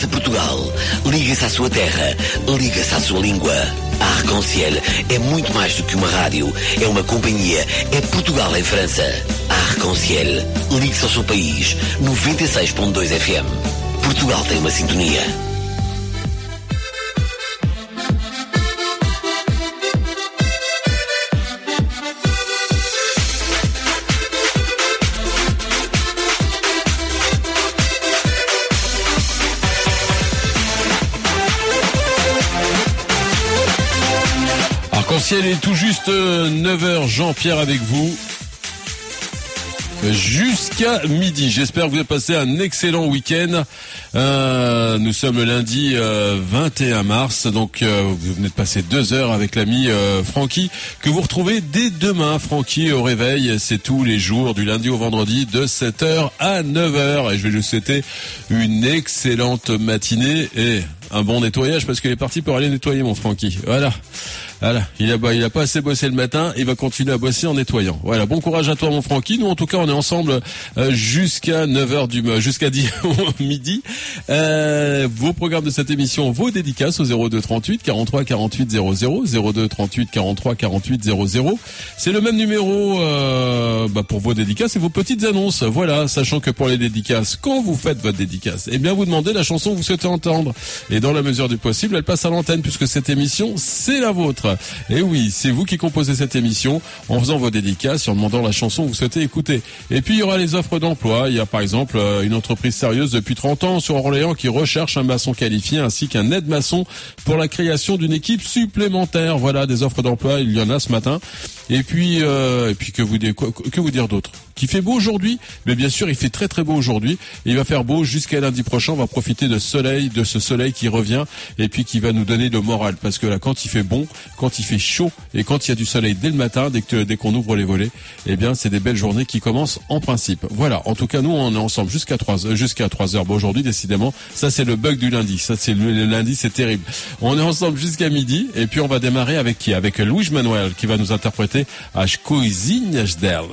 Portugal, liga-se à sua terra, liga-se à sua língua. A Arc-en-Ciel é muito mais do que uma rádio, é uma companhia, é Portugal em França. A Arc-en-Ciel, ligue-se ao seu país, 96.2 FM. Portugal tem uma sintonia. Arc-en-Ciel est tout juste 9h, Jean-Pierre avec vous jusqu'à midi. J'espère que vous avez passé un excellent week-end. Nous sommes le lundi 21 mars, donc vous venez de passer 2 heures avec l'ami Francky, que vous retrouvez dès demain. Francky au réveil, c'est tous les jours du lundi au vendredi de 7h à 9h, et je vais lui souhaiter une excellente matinée et un bon nettoyage, parce qu'il est parti pour aller nettoyer, mon Francky. Voilà, il a pas assez bossé le matin, il va continuer à bosser en nettoyant. Voilà, bon courage à toi, mon Francky. Nous, en tout cas, on est ensemble jusqu'à 9h jusqu'à 10 midi. Vos programmes de cette émission, vos dédicaces au 02 38 43 48 00, 02 38 43 48 00. C'est le même numéro pour vos dédicaces et vos petites annonces. Voilà, sachant que pour les dédicaces, quand vous faites votre dédicace, eh bien vous demandez la chanson que vous souhaitez entendre. Et dans la mesure du possible, elle passe à l'antenne, puisque cette émission, c'est la vôtre. Et oui, c'est vous qui composez cette émission en faisant vos dédicaces et en demandant la chanson que vous souhaitez écouter. Et puis il y aura les offres d'emploi. Il y a par exemple une entreprise sérieuse depuis 30 ans sur Orléans qui recherche un maçon qualifié ainsi qu'un aide-maçon pour la création d'une équipe supplémentaire. Voilà, des offres d'emploi, il y en a ce matin. Et puis que vous dire d'autre? Qu'il fait beau aujourd'hui, mais bien sûr il fait très très beau aujourd'hui. Et il va faire beau jusqu'à lundi prochain. On va profiter de ce soleil qui revient et puis qui va nous donner le moral, parce que là, quand il fait bon, quand il fait chaud et quand il y a du soleil dès le matin, dès qu'on ouvre les volets, eh bien c'est des belles journées qui commencent en principe. Voilà, en tout cas nous on est ensemble jusqu'à 3h. Bon, aujourd'hui décidément, ça c'est le bug du lundi. Ça c'est le lundi, c'est terrible. On est ensemble jusqu'à midi et puis on va démarrer avec qui? Avec Luis Manuel qui va nous interpréter As Coisinhas Dela.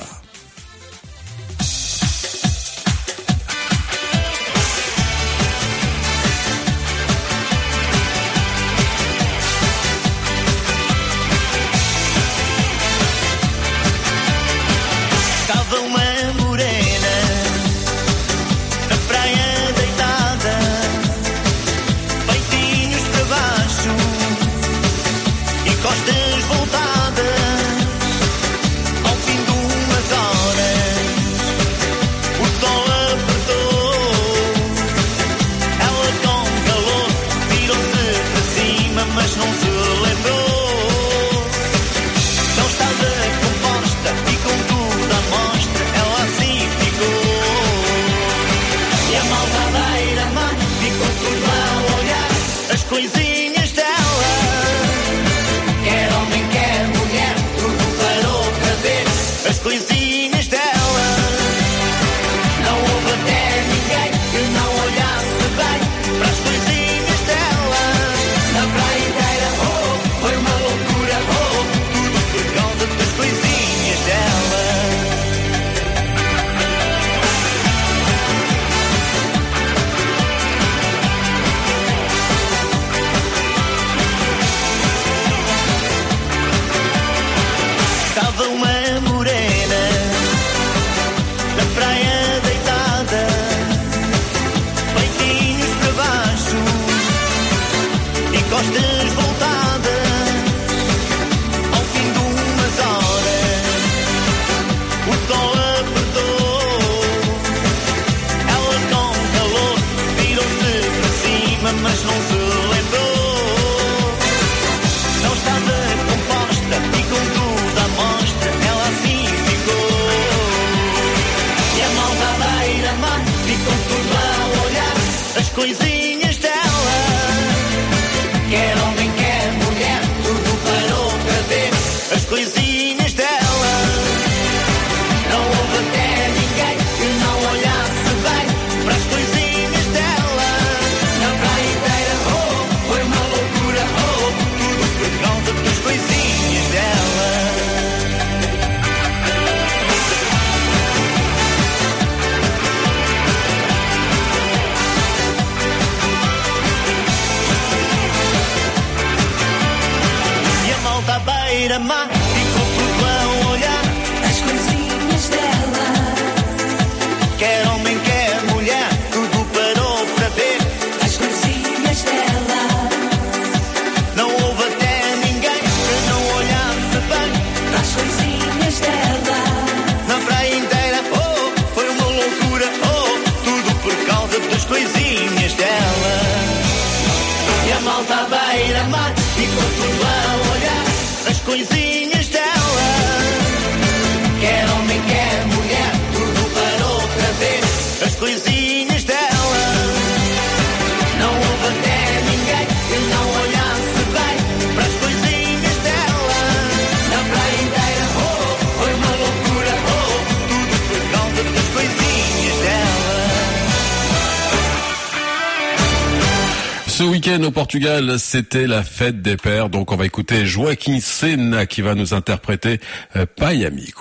beira-mar, ficou tudo a olhar as coisinhas dela. Quer homem, quer mulher, tudo parou para ver as coisinhas dela. Não houve até ninguém que não olhasse bem para as coisinhas dela. Na praia inteira, oh, foi uma loucura, oh, tudo por causa das coisinhas dela. E a malta à beira-mar ficou tudo a olhar as coisinhas dela. Quer homem, quer mulher, tudo parou para ver as coisinhas dela. Não houve até ninguém que não olhasse bem para as coisinhas dela. Na praia inteira, oh, foi uma loucura, oh, tudo por causa das coisinhas dela. Ce week-end au Portugal, c'était la fête des pères, donc on va écouter Joaquim Sena qui va nous interpréter Pai Amigo.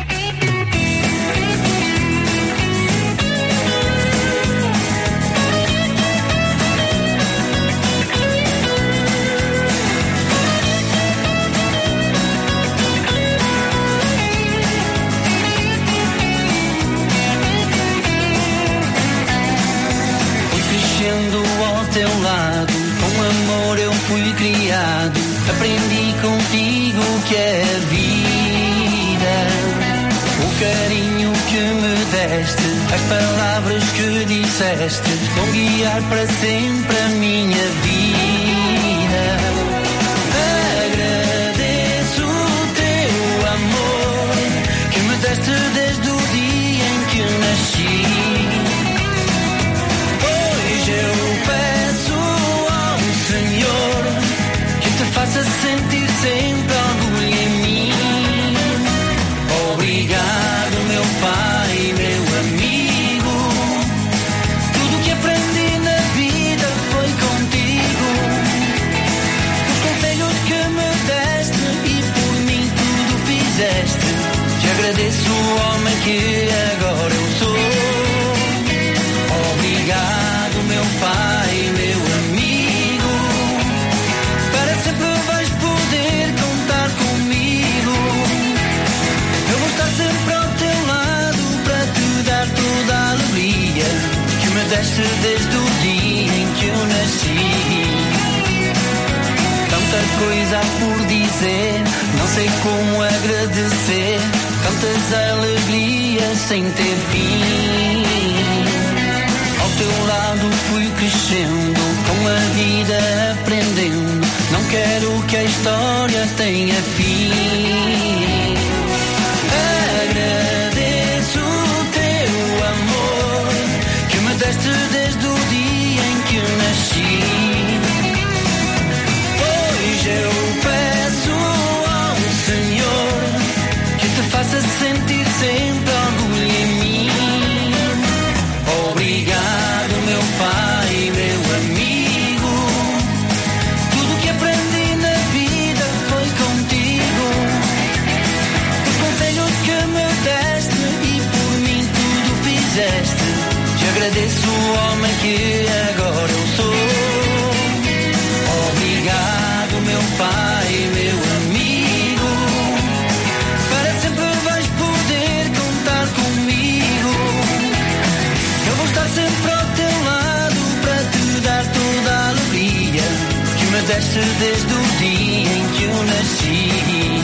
Teu lado, com amor eu fui criado, aprendi contigo que é vida, o carinho que me deste, as palavras que disseste, vão guiar para sempre a minha vida. Agradeço o teu amor, que me deste desde o dia em que nasci. Hoje eu faça sentir sempre orgulho em mim. Obrigado, meu pai, meu amigo. Tudo que aprendi na vida foi contigo. Os conselhos que me deste e por mim tudo fizeste. Te agradeço, homem, que agora eu sou. Obrigado, meu pai, meu amigo. Sempre vais poder contar comigo. Eu vou estar sempre ao teu lado para te dar toda a alegria que me deste desde o dia em que eu nasci. Tanta coisa há por dizer, não sei como agradecer. Tantas alegrias sem ter fim. Ao teu lado fui crescendo, com a vida aprendendo. Não quero que a história tenha fim. Agradeço o teu amor, que me deste desde o dia em que eu nasci. Hoje eu peço ao Senhor que te faça sentir sempre orgulho em mim. Obrigado, meu pai, meu amigo. Te agradeço, homem, que agora eu sou. Obrigado, meu pai, meu amigo. Para sempre vais poder contar comigo. Eu vou estar sempre ao teu lado para te dar toda a alegria que me deste desde o dia em que eu nasci.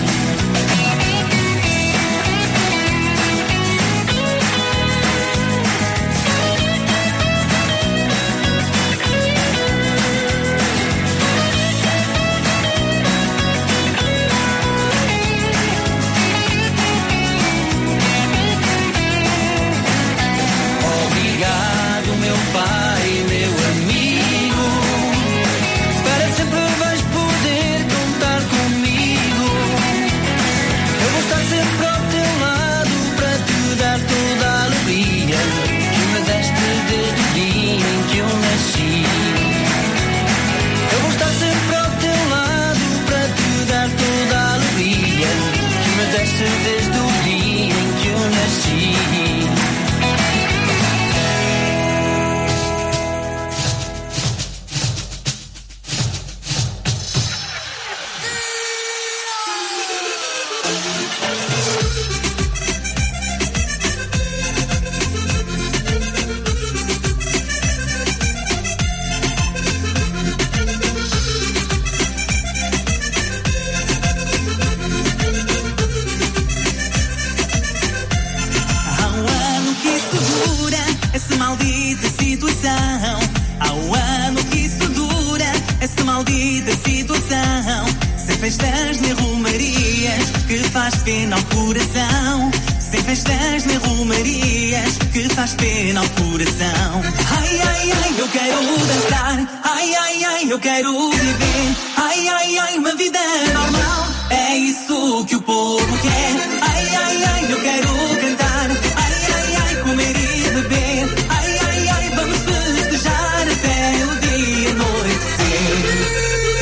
maldita situação. Sem festas nem romarias, que faz pena ao coração. Sem festas nem romarias, que faz pena ao coração. Ai, ai, ai, eu quero dançar. Ai, ai, ai, eu quero viver. Ai, ai, ai, uma vida normal. É isso que o povo quer. Ai, ai, ai, eu quero cantar. Ai, ai, ai, comer e beber. Ai, ai, ai, vamos festejar até o dia anoitecer.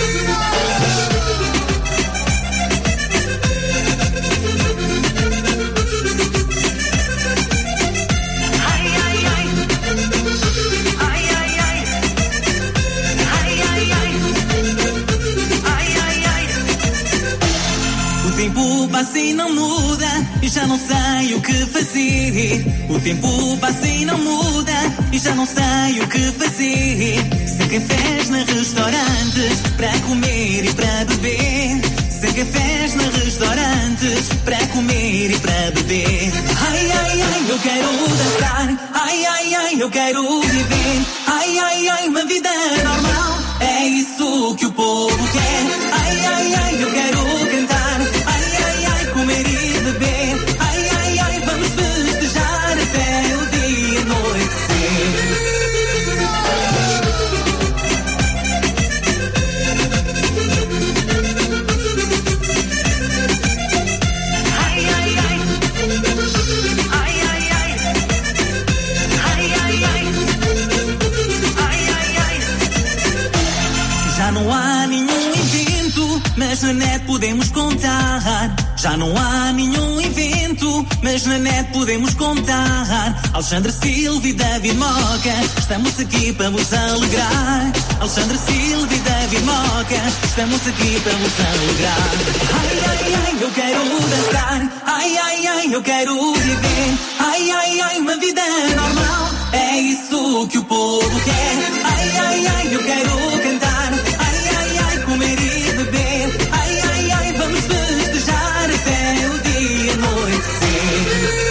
O tempo passa e não muda, e já não sei o que fazer. O tempo passa e não muda, e já não sei o que fazer. Sem cafés na restaurantes, para comer e para beber. Sem cafés na restaurantes, para comer e para beber. Ai, ai, ai, eu quero dançar. Ai, ai, ai, eu quero viver. Ai, ai, ai, uma vida normal. É isso que o povo quer. Ai, ai, ai, eu quero cantar. Comer e beber, ai, ai, ai, vamos festejar até o dia anoitecer. Ai, ai, ai, ai, ai, ai, ai, ai, ai, ai, ai, ai. Já não há nenhum evento, mas na net podemos contar. Já não há nenhum evento, mas na net podemos contar. Alexandre Silva e David Moca, estamos aqui para vos alegrar. Alexandre Silva e David Moca, estamos aqui para vos alegrar. Ai, ai, ai, eu quero dançar. Ai, ai, ai, eu quero viver. Ai, ai, ai, uma vida normal. É isso que o povo quer. Ai, ai, ai, eu quero cantar. Ai, ai, ai, comer e beber. Ai, ai, ai, vamos festejar até o dia anoitecer.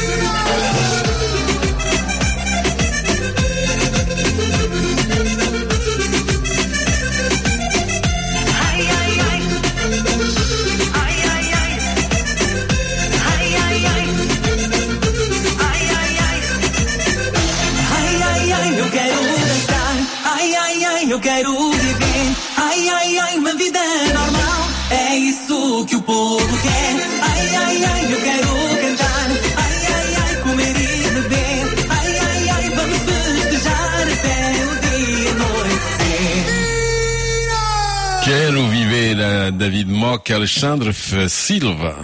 Ai, ai, ai. Ai, ai, ai. Ai, ai, ai. Ai, ai, ai. Ai, ai, ai, eu quero dançar. Ai, ai, ai, eu quero viver. Ai, ai, ai, uma vida normal. É isso que o povo quer. Ai, ai, ai, eu quero cantar. Ai, ai, ai, comer e beber. Ai, ai, ai, vamos festejar até o dia anoitecer. Quero viver, David Moca, Alexandre Silva.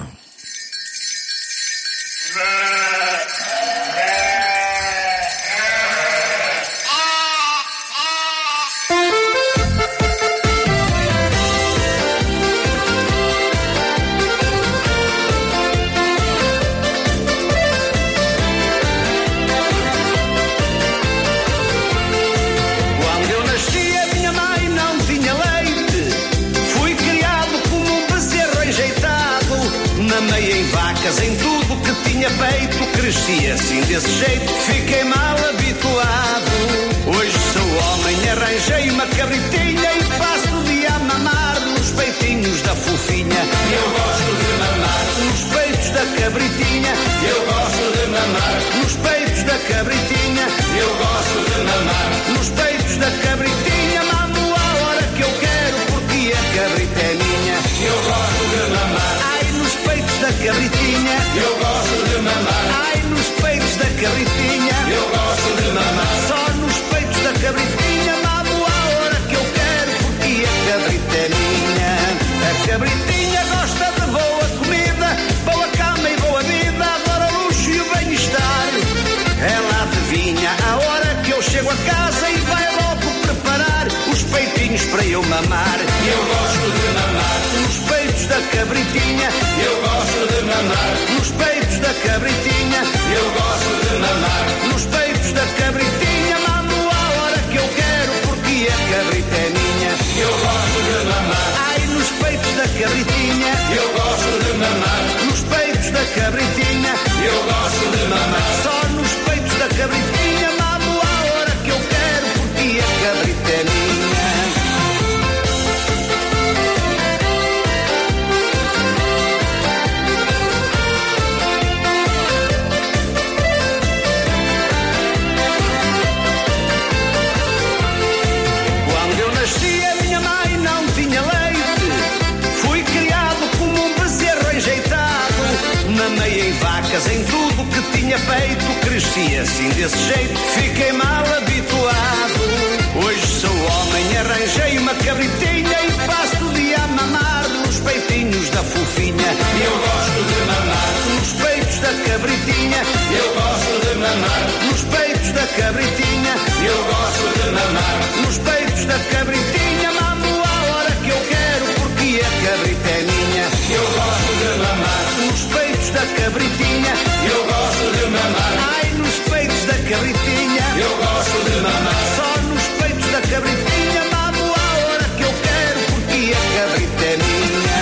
Em tudo que tinha feito, cresci assim desse jeito, fiquei mal habituado. Hoje sou homem, arranjei uma cabritinha e passo o dia a mamar nos peitinhos da fofinha. Eu gosto de mamar nos peitos da cabritinha. Eu gosto de mamar nos peitos da cabritinha. Eu gosto de mamar nos peitos da cabritinha. Mamo a hora que eu quero porque a cabrita é minha. Eu gosto de mamar. Ai, nos peitos da cabritinha. Eu gosto de mamar. Ai, nos peitos da cabritinha. Eu gosto de mamar. Só nos peitos da cabritinha. Mamo a hora que eu quero porque a cabrita é minha. A cabritinha gosta de boa comida, boa cama e boa vida, adora o luxo e o bem-estar. Ela adivinha a hora que eu chego a casa e vai logo preparar os peitinhos para eu mamar. Eu gosto de mamar nos peitos da cabritinha. Eu gosto de mamar nos peitos da cabritinha. Eu gosto de mamar nos peitos da cabritinha. Mamo a hora que eu quero porque a cabrita é minha. Eu gosto de mamar. Ai, nos peitos da cabritinha. Eu gosto de mamar nos peitos da cabritinha. Eu gosto de mamar. Só nos peitos da cabritinha. Mamo a hora que eu quero porque a cabrita é minha. marcas em tudo que tinha feito. Cresci assim desse jeito, fiquei mal habituado. Hoje sou homem, arranjei uma cabritinha e passo o dia a mamar nos peitinhos da fofinha. Eu gosto de mamar nos peitos da cabritinha. Eu gosto de mamar nos peitos da cabritinha. Eu gosto de mamar nos peitos da cabritinha. Mamo a hora que eu quero porque a cabrita é minha. Eu gosto de mamar nos peitos da cabritinha. Eu gosto de mamar, ai, nos peitos da cabritinha. Eu gosto de mamar só nos peitos da cabritinha. Mamo a hora que eu quero porque a cabrita é minha.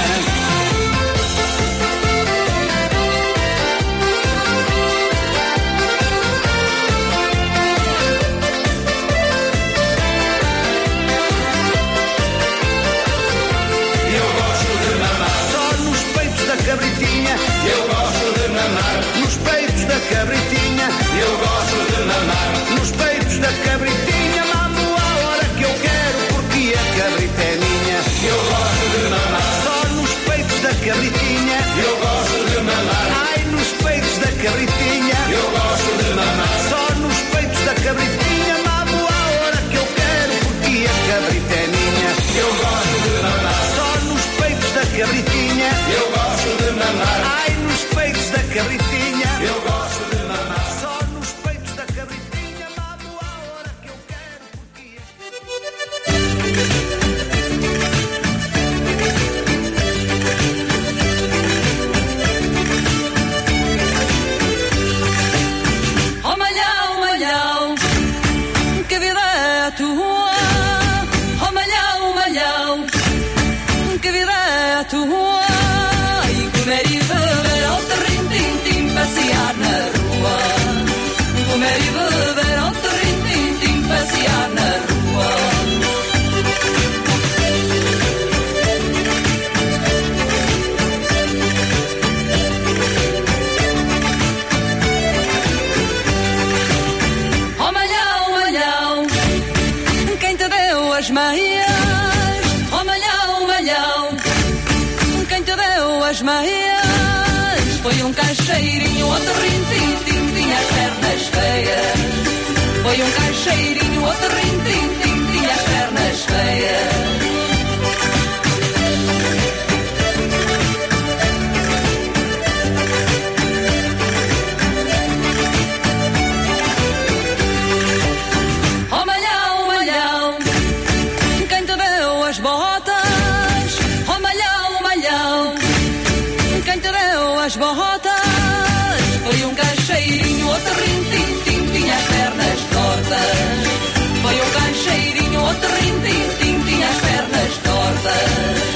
Cabritinha, eu gosto de mamar nos peitos da cabritinha. Eu gosto de mamar nos peitos da cabritinha. Mamo a hora que eu quero porque a cabrita é minha. Eu gosto de mamar só nos peitos da cabritinha. Eu gosto de mamar, ai, nos peitos da cabritinha. Eu gosto de mamar só nos peitos da cabritinha. Mamo a hora que eu quero porque a cabrita é minha. Eu gosto de mamar só nos peitos da cabritinha. Eu gosto de mamar, ai, nos peitos da cabritinha. Eu gosto de mamar só nos peitos da cabritinha. Mamo a hora que eu quero porque oh malhão, malhão, que vida é a tua? Oh malhão, malhão, que vida é a tua? Comer e beber ao terrim-tim-tim, passear na rua. Comer e beber ao terrim-tim-tim, passear na rua. Oh malhão, malhão, quem te deu as meias? Oh malhão, malhão, quem te deu as meias? Foi um caixeirinho, outro rim-tim-tim, tinha as pernas feias. Foi um caixeirinho, outro rim-tim-tim, tinha as pernas feias. Oh malhão, malhão, quem te deu as botas? Oh malhão, malhão, quem te deu as botas? Foi um caixeirinho, outro rim-tim-tim, tinha as pernas tortas. Foi um caixeirinho, outro rim-tim-tim, tinha as pernas tortas.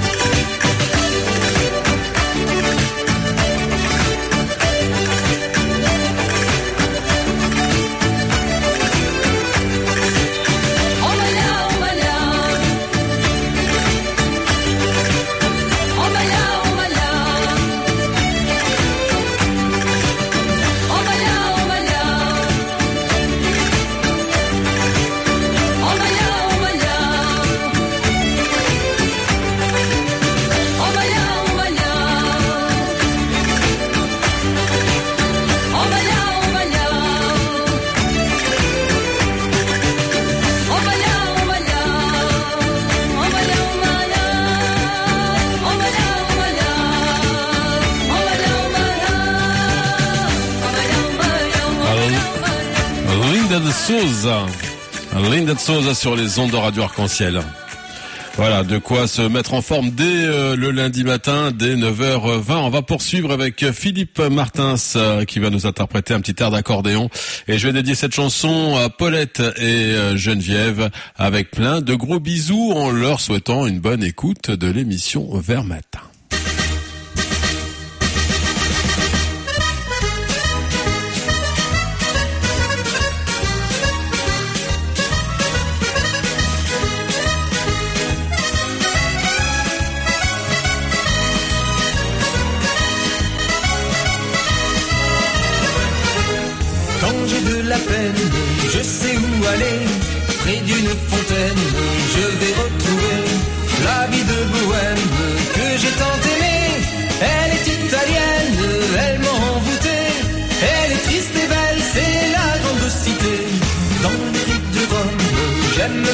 Linda de Souza sur les ondes de Radio Arc-en-Ciel. Voilà, de quoi se mettre en forme dès le lundi matin, dès 9h20. On va poursuivre avec Philippe Martins qui va nous interpréter un petit air d'accordéon. Et je vais dédier cette chanson à Paulette et Geneviève avec plein de gros bisous en leur souhaitant une bonne écoute de l'émission Vers Matin. La peine, je sais où aller, près d'une fontaine, je vais retrouver la vie de bohème que j'ai tant aimée. Elle est italienne, elle m'a envoûté,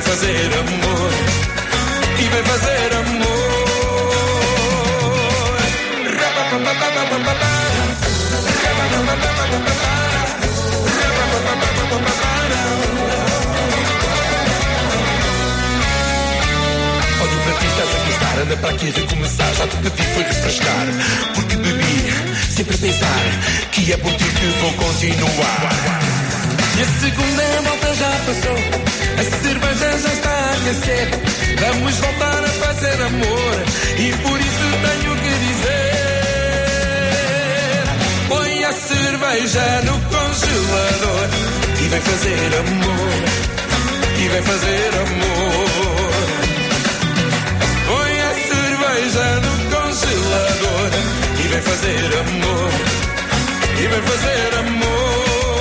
vai fazer amor, e vai fazer amor. Olho para ti, estás a gostar, anda para aqui a recomeçar. Já te pedi foi refrescar, porque bebi, sempre a pensar que é por ti que vou continuar. E a segunda volta já passou, a cerveja já está a aquecer. Vamos voltar a fazer amor, e por isso tenho que dizer: põe a cerveja no congelador, e vai fazer amor, e vai fazer amor. Põe a cerveja no congelador, e vai fazer amor, e vai fazer amor.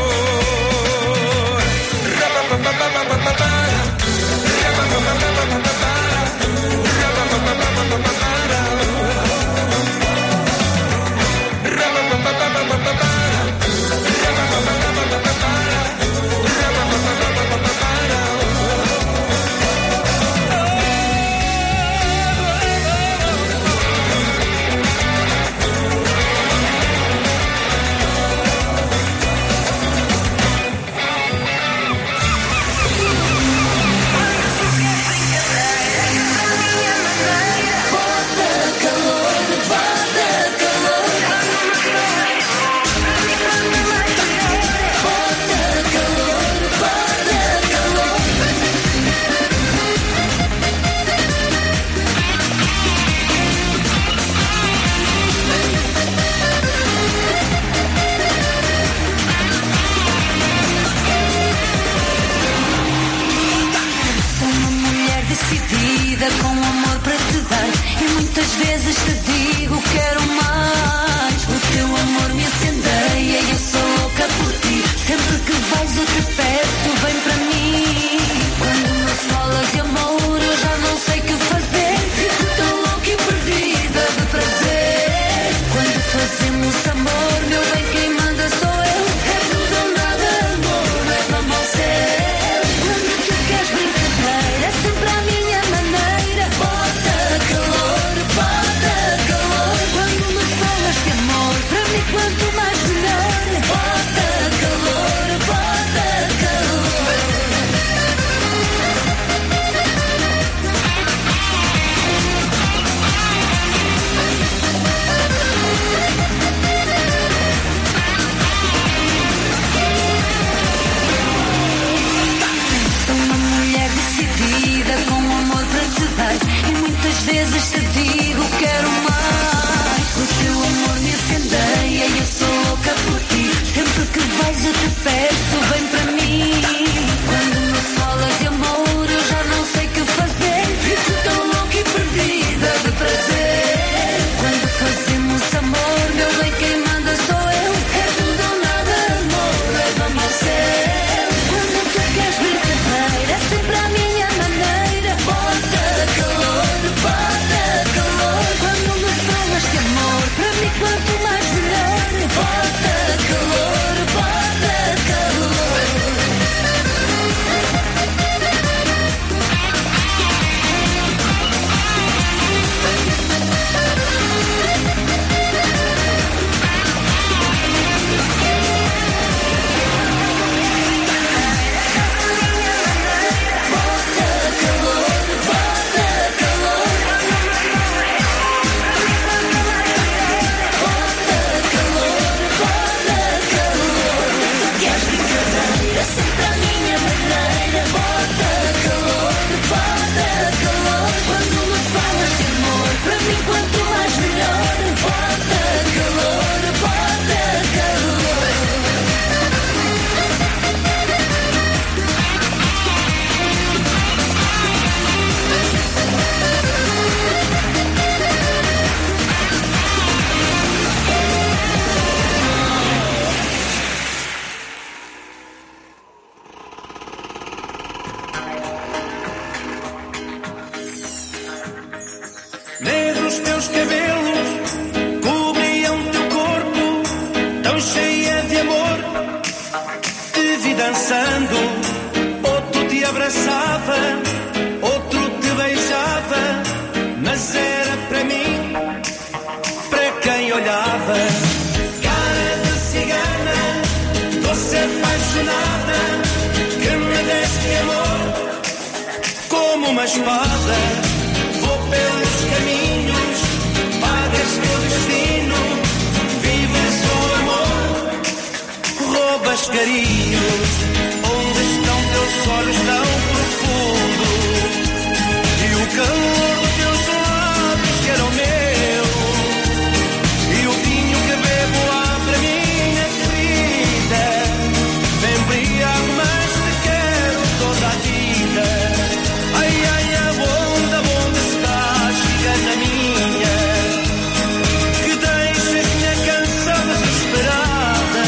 Com amor para te dar, e muitas vezes te digo quero mais. O teu amor me incendeia e eu sou louca por ti. Sempre que vais eu te peço, vem para mim. Quando me falas de amor eu já não sei o que fazer. Fico tão louca e perdida de prazer. Quando fazemos amor, meu bem, quem manda sou eu. É tudo ou nada, amor, leva-me ao céu. Quando tu queres brincadeira, é sempre a minha maneira. Bota calor, quando me falas de amor, para mim quanto mais melhor. Bota calor, sou uma mulher decidida, com amor para te dar, e muitas vezes te digo quero mais. O teu amor me incendeia e eu sou louca por ti. Sempre que vais eu te peço, vem para mim. Quando me falas de amor eu já não sei o que fazer. Fico tão louca e perdida de prazer. Quando fazemos amor, meu bem, quem manda sou eu. É tudo ou nada, amor, leva-me ao céu. Quando tu queres brincadeira, é sempre a minha maneira. Bota calor, quando me falas de amor, para mim quanto mais melhor. Bota calor, dançando, outro dia abraçava, outro te beijava, mas era para mim, para quem olhava. Cara de cigana, doce apaixonada, que me deste amor como uma espada. Vou pelos caminhos, pagas teu destino, vives o amor, roubas carinhos. Onde estão teus olhos tão profundos e o calor dos teus lábios que era o meu, e o vinho que bebo abre a minha ferida. Me embriago, mas te quero toda a vida. Ai, ai, onde estás, cigana minha, que deixas minha canção desesperada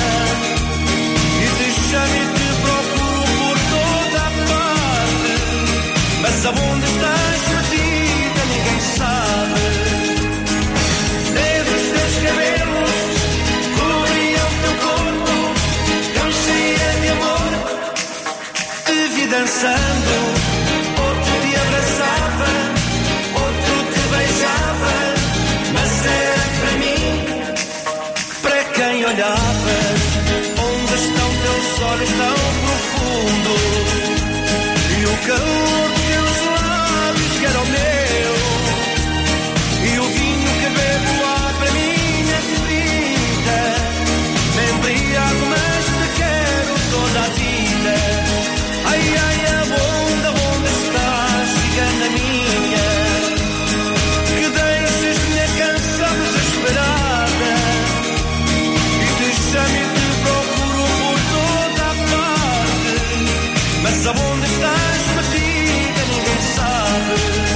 e te chamo e te procuro por toda a parte, mas aonde estás perdida ninguém sabe. Dedos teus cabelos cobriam teu corpo, tão cheia de amor, te vi dançando. Outro te abraçava, outro te beijava, mas era para mim, para quem olhava. Onde estão teus olhos tão profundos e o calor dos teus lábios que era o meu, e o vinho que bebo abre a minha ferida. Me embriago, mas te quero toda a vida. Ai, ai, onde estás, cigana minha, que deixas minha canção desesperada e te chamo e te procuro por toda a parte, mas aonde estás perdida ninguém sabe.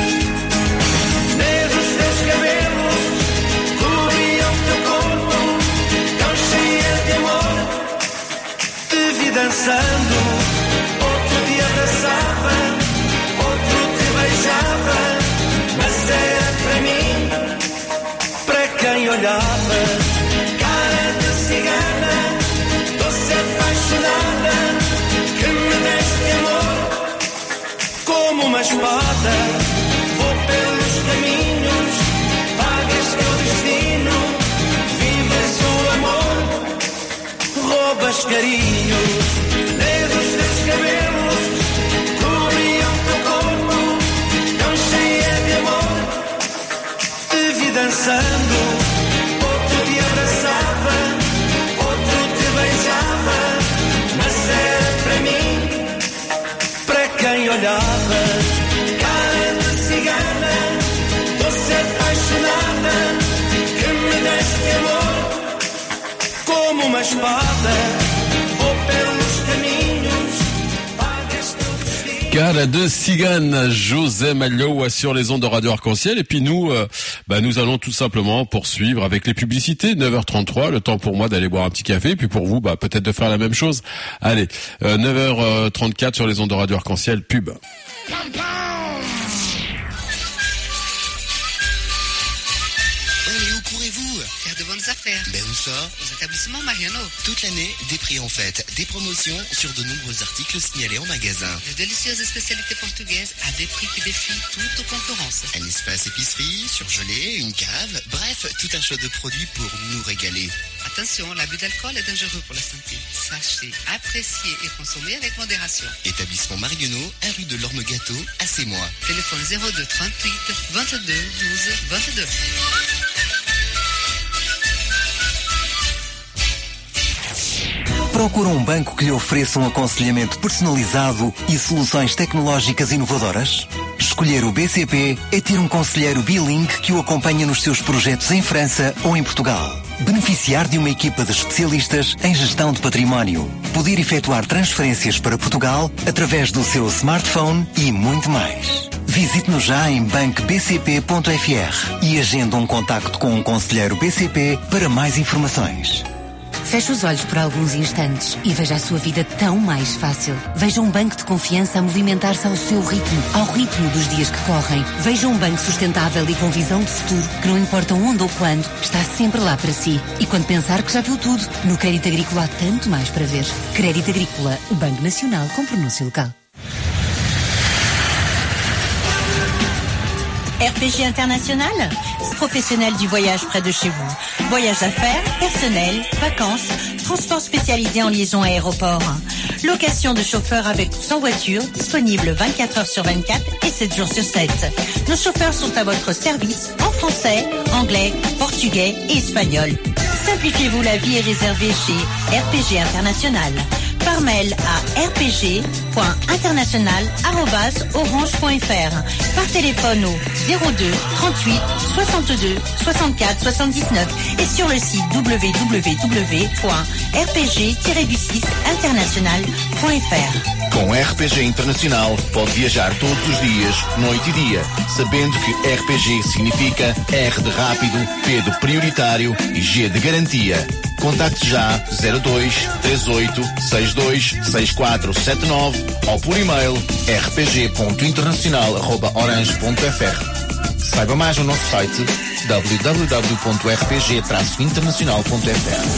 Dedos teus cabelos cobriam teu corpo, tão cheia de amor, te vi dançando. Outro te abraçava, outro te beijava, mas era para mim, para quem olhava. Cara de cigana, doce apaixonada, que me deste amor como uma espada. Vou pelos caminhos, pagas teu destino, vives o amor, roubas carinhos. Dedos teus cabelos cobriam teu corpo, tão cheia de amor, te vi dançando. Outro te abraçava, outro te beijava, mas era para mim, para quem olhava. Cara de cigana, doce apaixonada, que me deste amor como uma espada. Vou pelos caminhos, pagas teu destino. Cara de cigane, José Mallow sur les ondes de Radio Arc-en-Ciel. Et puis nous, nous allons tout simplement poursuivre avec les publicités. 9h33, le temps pour moi d'aller boire un petit café. Et puis pour vous, peut-être de faire la même chose. Allez, 9h34 sur les ondes de Radio Arc-en-Ciel, pub. Où pourrez-vous faire de bonnes affaires? Ben où ça? Aux établissements Mariano. Toute l'année, des prix en fête, des promotions sur de nombreux articles signalés en magasin. De délicieuses spécialités portugaises à des prix qui défient toute concurrence. Un espace épicerie, surgelé, une cave, bref, tout un choix de produits pour nous régaler. Attention, l'abus d'alcool est dangereux pour la santé. Sachez apprécier et consommer avec modération. Établissement Mariano, 1 rue de l'Orme-Gâteau, à Sémois. Téléphone 02 38 22 12 22. Procura um banco que lhe ofereça um aconselhamento personalizado e soluções tecnológicas inovadoras? Escolher o BCP é ter um conselheiro bilingue que o acompanha nos seus projetos em França ou em Portugal. Beneficiar de uma equipa de especialistas em gestão de património. Poder efetuar transferências para Portugal através do seu smartphone e muito mais. Visite-nos já em bancobcp.fr e agenda um contacto com um conselheiro BCP para mais informações. Feche os olhos por alguns instantes e veja a sua vida tão mais fácil. Veja um banco de confiança a movimentar-se ao seu ritmo, ao ritmo dos dias que correm. Veja um banco sustentável e com visão de futuro, que não importa onde ou quando, está sempre lá para si. E quando pensar que já viu tudo, no Crédito Agrícola há tanto mais para ver. Crédito Agrícola, o Banco Nacional com pronúncio local. RPG International, professionnel du voyage près de chez vous. Voyage d'affaires, personnel, vacances, transport spécialisé en liaison aéroport. Location de chauffeurs avec ou sans voiture, disponible 24 heures sur 24 et 7 jours sur 7. Nos chauffeurs sont à votre service en français, anglais, portugais et espagnol. Simplifiez-vous la vie et réservez chez RPG International. Par mail à rpg.international@orange.fr. Par téléphone au 02 38 62 64 79 et sur le site www.rpg-international.fr. Com RPG Internacional pode viajar todos os dias, noite e dia, sabendo que RPG significa R de rápido, P de prioritário e G de garantia. Contacte já 02 38 62 6479 ou por e-mail rpg.internacional@orange.fr. Saiba mais no nosso site www.rpg-internacional.fr.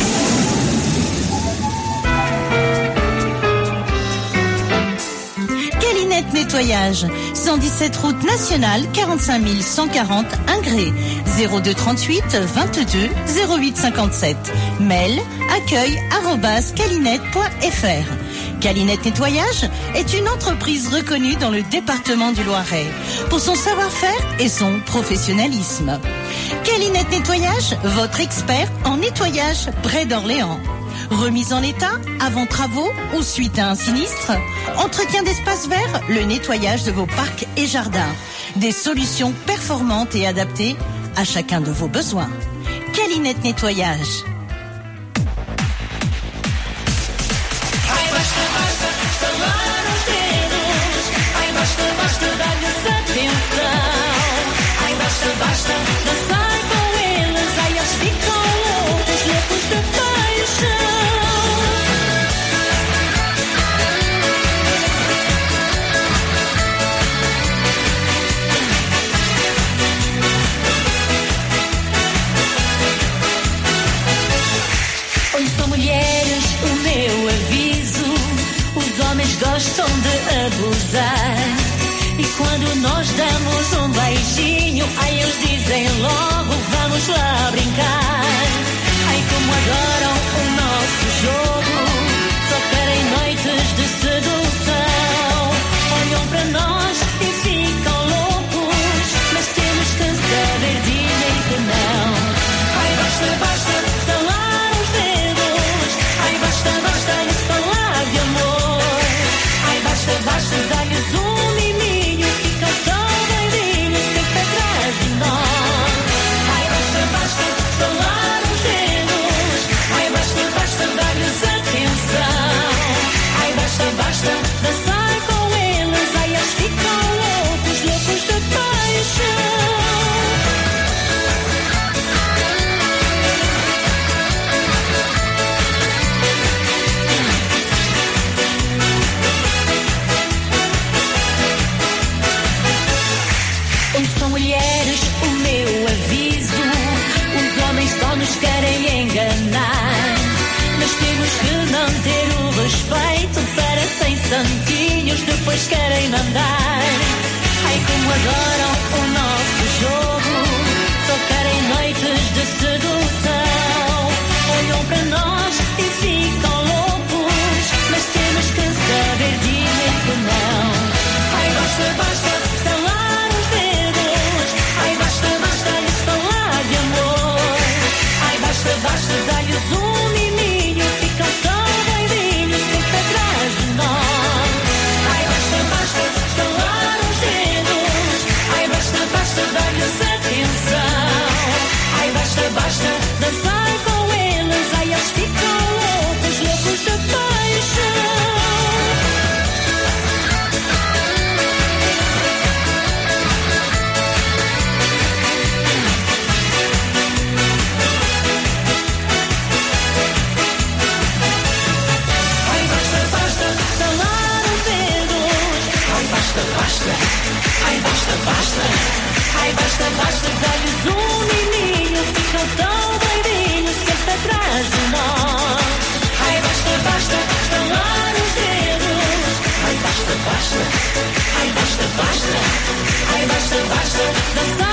Nettoyage, 117 route nationale, 45 140 Ingré, 02 38 22 08 57. Mail accueil@calinette.fr. Calinette Nettoyage est une entreprise reconnue dans le département du Loiret pour son savoir-faire et son professionnalisme. Calinette Nettoyage, votre expert en nettoyage près d'Orléans. Remise en état, avant travaux ou suite à un sinistre. Entretien d'espaces verts, le nettoyage de vos parcs et jardins. Des solutions performantes et adaptées à chacun de vos besoins. Calinette Nettoyage. Gostam de abusar. E quando nós damos um beijinho, aí eles dizem logo vamos lá brincar. Ai, como adoram o nosso jogo, só querem noites de sedução. Olham para nós e ficam loucos, mas temos que saber dizer que não. Ai, basta, basta, estalar os dedos. Ai, basta, basta, isso falar de amor. Basta dar-lhes um miminho, ficam tão doidinhos sempre atrás de nós. Ai, basta, basta, estalar os dedos. Ai, basta, basta, dar-lhes atenção. Ai, basta, basta, dançar com eles. Ai, eles ficam loucos, loucos de paixão. Mulheres, o meu aviso, os homens só nos querem enganar, mas temos que não ter o respeito para 100 santinhos, depois querem mandar. Ai, como adoram o nosso jogo, só querem noites de sedução. Olham para nós e ficam loucos, mas temos que saber dizer que não. Ai, basta, basta, estalar os dedos. Ai, basta, basta, lhes falar de amor. Ai, basta, basta, dar-lhes um miminho, ficam tão doidinhos sempre atrás de nós. Ai, basta, basta, estalar os dedos. Ai, basta, basta, dar-lhes atenção. Ai, basta, basta, dançar com eles. Ai, eles ficam loucos, loucos de paixão. Basta, ai basta, basta, ai basta, basta, dá-lhes um miminho, ficam tão doidinhos sempre atrás de nós. Ai basta, basta, estalar os dedos. Ai basta, basta, ai basta, basta, ai basta, basta, dançar.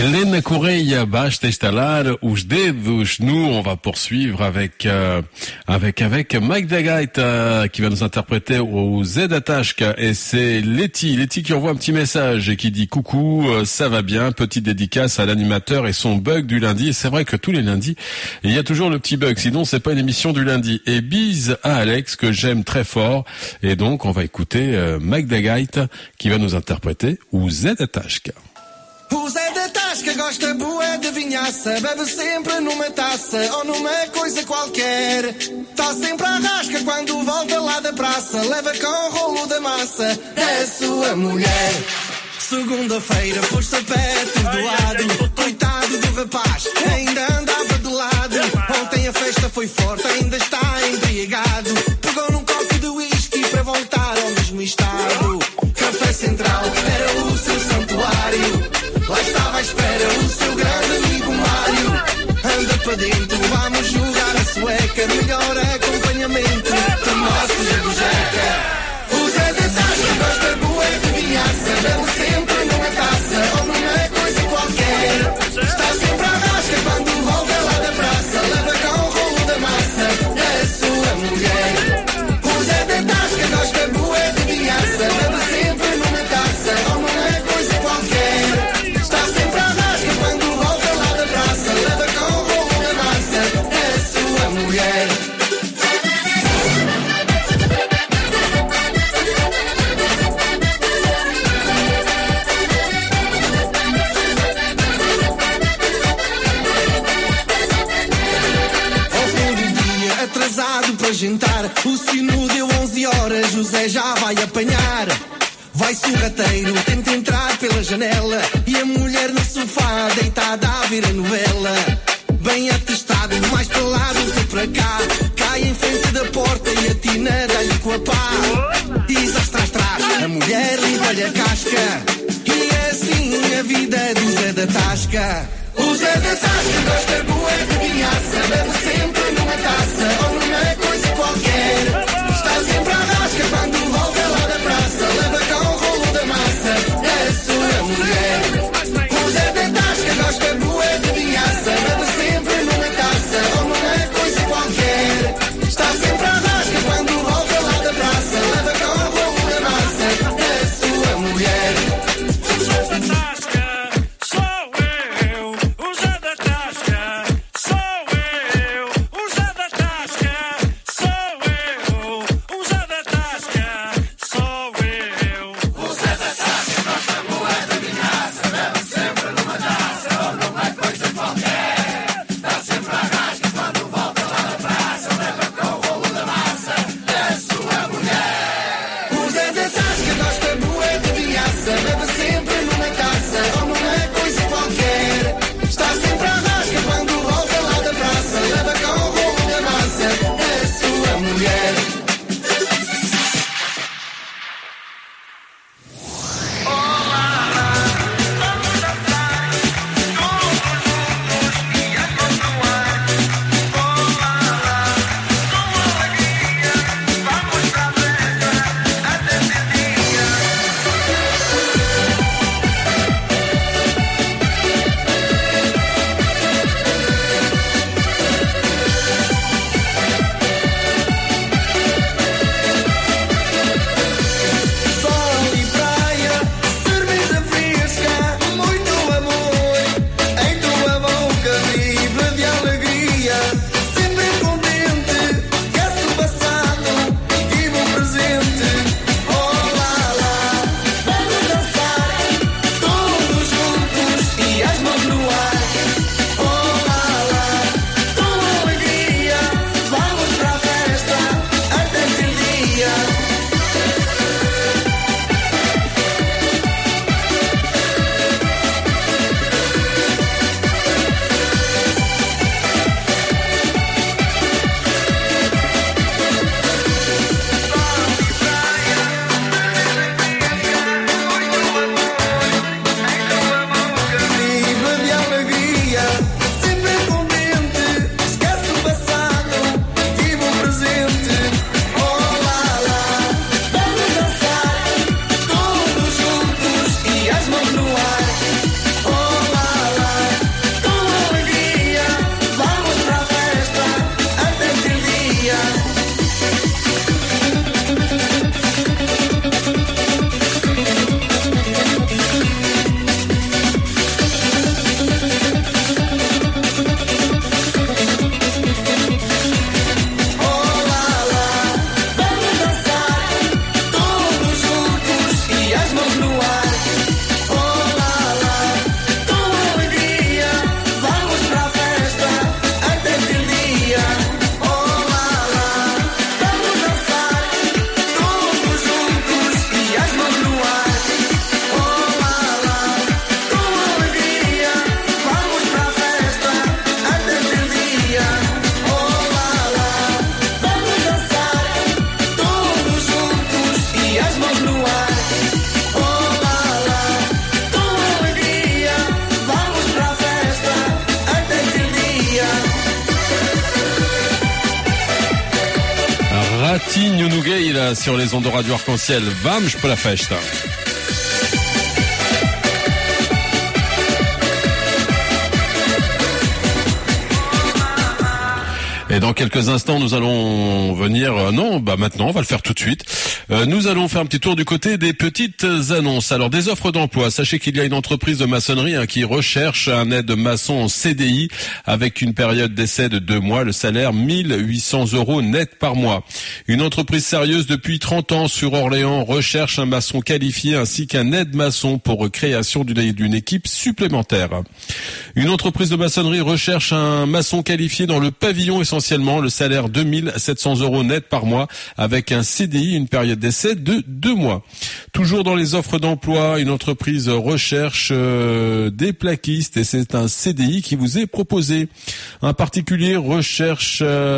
Helena Correia, basta estalar os dedos. Nous, on va poursuivre avec Mike Dagaita qui va nous interpréter au Z Atashka. Et c'est Letty qui envoie un petit message et qui dit coucou, ça va bien, petite dédicace à l'animateur et son bug du lundi. Et c'est vrai que tous les lundis, il y a toujours le petit bug, sinon c'est pas une émission du lundi. Et bise à Alex que j'aime très fort. Et donc on va écouter Mike Dagaita qui va nous interpréter o Z Atashka. O Zé da Tasca gosta bué de vinhaça, bebe sempre numa taça ou numa coisa qualquer. Tá sempre à rasca quando volta lá da praça, leva com o rolo da massa a sua mulher. Segunda-feira pôs-se a pé tudo de lado, coitado do rapaz, ainda andava de lado. Ontem a festa foi forte, ainda está embriagado. Pegou num copo de whisky para voltar ao mesmo estado. Café Central era o seu santuário. Lá estava à espera o seu grande amigo Mário. Anda para dentro, vamos jogar a sueca. Melhor acompanhamento, tomasse a bujeca. O Zé da Tasca gosta bué de vinhaça, bebe sempre numa taça ou numa coisa qualquer. Está sempre à rasca quando volta lá da praça, leva com o rolo da massa a sua mulher. O Zé da Tasca gosta bué de vinhaça, bebe sempre numa taça ou numa coisa qualquer. Está sempre à rasca quando volta lá da praça, leva com o rolo da massa a sua mulher. Ao fim do dia, atrasado para jantar, o sino deu 11 horas, José já vai apanhar. Vai sorrateiro, tenta entrar pela janela e a mulher no sofá, deitada a ver a novela. Bem atestado, mais para lá do que para cá, cai em frente da porta e atina, dá-lhe com a pá. Diz aos trás, a mulher limpa-lhe a casca. E é assim a vida do Zé da Tasca. O Zé da Tasca gosta bué de vinhaça, bebe sempre numa taça ou numa coisa qualquer. Está sempre à rasca quando volta lá da praça, leva com o rolo da massa a sua mulher. O Zé da Tasca gosta bué de vinhaça, bebe sempre numa taça ou numa coisa qualquer. Está sempre à rasca quando volta lá da praça, leva com o rolo da massa a sua mulher. O Zé da Tasca sou eu, o Zé da Tasca sou eu, o Zé da Tasca sou eu. Nati Nunugueira sur les ondes de Radio Arc-en-Ciel. Vamos pela festa. Et dans quelques instants, nous allons venir... maintenant, on va le faire tout de suite. Nous allons faire un petit tour du côté des petites annonces. Alors, des offres d'emploi. Sachez qu'il y a une entreprise de maçonnerie qui recherche un aide-maçon en CDI avec une période d'essai de 2 mois. Le salaire, 1800 € net par mois. Une entreprise sérieuse depuis 30 ans sur Orléans recherche un maçon qualifié ainsi qu'un aide-maçon pour création d'une équipe supplémentaire. Une entreprise de maçonnerie recherche un maçon qualifié dans le pavillon essentiellement. Le salaire 2700 € net par mois avec un CDI, une période d'essai de 2 mois. Toujours dans les offres d'emploi, une entreprise recherche des plaquistes et c'est un CDI qui vous est proposé. Un particulier recherche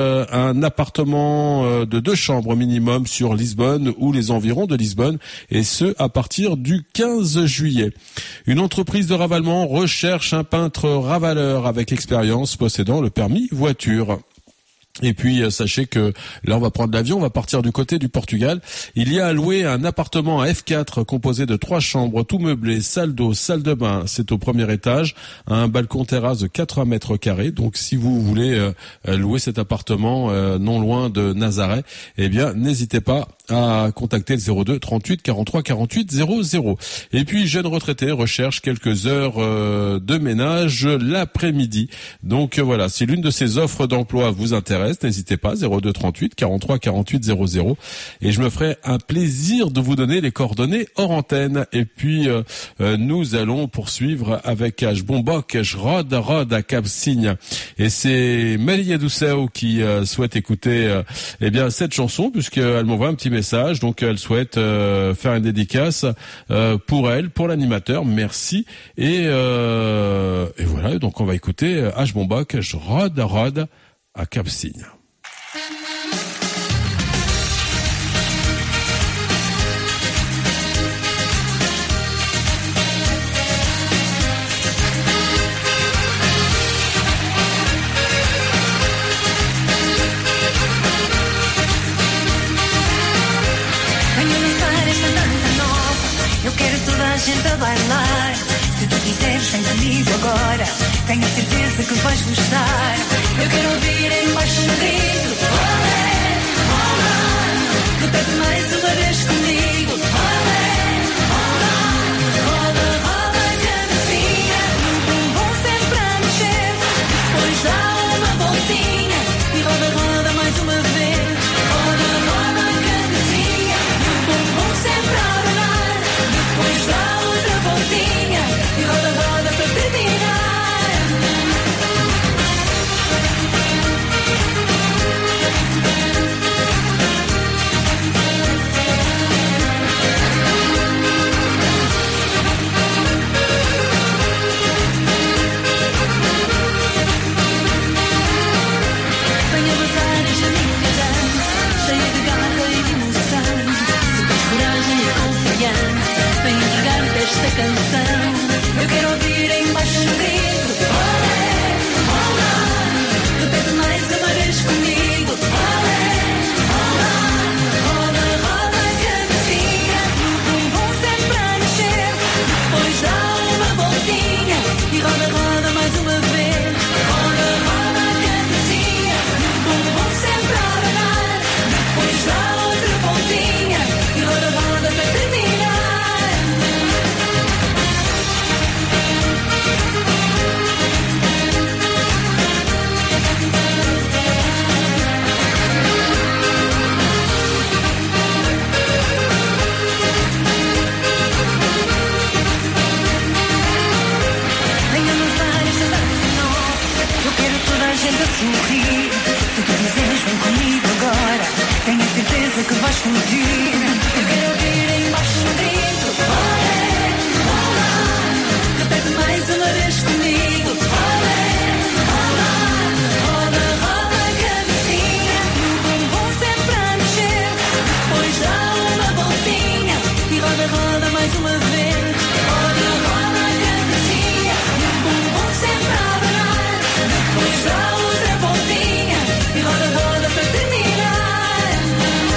un appartement de 2 chambres minimum sur Lisbonne ou les environs de Lisbonne et ce à partir du 15 juillet. Une entreprise de ravalement recherche un peintre ravaleur avec expérience possédant le permis voiture. Et puis, sachez que là, on va prendre l'avion, on va partir du côté du Portugal. Il y a à louer un appartement à F4 composé de 3 chambres, tout meublé, salle d'eau, salle de bain. C'est au premier étage, un balcon terrasse de 80 mètres carrés. Donc, si vous voulez louer cet appartement non loin de Nazaré, eh bien, n'hésitez pas à contacter le 02 38 43 48 00. Et puis, jeune retraité recherche quelques heures de ménage l'après-midi. Donc, voilà, si l'une de ces offres d'emploi vous intéresse, n'hésitez pas, 02 38 43 48 00 et je me ferai un plaisir de vous donner les coordonnées hors antenne. Et puis nous allons poursuivre avec Ashbombok, Rod à Cap-Signe. Et c'est Malia Doucet qui souhaite écouter cette chanson puisqu'elle m'envoie un petit message. Donc elle souhaite faire une dédicace pour elle, pour l'animateur. Merci. Et voilà, donc on va écouter Ashbombok, Rod à Cap-Signe. Venho lançar esta dança nova, eu quero toda a gente a bailar. Se tu quiseres, vem comigo agora, tenho a certeza que vais gostar. Eu quero ouvir embaixo um grito, olé, olá. Repete mais uma vez comigo, olé, olá. Roda, roda a cabecinha, o bumbum sempre a mexer. Depois dá uma voltinha e roda, roda mais uma vez. Roda, roda a cabecinha, o bumbum sempre a rolar. Depois dá outra voltinha e roda, roda para terminar. Esta canção, eu quero ouvir embaixo um grito, olé, olá. Repete mais uma vez comigo, olé, olá. Roda, roda a cabecinha, o bumbum sempre a mexer. Depois dá uma voltinha e roda, roda mais uma vez. Roda, roda a cabecinha, o bumbum sempre a rolar. Depois dá outra voltinha e roda, roda para terminar. Gente a sorrir. Se tu quiseres, vem comigo agora, tenho a certeza que vais curtir. Eu quero ouvir embaixo um grito, olé, olá. Repete mais uma vez comigo, olé, olá. Roda, roda a cabecinha, o bumbum sempre a mexer. Depois dá uma voltinha e roda, roda mais uma vez. Roda, roda a cabecinha, o bumbum sempre a rolar. Depois dá outra voltinha e roda, roda para terminar.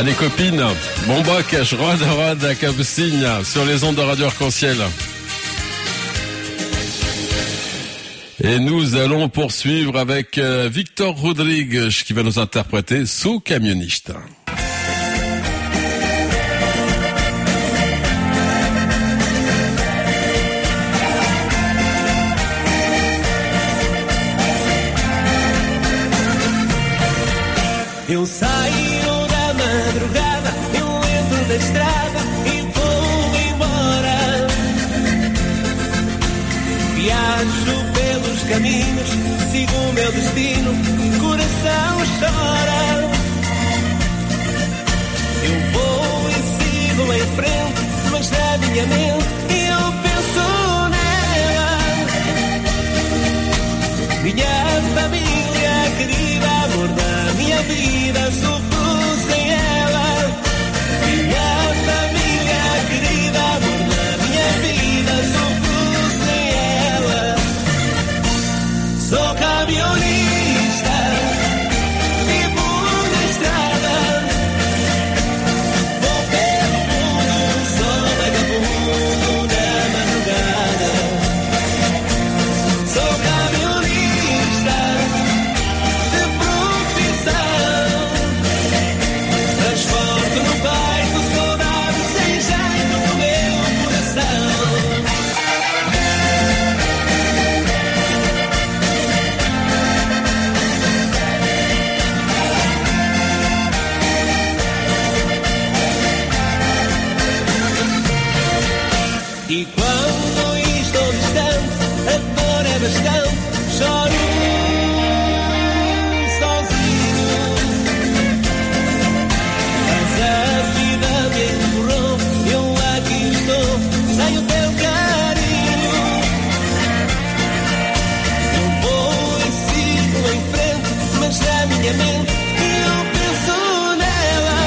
Allez copines, bon bac, je rode à Capucine sur les ondes de Radio Arc-en-Ciel. Et nous allons poursuivre avec Victor Rodrigues qui va nous interpréter Sou Camionista. Eu saio da madrugada, eu entro da estrada e vou embora. Viajo pelos caminhos, sigo o meu destino, coração chora. Eu vou e sigo em frente, mas na minha mente eu penso nela. Minha família querida, amor da minha vida, sofro sem ela. Minha família querida, amor da minha vida, sofro sem ela. Sou camionista, vivo na estrada, vou pelo mundo, sou vagabundo na madrugada. Sou camionista de profissão, transporto no bairro saudade sem jeito no meu coração. E quando estou distante, a dor é bastante, choro sozinho. Mas a vida me empurrou, eu aqui estou, sem o teu carinho. Eu vou e sigo em frente, mas na minha mente eu penso nela.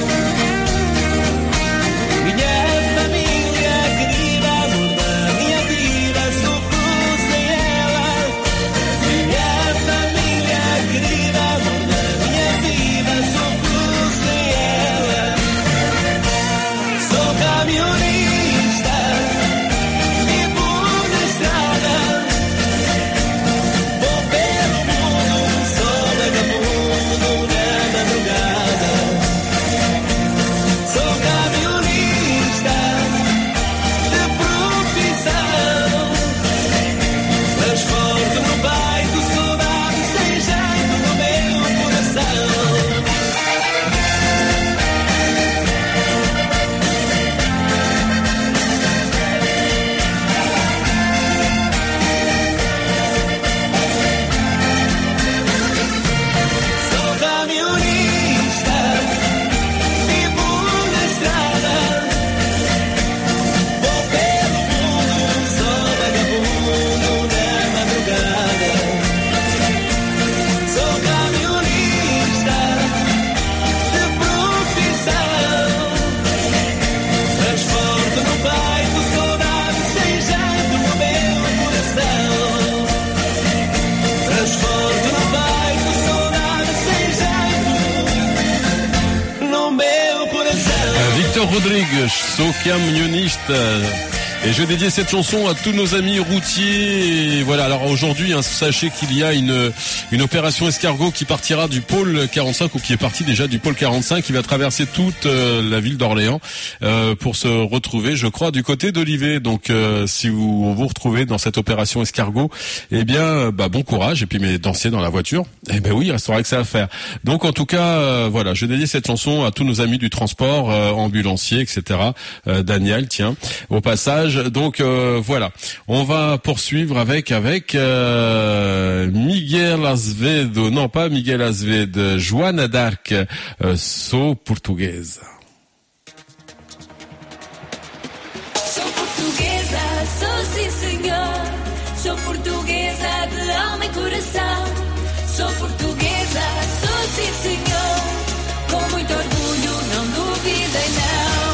Minha família querida, amor da minha vida, sofro sem ela. Minha família querida, amor da minha vida, sofro sem ela. Sou camionista, vivo na estrada, vou pelo mundo, sou vagabundo na madrugada. Sou camionista de profissão, transporto no bairro saudade sem jeito no meu coração. Sou camionista, vivo na estrada, vou pelo mundo, sou vagabundo na madrugada. Sou camionista de profissão, transporto no bairro saudade sem jeito no meu coração. Transporto no bairro saudade sem jeito no meu coração. Victor Rodrigues, Sou camionista. Et je dédie cette chanson à tous nos amis routiers. Et voilà, alors aujourd'hui, sachez qu'il y a une opération escargot qui partira du pôle 45 ou qui est partie déjà du pôle 45, qui va traverser toute la ville d'Orléans pour se retrouver, je crois, du côté d'Olivet. Donc si vous vous retrouvez dans cette opération escargot, eh bien, bon courage. Et puis, mais danser dans la voiture, eh ben oui, il restera que ça à faire. Donc en tout cas, voilà, je dédie cette chanson à tous nos amis du transport, ambulanciers, etc. Daniel, tiens, au passage. Donc voilà, on va poursuivre avec Miguel Azevedo, non pas Miguel Azevedo, Joana d'Arc, Sou Portuguesa. Sou portuguesa, sou sim senhor. Sou portuguesa de alma e coração. Sou portuguesa, sou sim senhor. Com muito orgulho, não duvidem não.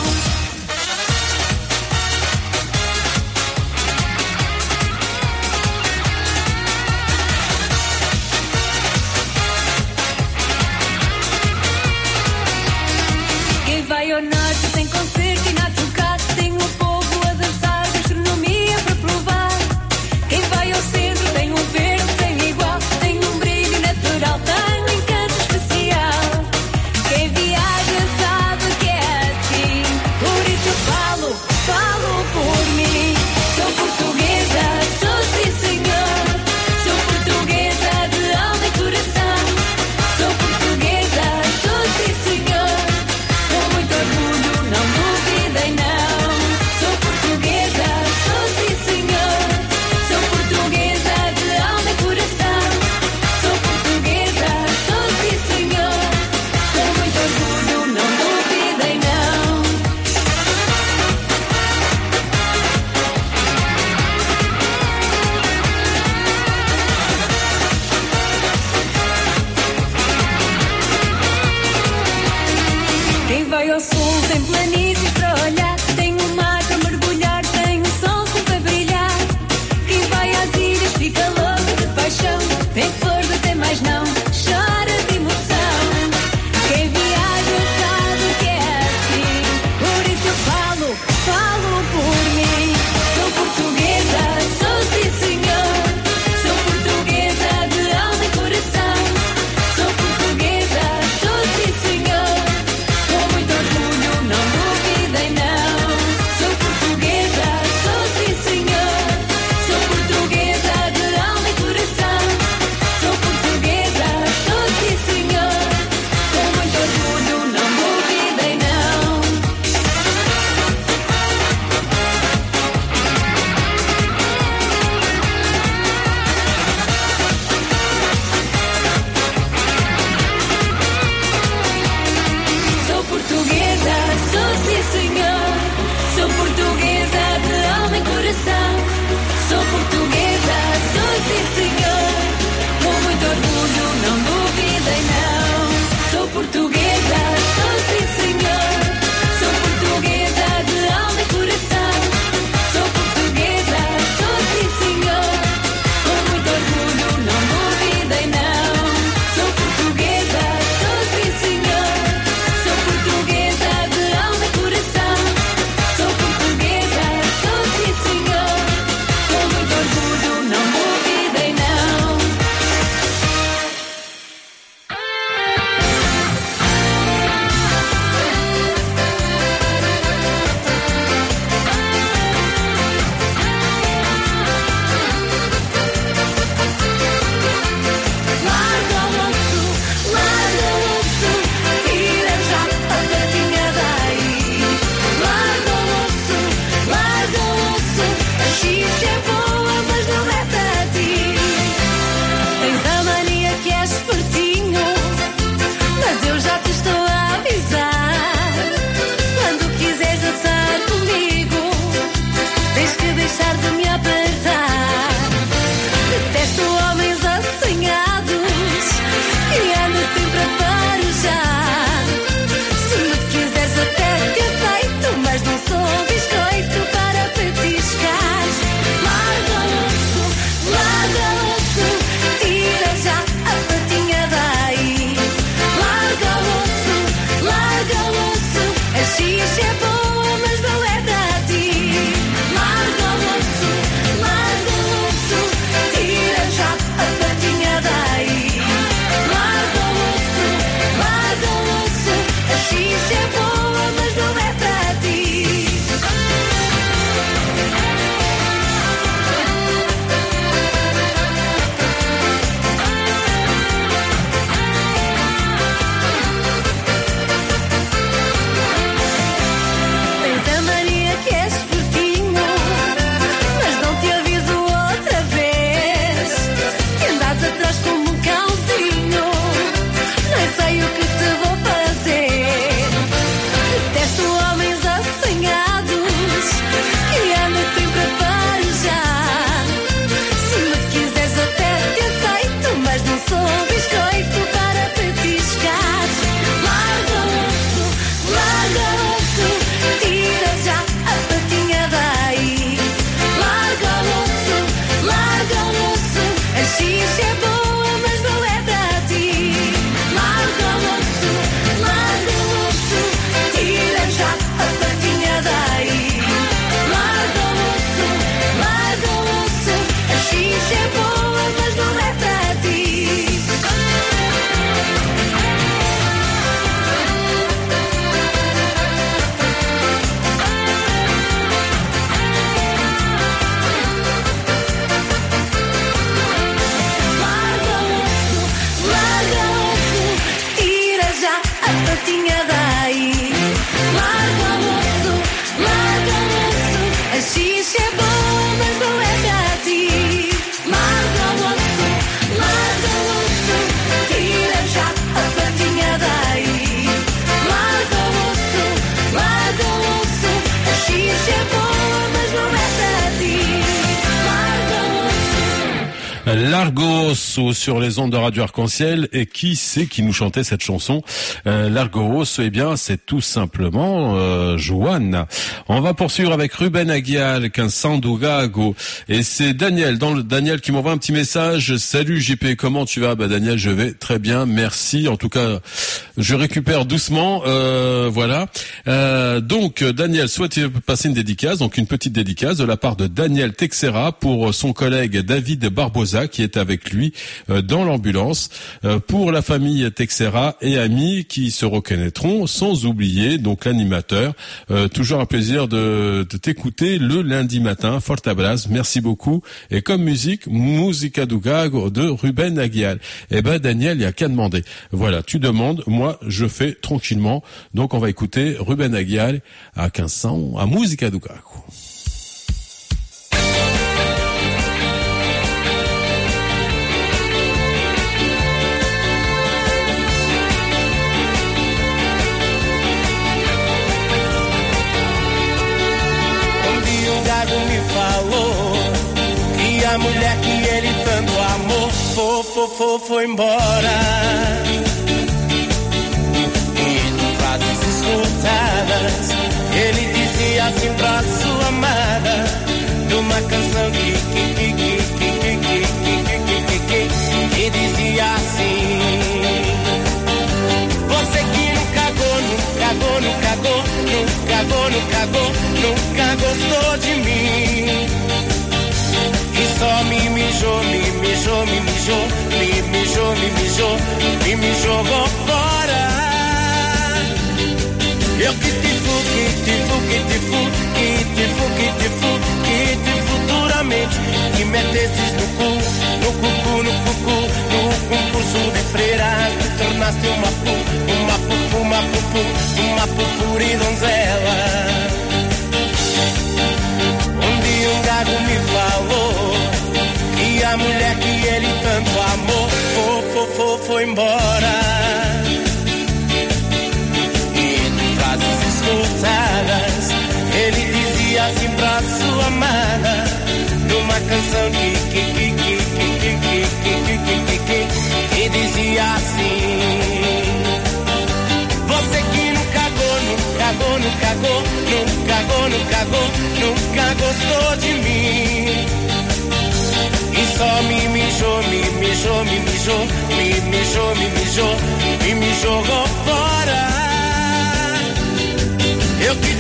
Largos sur les ondes de Radio Arc-en-Ciel. Et qui c'est qui nous chantait cette chanson? Largos, eh bien, c'est tout simplement Joanne. On va poursuivre avec Ruben Aguial, Canção Gago. Et c'est Daniel, Daniel qui m'envoie un petit message. Salut JP, comment tu vas? Daniel, je vais très bien, merci. En tout cas, je récupère doucement. Voilà. Donc, Daniel souhaite passer une dédicace, donc une petite dédicace de la part de Daniel Texera pour son collègue David Barbosa qui est avec lui dans l'ambulance, pour la famille Texera et amis qui se reconnaîtront, sans oublier donc l'animateur. Toujours un plaisir de t'écouter le lundi matin. Forte abraço, merci beaucoup. Et comme musique, Música do Gago de Ruben Aguial. Eh ben Daniel, il y a qu'à demander. Voilà, tu demandes, moi je fais tranquillement. Donc on va écouter Ruben Aguial à Canção, à Música do Gago. A mulher que ele tanto amou foi embora. E em frases escutadas ele dizia assim pra sua amada, numa canção que dizia assim: você que nunca gostou de mim. Só me jogou fora. Eu que te futuramente que metesses no concurso de freiras, te tornaste uma pupuri donzela. Um dia um gago me falou que a mulher que ele tanto amou foi embora. E em frases escutadas ele dizia assim pra sua amada, numa canção que dizia assim: você que nunca gostou de mim. E só me jogou fora. Eu que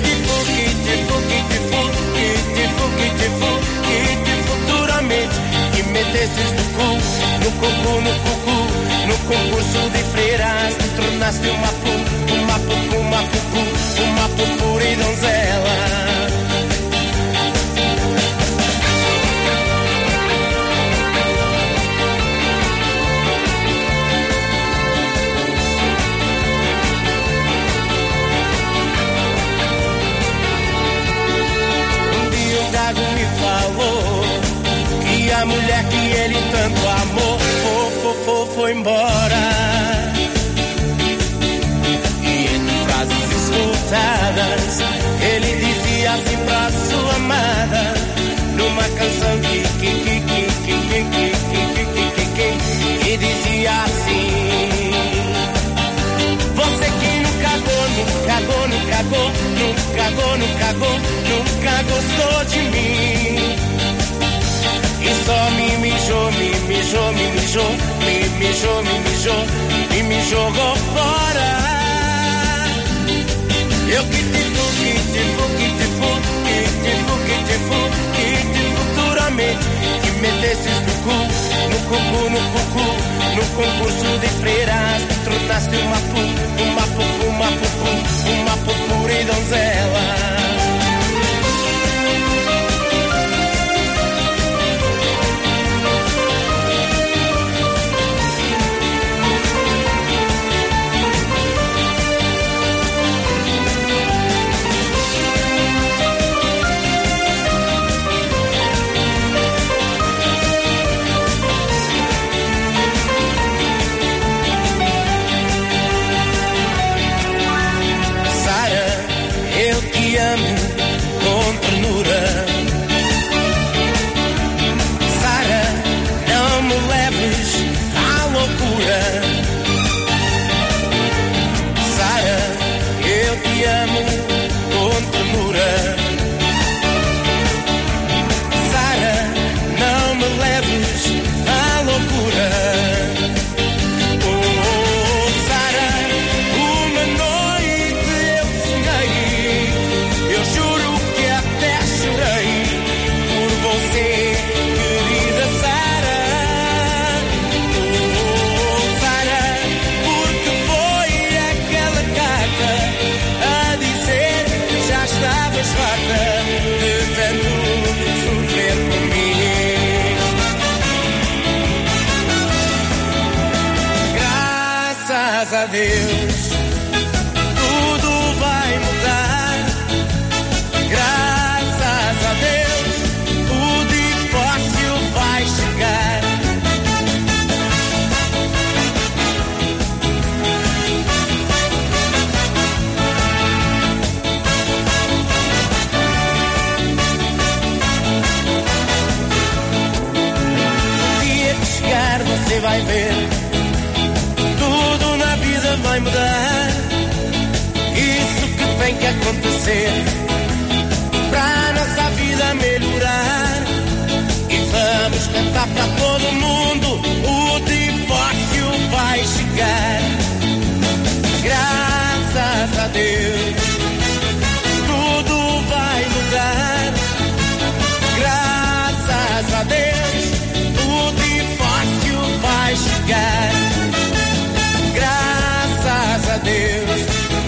te futuramente que metesses no concurso de freiras, te tornaste uma pupuri donzela. Me falou que a mulher que ele tanto amou foi embora. E em frases escutadas ele dizia assim pra sua amada, numa canção que dizia assim: você que nunca gostou de mim. E só me jogou fora. Eu que te futuramente que metesses no concurso de freiras, te tornaste uma pupuri donzela. a Deus, tudo vai mudar. Graças a Deus, o divórcio vai chegar. O dia que chegar você vai ver, tudo na vida vai mudar. Isso que tem que acontecer para a nossa vida melhorar. E vamos cantar para todo mundo, o divórcio vai chegar. Graças a Deus, tudo vai mudar. Graças a Deus, o divórcio vai chegar. Graças a Deus,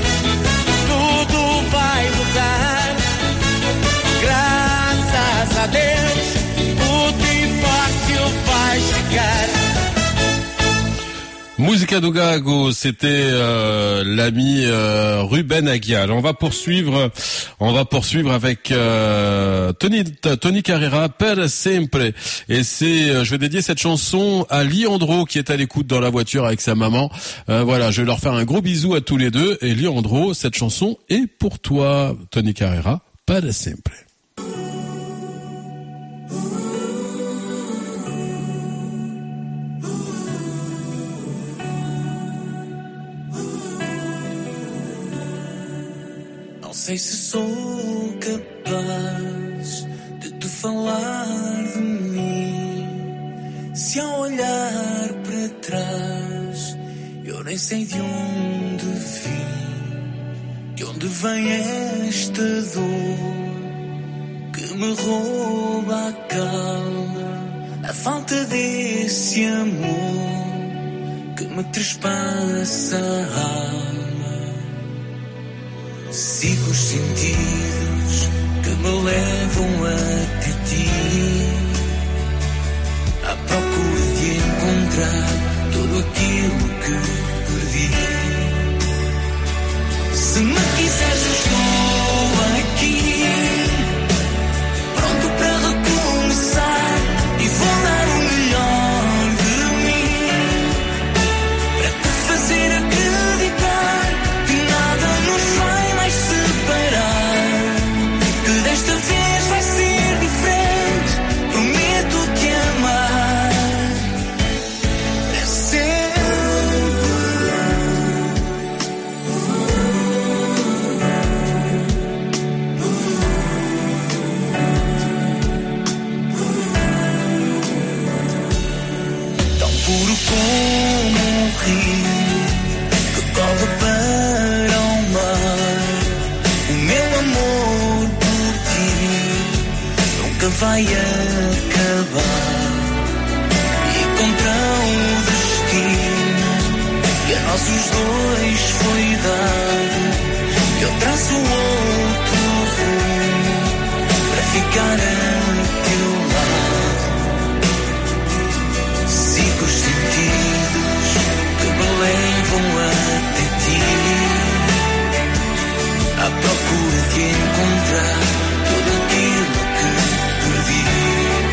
tudo vai mudar. Graças a Deus, o divórcio vai chegar. Musica do Gago, c'était l'ami Ruben Aguial. On va poursuivre avec Tony Carreira, Per Sempre. Et c'est, je vais dédier cette chanson à Leandro qui est à l'écoute dans la voiture avec sa maman. Voilà, je vais leur faire un gros bisou à tous les deux. Et Leandro, cette chanson est pour toi, Tony Carreira, Per Sempre. Não sei se sou capaz de te falar de mim, se ao olhar para trás eu nem sei de onde vim, de onde vem esta dor que me rouba a calma, a falta desse amor que me trespassa a alma. Sigo os sentidos que me levam até ti, à procura de encontrar tudo aquilo que perdi. Se me quiseres eu estou aqui, pronto para recomeçar, e vou dar o melhor de mim, para te fazer acreditar que nada nos vai mais separar, que desta vez vai ser diferente, prometo te amar para sempre. Tão puro como um rio que corre para o mar, o meu amor por ti nunca vai acabar. E contra o destino que a nossos dois foi dado, eu traço outro rumo para ficar a teu lado. Sigo os sentidos que me levam até ti, à procura de encontrar tudo aquilo que perdi.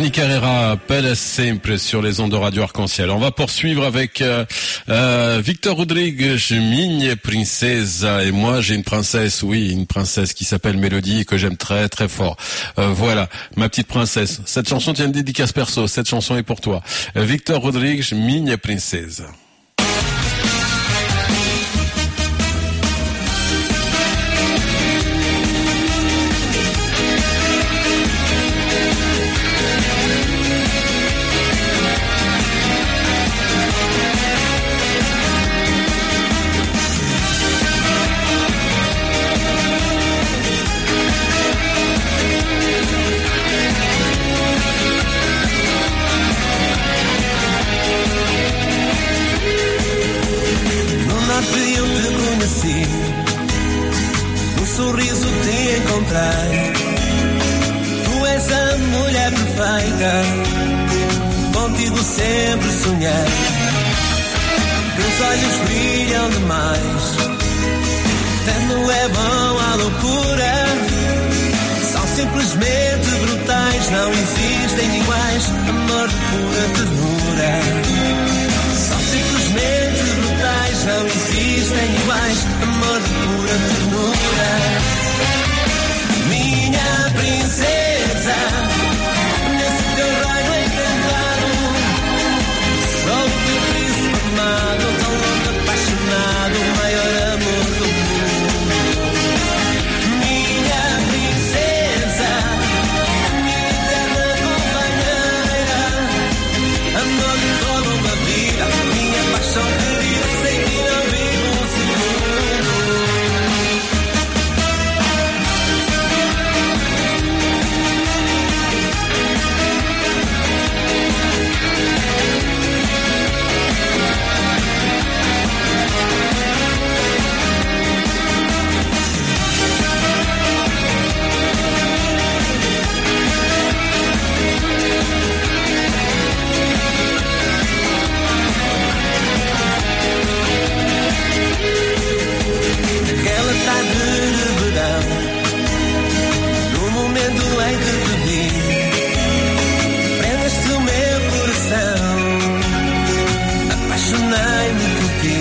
Danny Carrera, Pelle Sempre sur les ondes de Radio Arc-en-Ciel. On va poursuivre avec Victor Rodrigues, Minha Princesa. Et moi, j'ai une princesse, oui, une princesse qui s'appelle Mélodie et que j'aime très très fort. Voilà, ma petite princesse. Cette chanson tient une dédicace perso. Cette chanson est pour toi. Victor Rodrigues, Minha Princesa. No sorriso te encontrei. Tu és a mulher perfeita, contigo sempre sonhei. Teus olhos brilham demais, tendo é bom à loucura. São simplesmente brutais, não existem iguais. Amor de pura ternura. São simplesmente brutais, não existem iguais. Amor de pura ternura. Minha princesa, nesse teu raio encantado, sou o teu príncipe amado, tão louco, apaixonado, o maior amor do mundo. Minha princesa, minha eterna companheira, amor de toda uma vida, minha paixão querida, sei que não vivo um segundo. Naquela tarde de verão, no momento em que te vi, prendeste o meu coração, apaixonei-me por ti.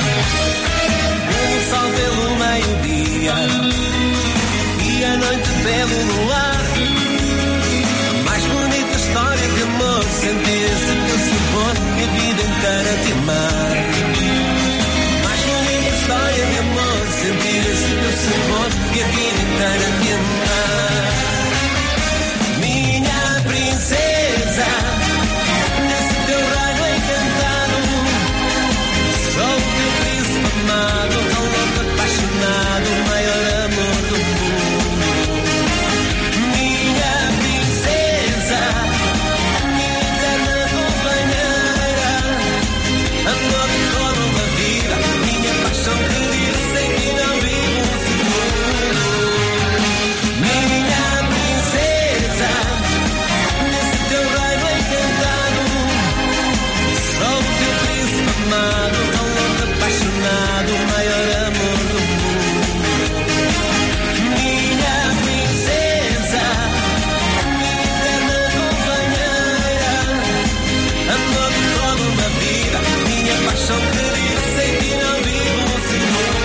Pelo sol, pelo meio-dia e a noite pelo luar, a mais bonita história de amor, sentir esse teu sabor e a vida inteira te amar. História de amor, sentir esse teu sabor e a vida inteira te amar. Minha princesa, nesse teu raio encantado, sou o teu príncipe amado, tão louco, apaixonado, o maior amor do mundo. Minha princesa, minha eterna companheira, amor de toda uma vida, minha paixão querida, sei que não vivo um segundo. Minha princesa, nesse teu raio encantado, sou o teu príncipe amado, tão louco, apaixonado, o maior amor do mundo. Minha princesa, minha eterna companheira, amor de toda uma vida, minha paixão querida, sei que não vivo um segundo.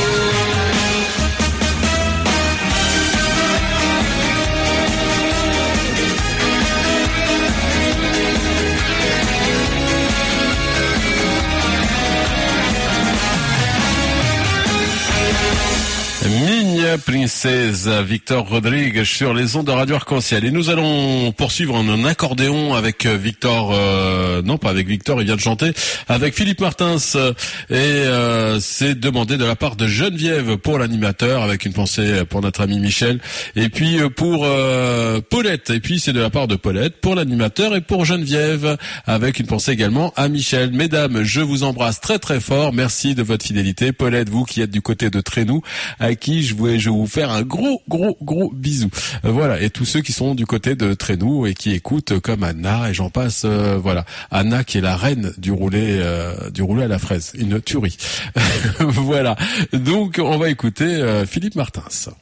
Minha Princesa, Victor Rodrigues sur les ondes de Radio Arc-en-Ciel. Et nous allons poursuivre en accordéon avec Victor, non pas avec Victor, il vient de chanter, avec Philippe Martins. Et c'est demandé de la part de Geneviève pour l'animateur, avec une pensée pour notre ami Michel. Et puis pour Paulette, et puis c'est de la part de Paulette pour l'animateur et pour Geneviève, avec une pensée également à Michel. Mesdames, je vous embrasse très très fort. Merci de votre fidélité. Paulette, vous qui êtes du côté de Trénou, à qui je vais vous faire un gros bisou. Voilà, et tous ceux qui sont du côté de Trénou et qui écoutent comme Anna et j'en passe, voilà. Anna qui est la reine du roulé à la fraise, une tuerie. Voilà. Donc on va écouter Philippe Martins.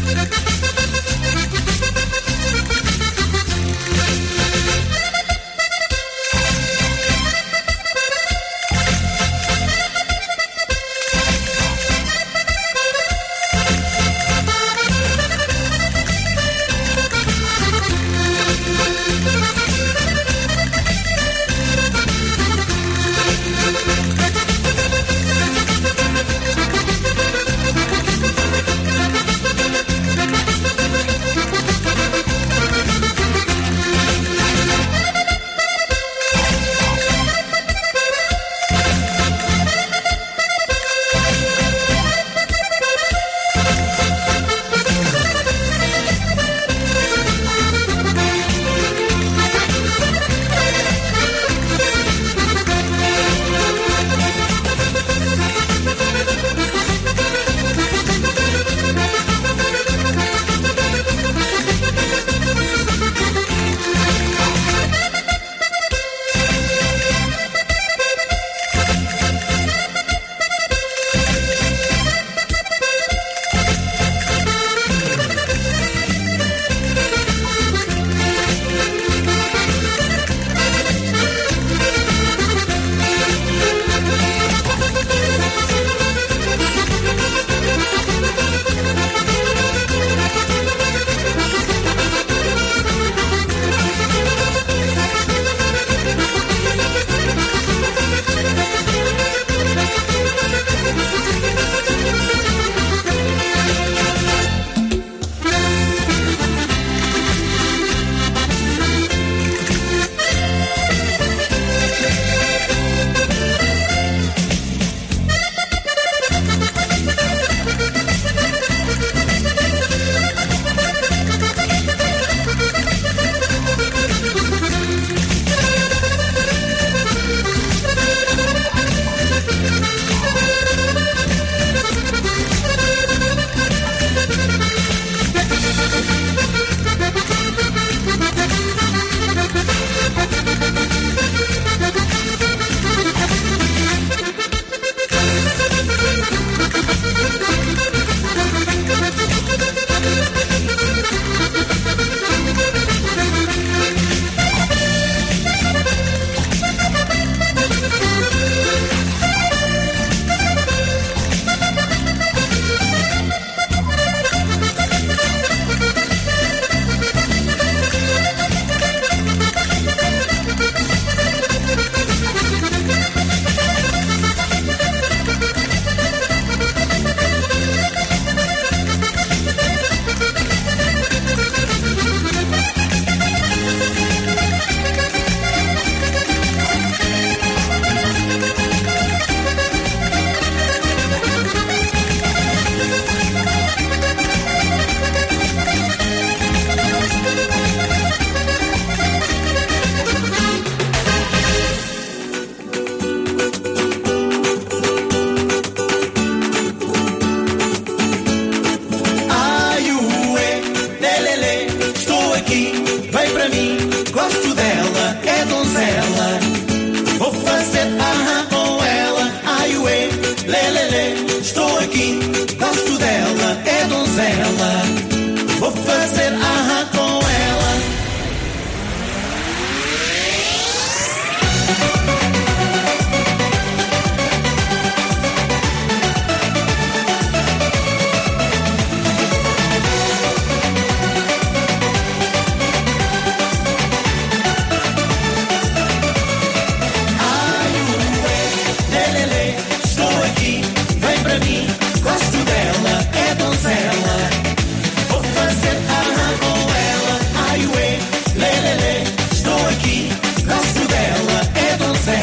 Estou aqui, gosto dela, é donzela.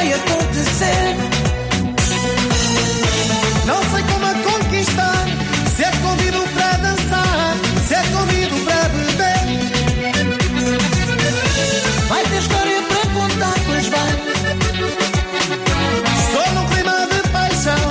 vai acontecer. Não sei como a conquistar, se é convido para dançar, se é convido para beber. Vai ter história para contar, pois vai. Estou num clima de paixão.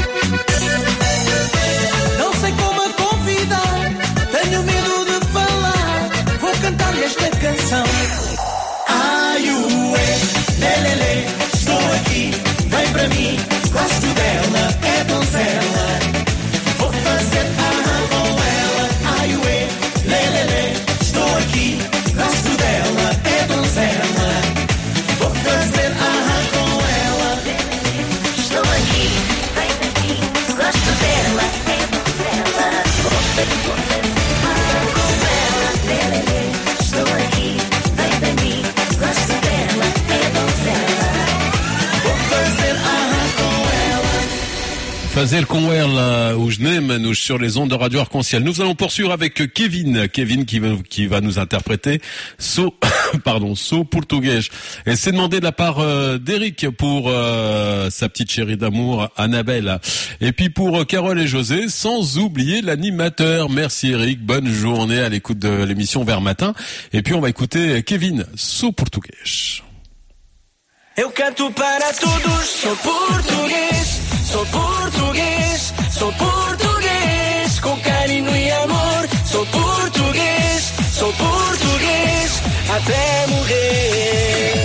Não sei como a convidar, tenho medo de falar, vou cantar-lhe esta canção. Ai, ué, lelele, estou aqui, vem para mim, gosto dela, é donzela. Vou fazer com ela. Ai, ué, lelele, estou aqui, gosto dela, é donzela. Vou fazer com ela. Estou aqui, vem para mim, gosto dela, é donzela. Vou fazer com ela. Lelele, estou aqui, vem para mim, gosto dela, é donzela. Vou fazer com ela. Fazer com ela, os Neymanos sur les ondes de Radio Arc-en-Ciel. Nous allons poursuivre avec Kevin qui va nous interpréter So portugais. Et c'est demandé de la part d'Eric pour sa petite chérie d'amour Annabelle. Et puis pour Carole et José, sans oublier l'animateur. Merci Eric, bonne journée à l'écoute de l'émission Vers Matin. Et puis on va écouter Kevin, So portugais. Eu canto para todos, sou português, sou português, sou português, com carinho e amor, sou português, até morrer.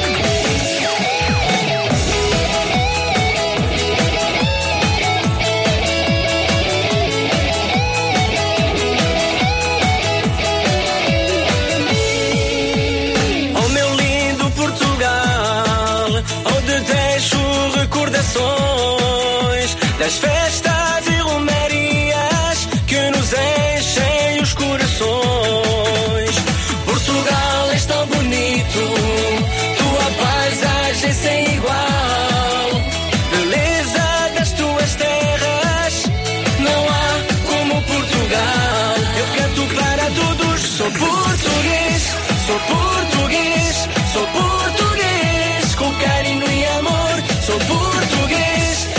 Oh meu lindo Portugal, onde deixo recordações das festas e romarias que nos enchem os corações. Portugal és tão bonito, tua paisagem sem igual, beleza das tuas terras, não há como Portugal. Eu canto para todos, sou português, sou português, sou português, com carinho e amor, sou português,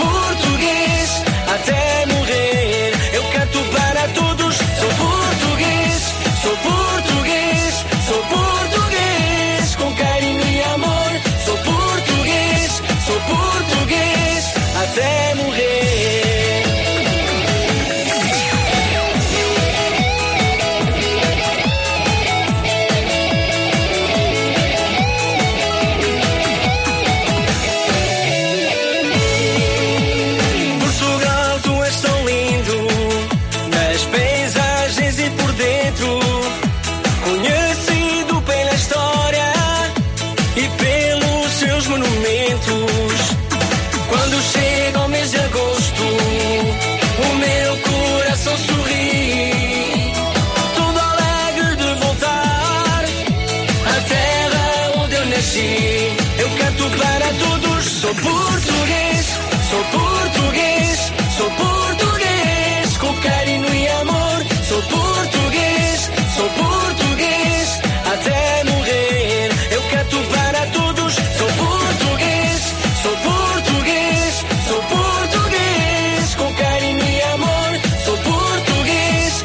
até morrer. Eu canto para todos, sou português, sou português, sou português, com carinho e amor, sou português, até morrer. Portugal, tu és tão lindo, nas paisagens e por dentro, conhecido pela história e pelos seus monumentos. Quando chega o mês de agosto, o meu coração sorri, todo alegre de voltar à terra onde eu nasci. Eu canto para todos, sou português, sou português, sou português, com carinho e amor, sou português, até morrer. Eu canto para todos, sou português, sou português, sou português, com carinho e amor, sou português,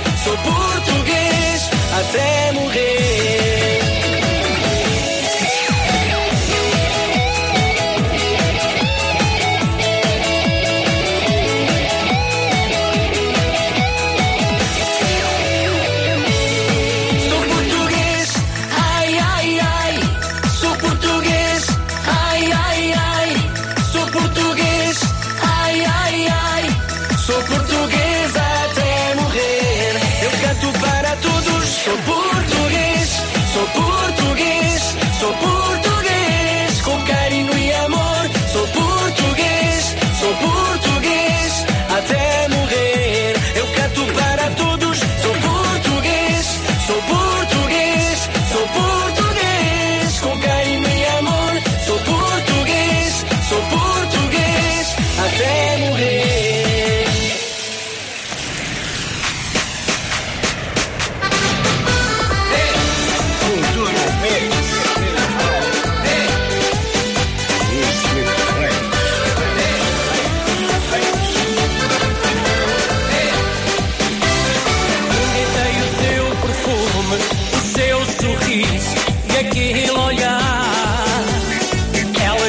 até morrer.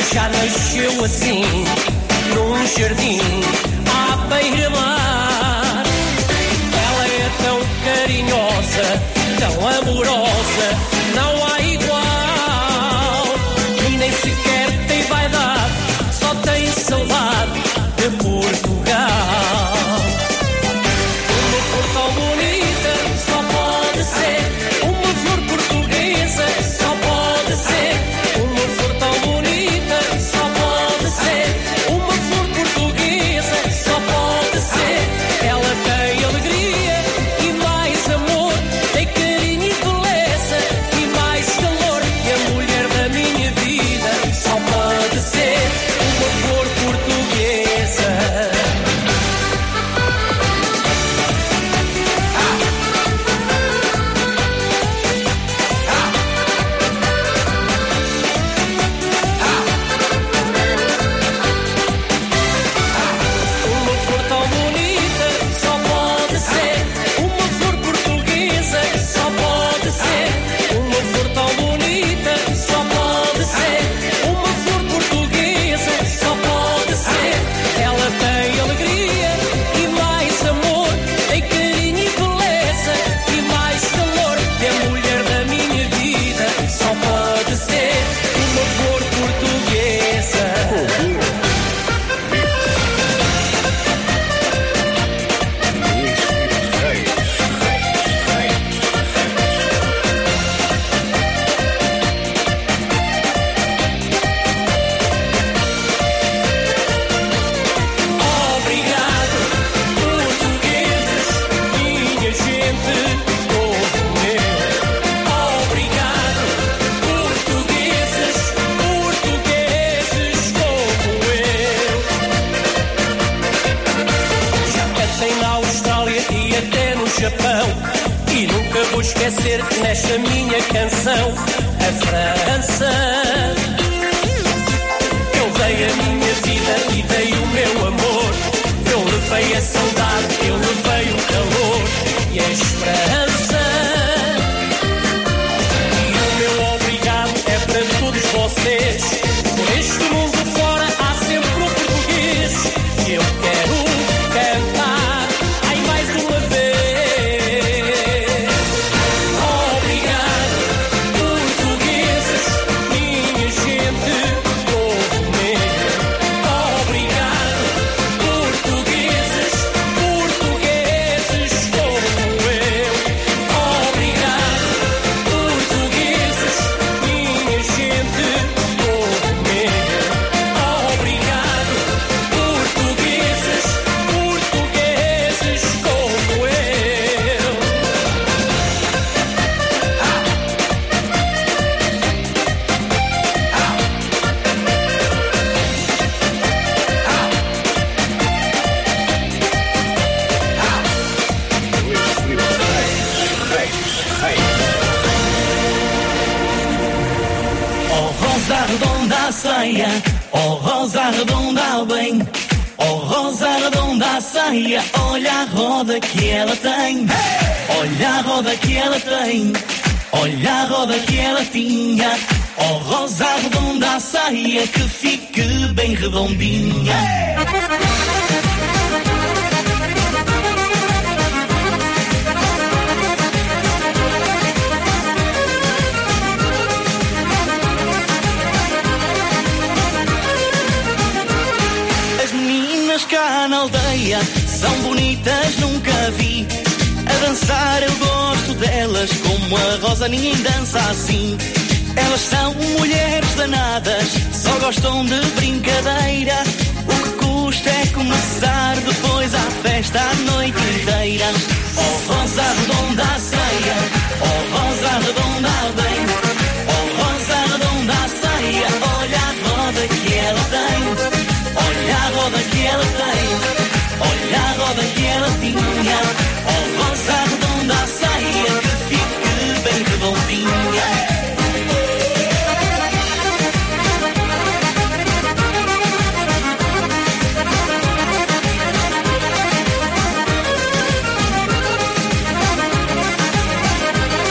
já nasceu assim, num jardim à beira-mar. Ela é tão carinhosa, tão amorosa, não há igual. E nem sequer tem vaidade, só tem saudade de Portugal. Uma flor tão bonita só pode ser uma flor portuguesa, só pode ser uma flor tão bonita, só pode ser uma flor portuguesa, só pode ser. Ela tem alegria e mais amor, tem carinho e beleza e mais calor. E a mulher da minha vida só pode ser uma flor portuguesa. Uma flor tão bonita só pode ser uma flor portuguesa, só pode ser uma flor tão bonita, só pode ser uma flor portuguesa, só pode ser. Ela tem alegria e mais amor, tem carinho e beleza e mais calor. E a mulher da minha vida só pode ser uma flor portuguesa. Obrigado, portugueses, minha gente, povo meu. Obrigado, portugueses, portugueses como eu. Já cantei na Austrália e até no Japão, e nunca vou esquecer nesta minha canção a França. Eu dei a minha vida e dei o meu amor. Eu levei a saudade, eu levei o calor e a esperança. E o meu obrigado é para todos vocês. Por este mundo fora há sempre um português que eu quero cantar ai mais uma vez. Obrigado, portugueses, minha gente, povo meu. Obrigado, portugueses, portugueses como eu. Obrigado, portugueses, minha gente, povo meu. Obrigado, portugueses, portugueses como eu. Oh rosa redonda a saia, oh rosa redonda ao bem, oh rosa redonda a saia, olha a roda que ela tem, olha a roda que ela tem, olha a roda que ela tinha, oh rosa redonda a saia que fique bem redondinha. As meninas cá na aldeia são bonitas, nunca vi. A dançar eu gosto delas, como a Rosa ninguém dança assim. Elas são mulheres danadas, só gostam de brincadeira. O que custa é começar, depois à festa a noite inteira. Oh rosa redonda a saia, oh rosa redonda a bem, oh rosa redonda a saia, olha a roda que ela tem. Olha a roda que ela tem, olha a roda que ela tinha, oh rosa redonda a saia que fique bem redondinha.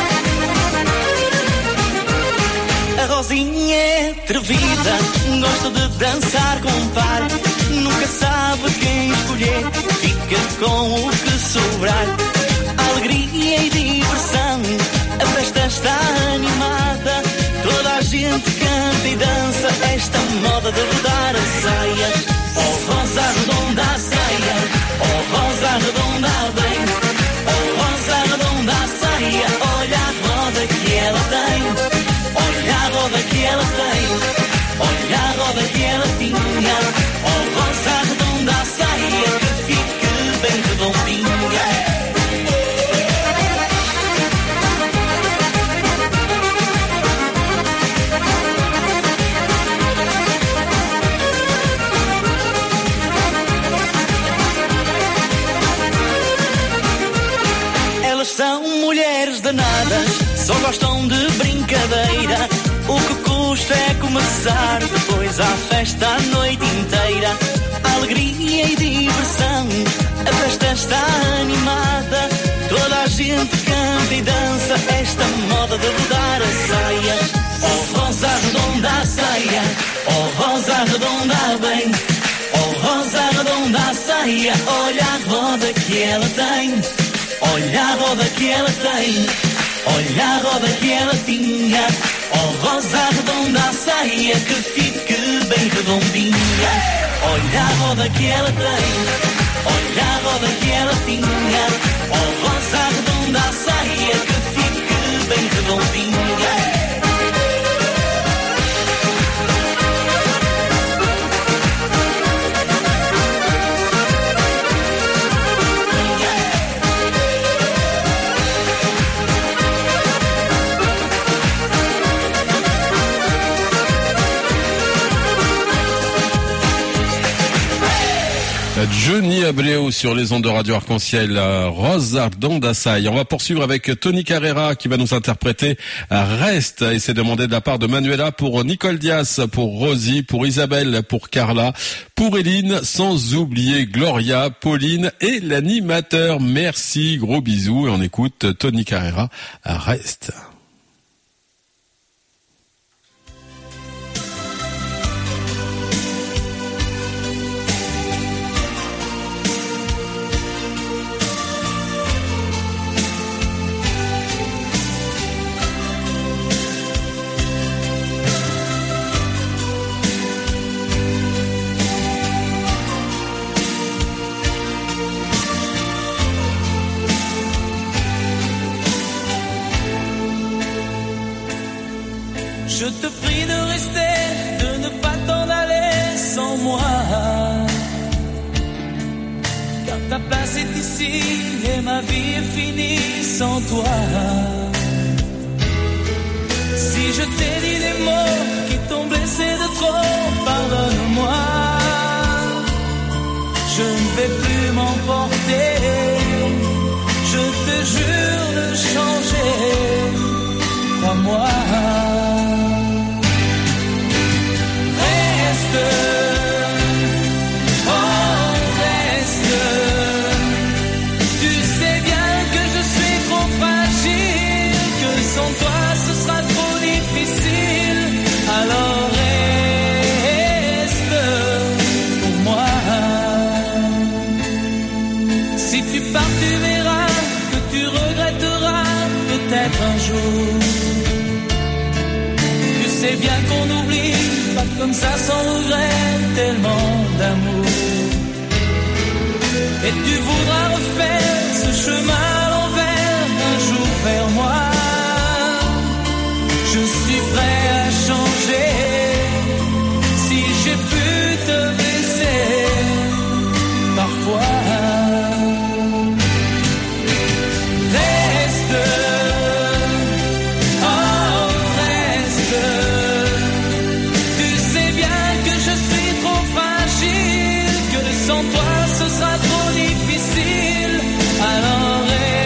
A Rosinha é atrevida, gosta dançar com um par. Nunca sabe quem escolher, fica com o que sobrar. Alegria e diversão, a festa está animada. Toda a gente canta e dança esta moda de rodar a saia. Oh rosa redonda a saia, oh rosa redonda bem. Oh rosa redonda a saia, olha a roda que ela tem. Olha a roda que ela tem, olha a roda que ela tinha. Oh rosa redonda a saia, que fique bem redondinha. São mulheres danadas, só gostam de brincadeira. O que custa é começar, depois há festa a noite inteira. Alegria e diversão, a festa está animada. Toda a gente canta e dança esta moda de rodar a saia. Oh rosa redonda a saia, oh rosa redonda bem. Oh rosa redonda a saia, olha a roda que ela tem. Olha a roda que ela tem, olha a roda que ela tinha. Oh rosa redonda a saia, que fique bem redondinha. Olha a roda que ela tem, olha a roda que ela tinha. Oh rosa redonda a saia, que fique bem redondinha. Johnny Abreu sur les ondes de Radio Arc-en-Ciel, Rosa redonda a saia. On va poursuivre avec Tony Carrera qui va nous interpréter Reste, et c'est demandé de la part de Manuela pour Nicole Diaz, pour Rosie, pour Isabelle, pour Carla, pour Eline, sans oublier Gloria, Pauline et l'animateur. Merci, gros bisous, et on écoute Tony Carrera, Reste. Je te prie de rester, de ne pas t'en aller sans moi. Car ta place est ici et ma vie est finie sans toi. Si je t'ai dit des mots qui t'ont blessé de trop, pardonne-moi. Je ne vais plus m'emporter, je te jure de changer, crois-moi. Un jour, tu sais bien qu'on n'oublie pas comme ça sans regret, tellement d'amour. Et tu voudras refaire ce chemin à l'envers un jour vers moi. Je suis prêt à changer si j'ai pu te blesser parfois. Sans toi ce sera trop difficile, alors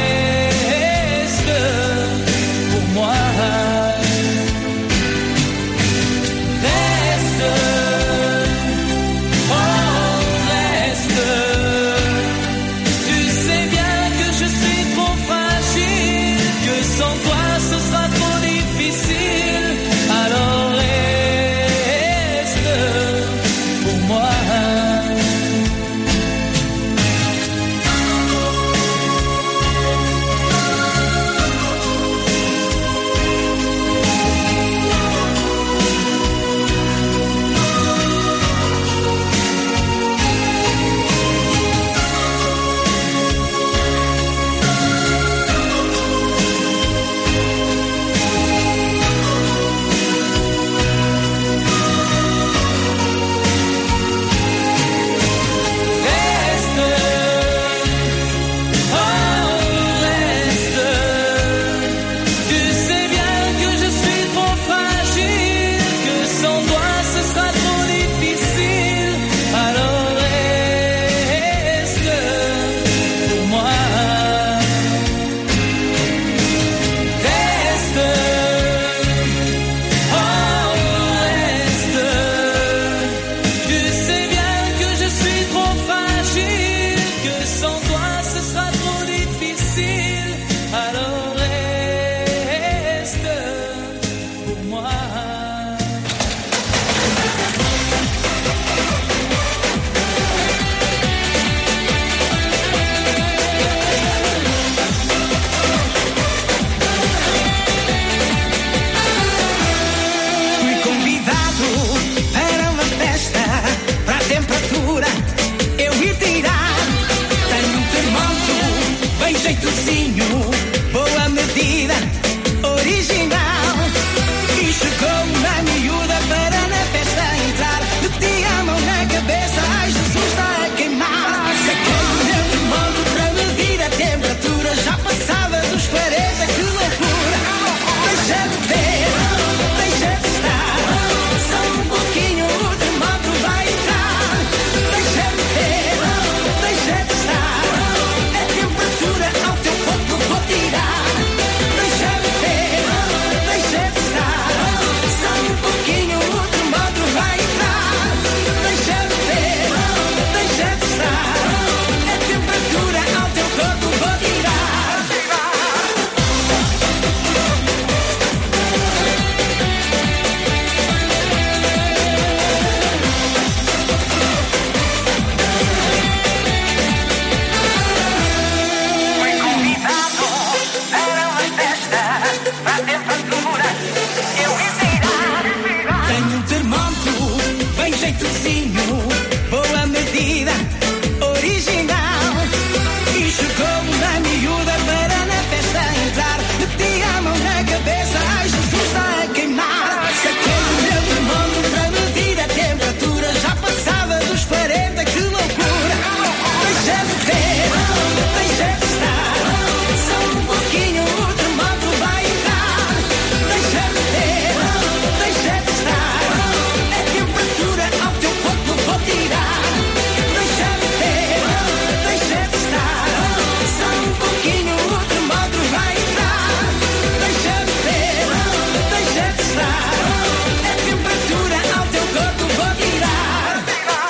jeitozinho, boa medida, original. E chegou uma miúda para na festa entrar. Meti a mão na cabeça, ai Jesus está a queimar. Saquei o meu termômetro para medir a temperatura. Já passava dos 40, que loucura. Deixa-me ver, deixa-me estar. Só um pouquinho o termômetro vai entrar. Deixa-me ver, deixa-me estar. A temperatura ao teu corpo vou tirar. Deixa-me ver, deixa-me estar. Só um pouquinho o termômetro vai entrar. Deixa-me ver, deixa-me estar. A temperatura ao teu corpo vou tirar.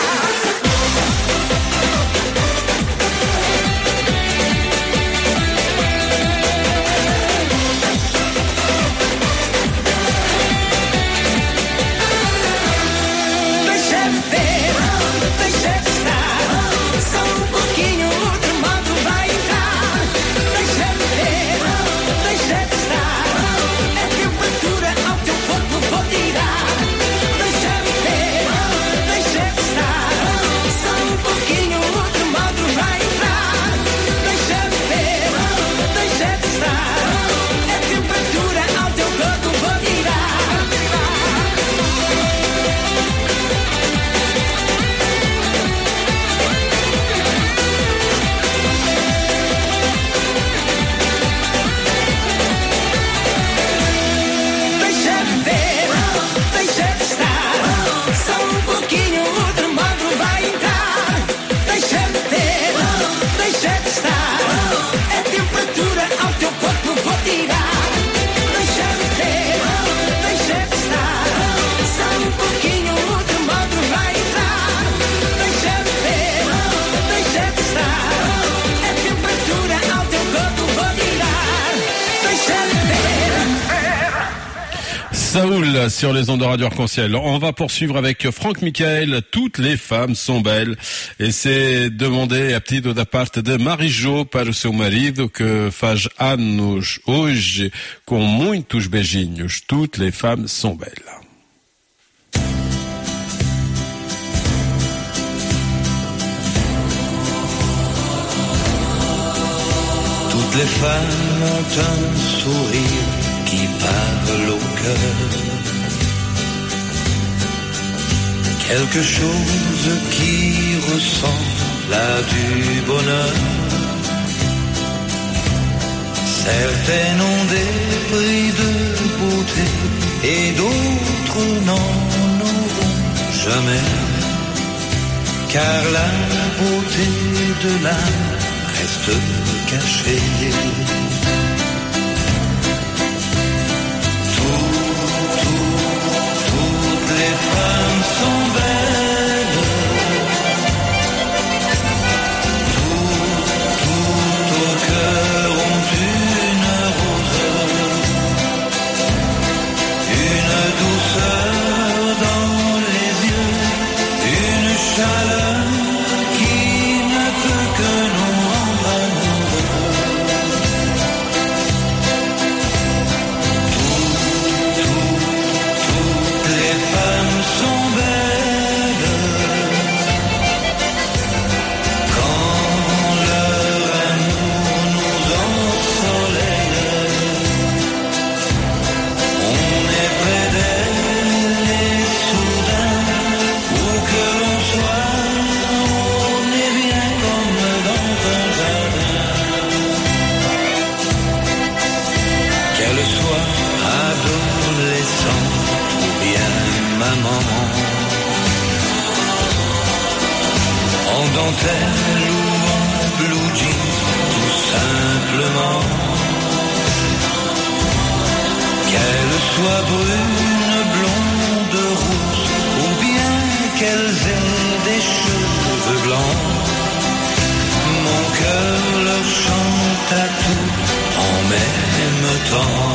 Deixa-me ver, deixa-me estar. Só um pouquinho o termômetro vai entrar. Deixa-me ver, deixa-me estar. A temperatura ao teu corpo vou tirar. Deixa-me ver, deixa-me estar. Só um pouquinho o termômetro vai entrar. Deixa-me ver, deixa-me estar. A temperatura ao teu corpo vou tirar. Deixa-me ver, deixa-me estar. Só um pouquinho o termômetro vai entrar. Deixa-me ver, deixa-me estar. A temperatura ao teu corpo vou tirar. Deixa-me ver, deixa-me estar. Só um pouquinho o termômetro vai entrar. Deixa-me ver, deixa-me estar. A temperatura ao teu corpo vou tirar. Deixa-me ver. Saoul sur les ondes de Radio Arc-en-Ciel. On va poursuivre avec Franck Michael. Toutes les femmes sont belles. E c'est demandé a pedido da parte de Marijô para o seu marido, que faz anos hoje, com muitos beijinhos. Toutes les femmes sont belles. Toutes les femmes ont un sourire qui parle au cœur. Quelque chose qui ressemble à du bonheur. Certaines ont des prix de beauté et d'autres n'en auront jamais. Car la beauté de l'âme reste cachée. Toutes les femmes sont belles. Tout au cœur ont une rose, une douceur dans les yeux, une chaleur qui ne peut que nous rendre amoureux. Toutes les femmes sont belles quand leur amour nous ensoleille. On est près d'elles et soudain, où que l'on soit, on est bien comme dans un jardin. Qu'elle soit adolescente ou bien maman, en dentelle ou en blue jeans, tout simplement. Qu'elle soit brune, blonde, rousse, ou bien qu'elles aient des cheveux blancs, mon cœur leur chante à tout en même temps.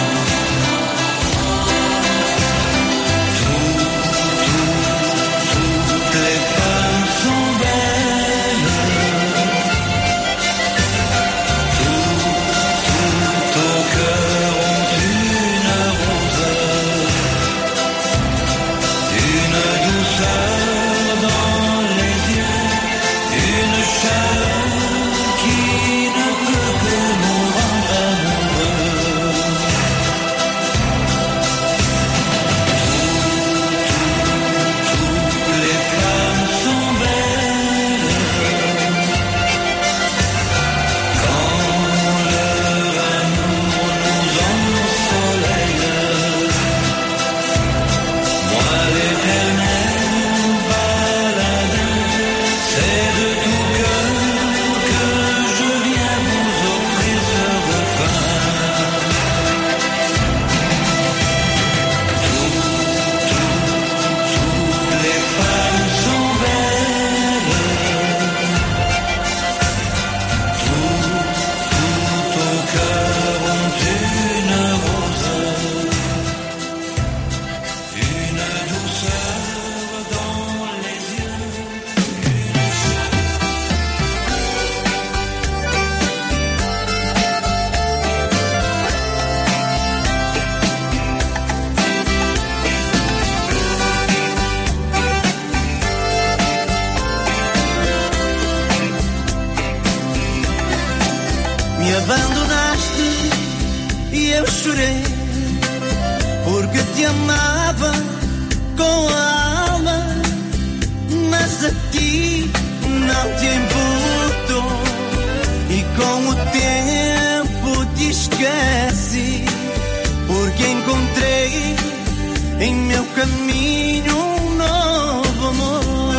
Toutes les femmes sont belles. Tout au cœur ont une rose, une douceur eu chorei, porque te amava com a alma, mas a ti não te importou. E com o tempo te esqueci, porque encontrei em meu caminho um novo amor.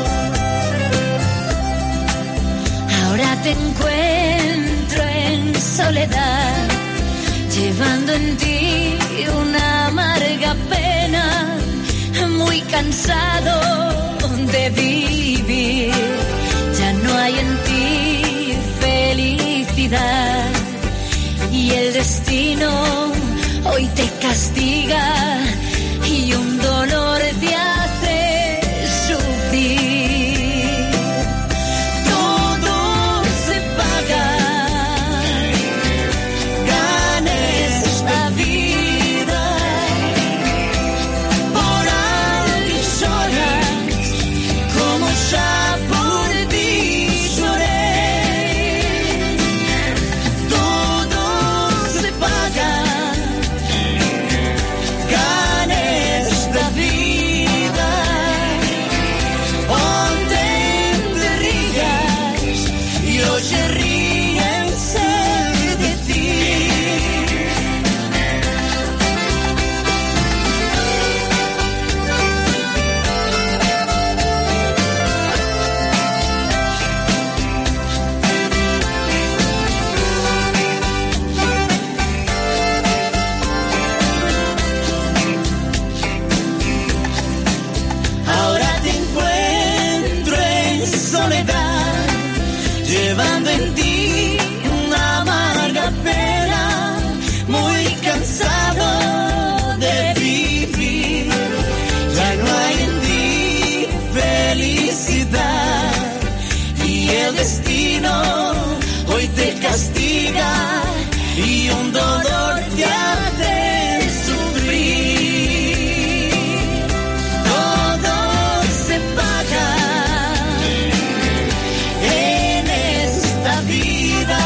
Ahora te encuentro en soledad, llevando en ti una amarga pena, muy cansado de vivir. Ya no hay en ti felicidad y el destino hoy te castiga y un dolor te hace sufrir. Todo se paga, ganes esta vida, por alguien lloras, como ya por ti lloré. Todo se paga, ganes esta vida, ontem te rías y hoy ríense de ti. Ahora te encuentro en soledad, llevando en ti una amarga pena, muy cansado de vivir. Ya no hay en ti felicidad y el destino hoy te castiga y un dolor te hace sufrir. Todo se paga en esta vida,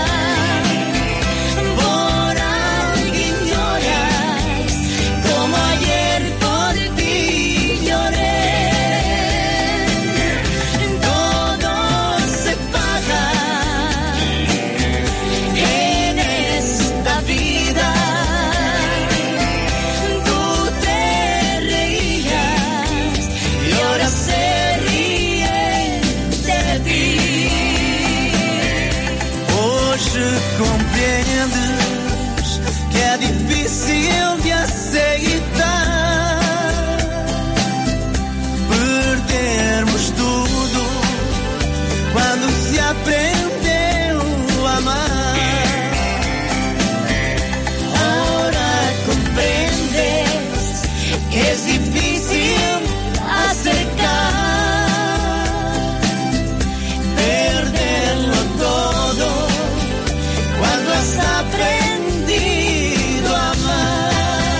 por alguien lloras, como ayer por ti lloré. Todo se paga en esta vida. Tú te reías y ahora se ríen de ti. Hoje compreendes que é difícil de aceitar perdermos tudo quando se aprendeu a amar. Ahora comprendes que es difícil acercar, Perderlo todo cuando has aprendido a amar.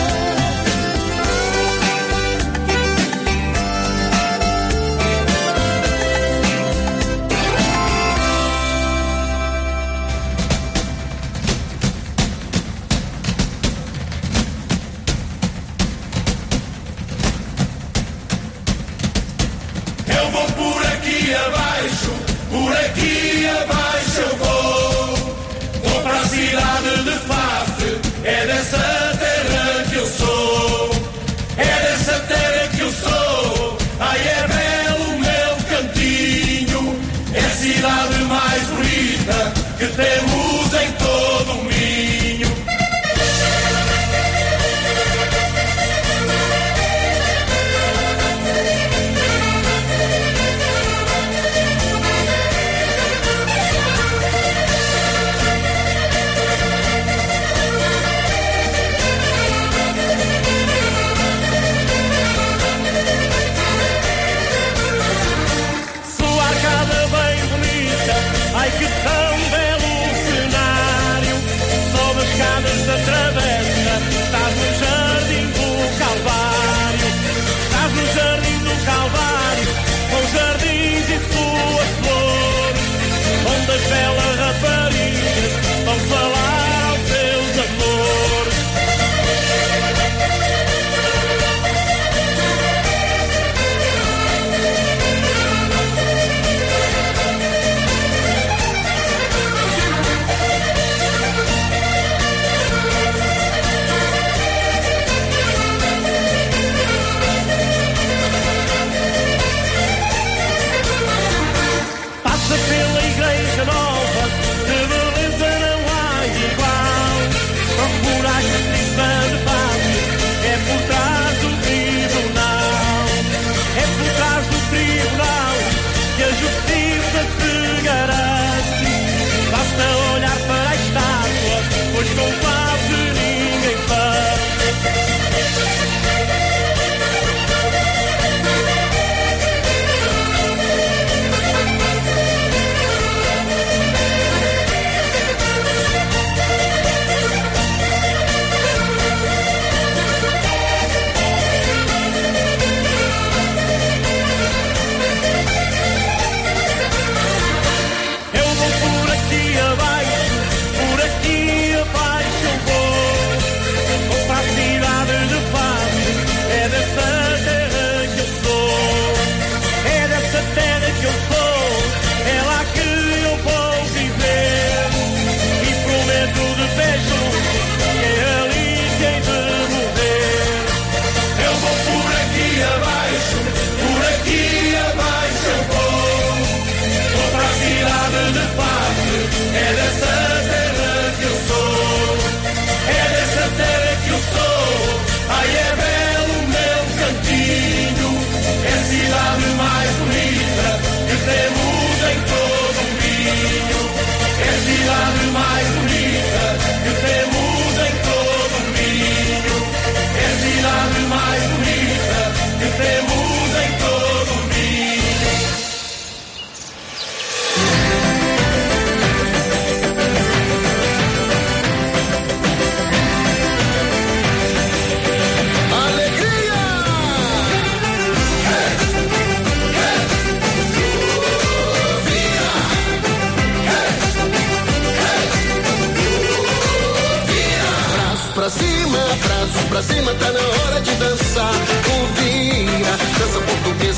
Eu vou por aqui abaixo eu vou. Vou para a cidade de Faf, é dessa terra que eu sou. É dessa terra que eu sou. Ai, é belo o meu cantinho. É a cidade mais bonita que temos em todo o Minho.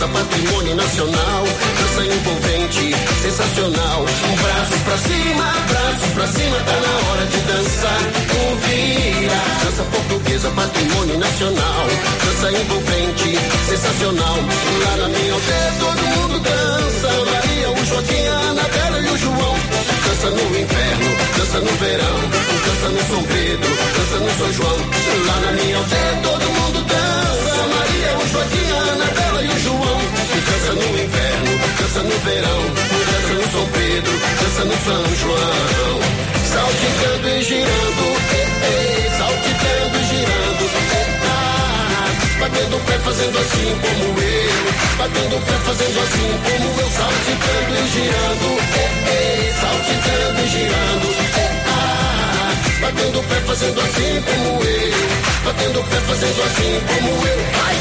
portuguesa, patrimônio nacional. Dança envolvente, sensacional. Braços pra cima, tá na hora de dançar. Vira, dança portuguesa, patrimônio nacional. Dança envolvente, sensacional. Lá na minha aldeia todo mundo dança. Maria, o Joaquim, a Anabela e o João. Dança no inverno, dança no verão. Dança no São Pedro, dança no São João. Lá na minha aldeia todo mundo dança. Maria, o Joaquim, a Anabela e o João. Dança no inverno, dança no verão. Dança no São Pedro, dança no São João. Saltitando e girando, saltitando e girando, batendo o pé fazendo assim como eu, batendo o pé fazendo assim como eu, saltitando e girando, saltitando e girando, batendo o pé fazendo assim como eu, batendo o pé fazendo assim como eu, vai!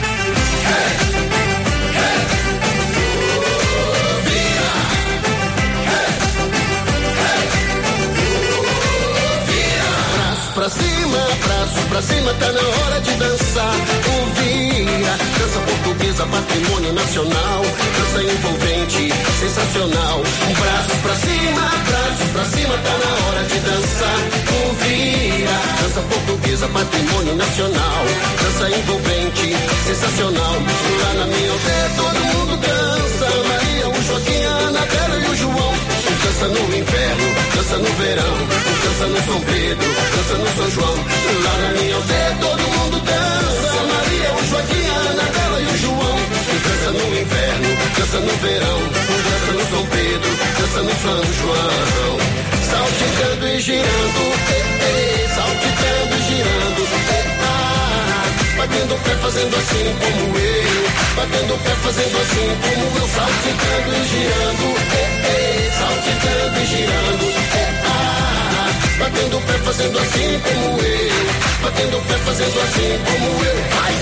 Braço pra cima, tá na hora de dançar. Vira, dança portuguesa, patrimônio nacional. Dança envolvente, sensacional. Braços pra cima, tá na hora de dançar. Vira, dança portuguesa, patrimônio nacional. Dança envolvente, sensacional. Lá na minha aldeia todo mundo dança. Maria, o Joaquim, a Anabela e o João. Dança no inverno, dança no verão. Dança no São Pedro, dança no São João. Lá na minha aldeia todo mundo dança. Maria, o Joaquim, a Anabela e o João. Dança no inverno, dança no verão. Dança no São Pedro, dança no São João. Saltitando e girando, saltitando e girando, batendo o pé fazendo assim como eu, batendo o pé fazendo assim como eu, saltitando e girando, saltitando e girando, batendo o pé fazendo assim como eu, batendo o pé fazendo assim como eu, vai!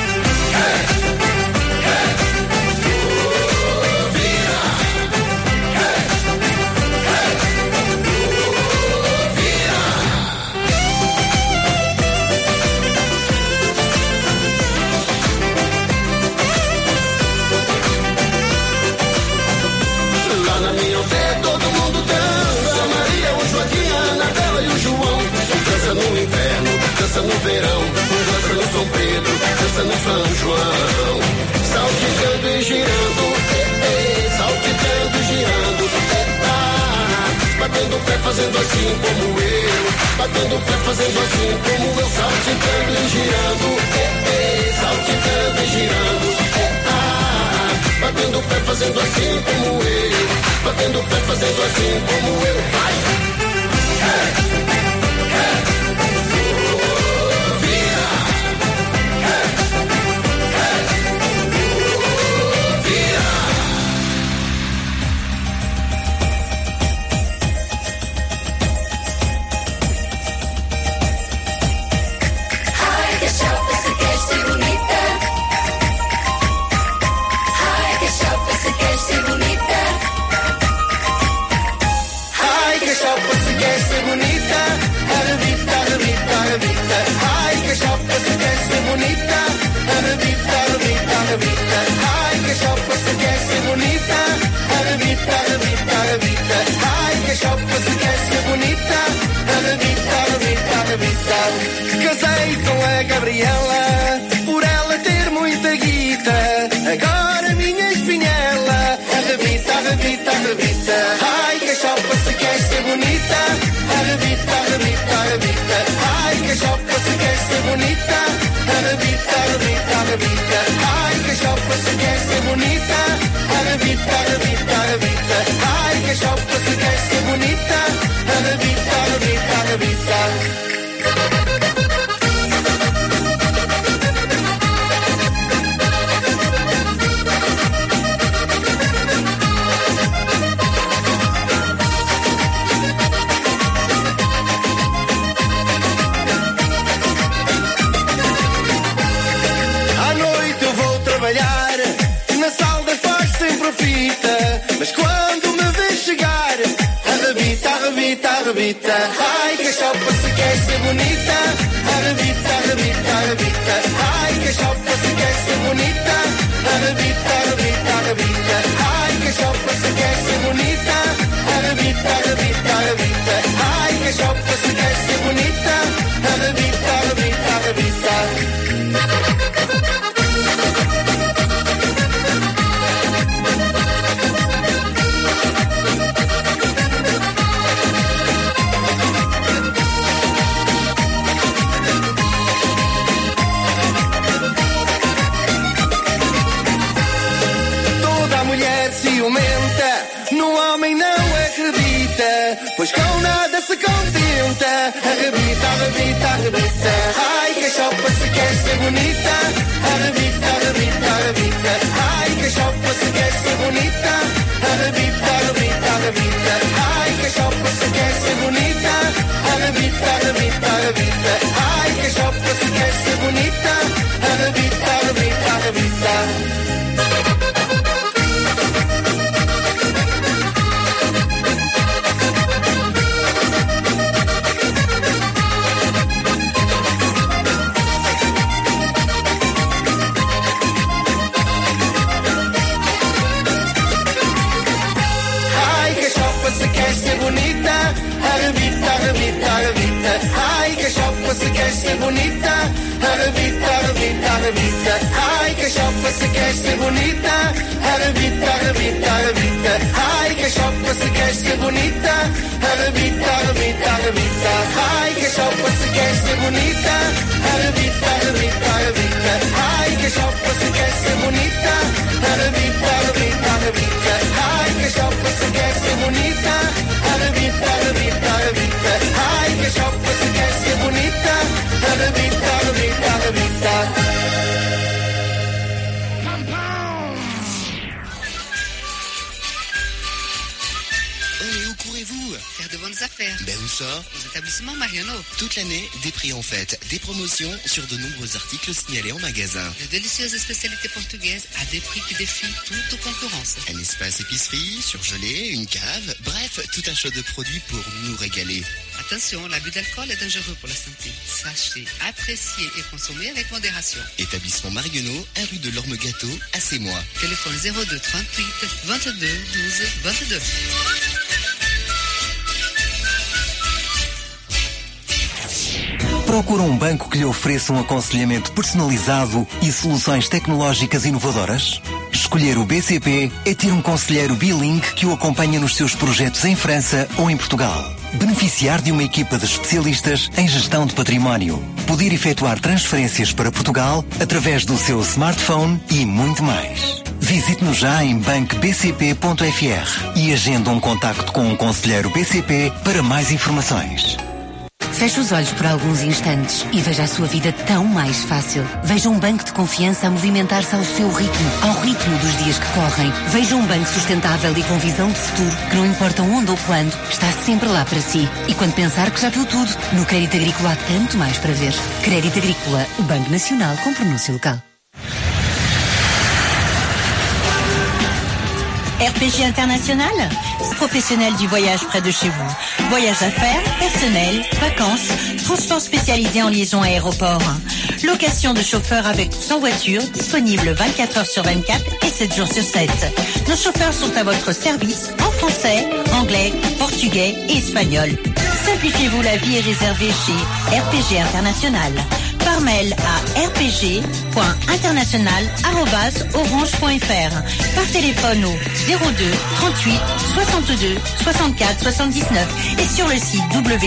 Dança no verão, dança no São Pedro, dança no São João. Saltitando e girando, saltitando e girando, batendo o pé fazendo assim como eu, batendo o pé fazendo assim como eu, saltitando e girando, saltitando e girando, batendo o pé fazendo assim como eu, batendo o pé fazendo assim como eu, vai! Casei com a Gabriela por ela ter muita guita. Agora minha espinhela arrebita, arrebita, arrebita. Ai, que a chopa se quer ser bonita. Arrebita, arrebita, arrebita. Ai, que a chopa se quer ser bonita. Arrebita, arrebita, arrebita. Ai, que a chopa se quer ser bonita. Arrebita, arrebita, arrebita. Ai, que a chopa se quer ser bonita. Arrebita, arrebita, arrebita. Mas quando me vê chegar, arrebita, arrebita, arrebita. Ai, que a chopa se quer ser bonita. Arrebita, arrebita, arrebita. Ai, que a chopa se quer ser bonita. arrebita, arrebita, arrebita. Ai, que chopa se quer ser bonita, arrebita, arrebita, arrebita. Ai, que chopa se quer ser bonita, arrebita, arrebita, arrebita. Ciumenta, no homem não acredita, pois com nada se contenta. Arrebita, arrebita, arrebita. Ai, que chopa se quer ser bonita, arrebita, arrebita, arrebita. Ai, que chopa se quer ser bonita, arrebita, arrebita, arrebita. Ai, que chopa se quer ser bonita, arrebita, arrebita, arrebita. Ai, que chopa se quer ser bonita, arrebita, arrebita, arrebita. Se quer ser bonita, arrebita, arrebita, arrebita. Ai, que chopa se quer ser bonita, arrebita, arrebita, arrebita. Ai, que chopa se quer ser bonita, arrebita, arrebita, arrebita. Ai, que chopa se quer ser bonita, arrebita, arrebita, arrebita. Ai, que chopa se quer ser bonita, arrebita, arrebita, arrebita. Ai, que chopa se quer ser bonita, arrebita, arrebita, arrebita. Ai, que chopa se quer ser bonita, arrebita, arrebita, arrebita. Ai, que chopa se quer ser bonita, arrebita, arrebita, arrebita. Faire de bonnes affaires. Ben où ça? Aux établissements Mariano. Toute l'année, des prix en fête, des promotions sur de nombreux articles signalés en magasin. De délicieuses spécialités portugaises à des prix qui défient toute concurrence. Un espace épicerie, surgelé, une cave, bref, tout un choix de produits pour nous régaler. Attention, l'abus d'alcool est dangereux pour la santé. Sachez, apprécier et consommer avec modération. Établissement Marionneau, 1 rue de l'Orme-Gâteau, à Sémois. Téléphone 02 38 22 12 22. Procura um banco que lhe ofereça um aconselhamento personalizado e soluções tecnológicas inovadoras? Escolher o BCP é ter um conselheiro bilingue que o acompanha nos seus projetos em França ou em Portugal. Beneficiar de uma equipa de especialistas em gestão de património. Poder efetuar transferências para Portugal através do seu smartphone e muito mais. Visite-nos já em bancobcp.fr e agenda um contacto com um conselheiro BCP para mais informações. Feche os olhos por alguns instantes e veja a sua vida tão mais fácil. Veja um banco de confiança a movimentar-se ao seu ritmo, ao ritmo dos dias que correm. Veja um banco sustentável e com visão de futuro, que não importa onde ou quando, está sempre lá para si. E quando pensar que já viu tudo, no Crédito Agrícola há tanto mais para ver. Crédito Agrícola, o Banco Nacional com pronúncia local. RPG International, professionnel du voyage près de chez vous. Voyage d'affaires, personnel, vacances, transport spécialisé en liaison aéroport. Location de chauffeurs avec ou sans voiture, disponible 24 heures sur 24 et 7 jours sur 7. Nos chauffeurs sont à votre service en français, anglais, portugais et espagnol. Simplifiez-vous la vie et réservez chez RPG International. Par mail à rpg.international@orange.fr. Par téléphone au 02 38 62 64 79 et sur le site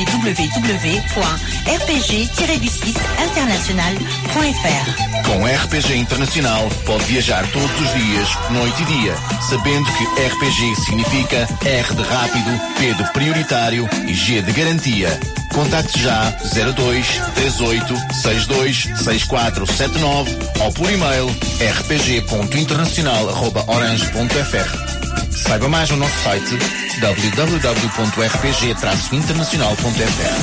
www.rpg-international.fr. Com RPG Internacional pode viajar todos os dias, noite e dia, sabendo que RPG significa R de rápido, P de prioritário e G de garantia. Contacte já 02 38 62 6479 ou por e-mail rpg.internacional@orange.fr. Saiba mais no nosso site www.rpg-internacional.fr.